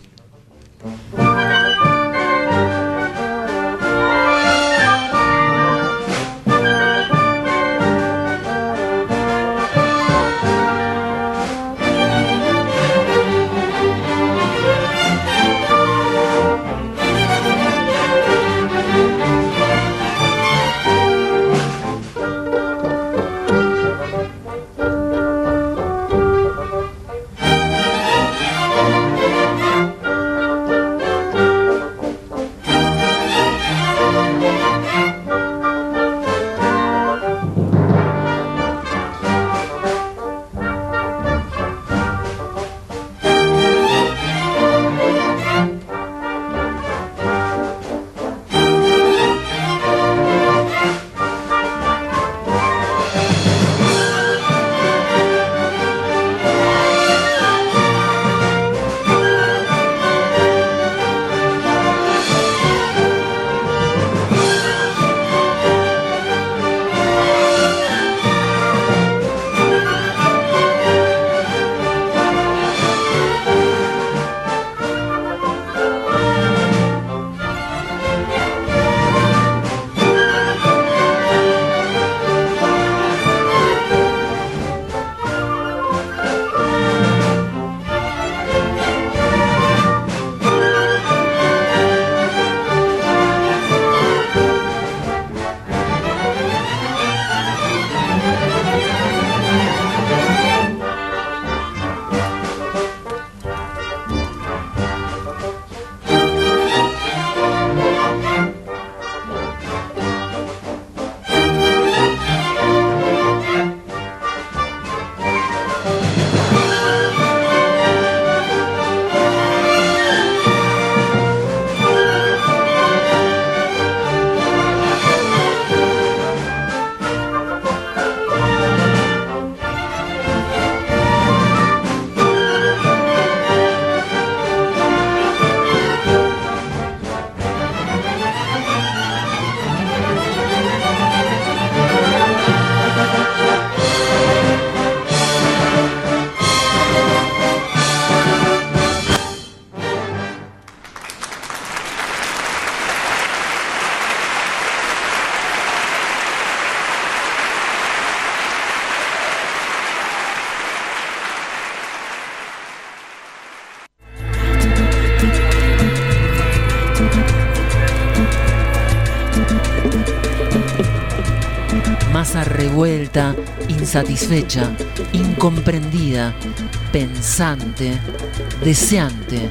masa revuelta, insatisfecha, incomprendida, pensante, deseante.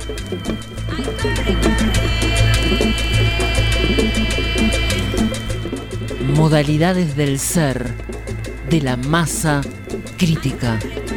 Modalidades del ser de la masa crítica.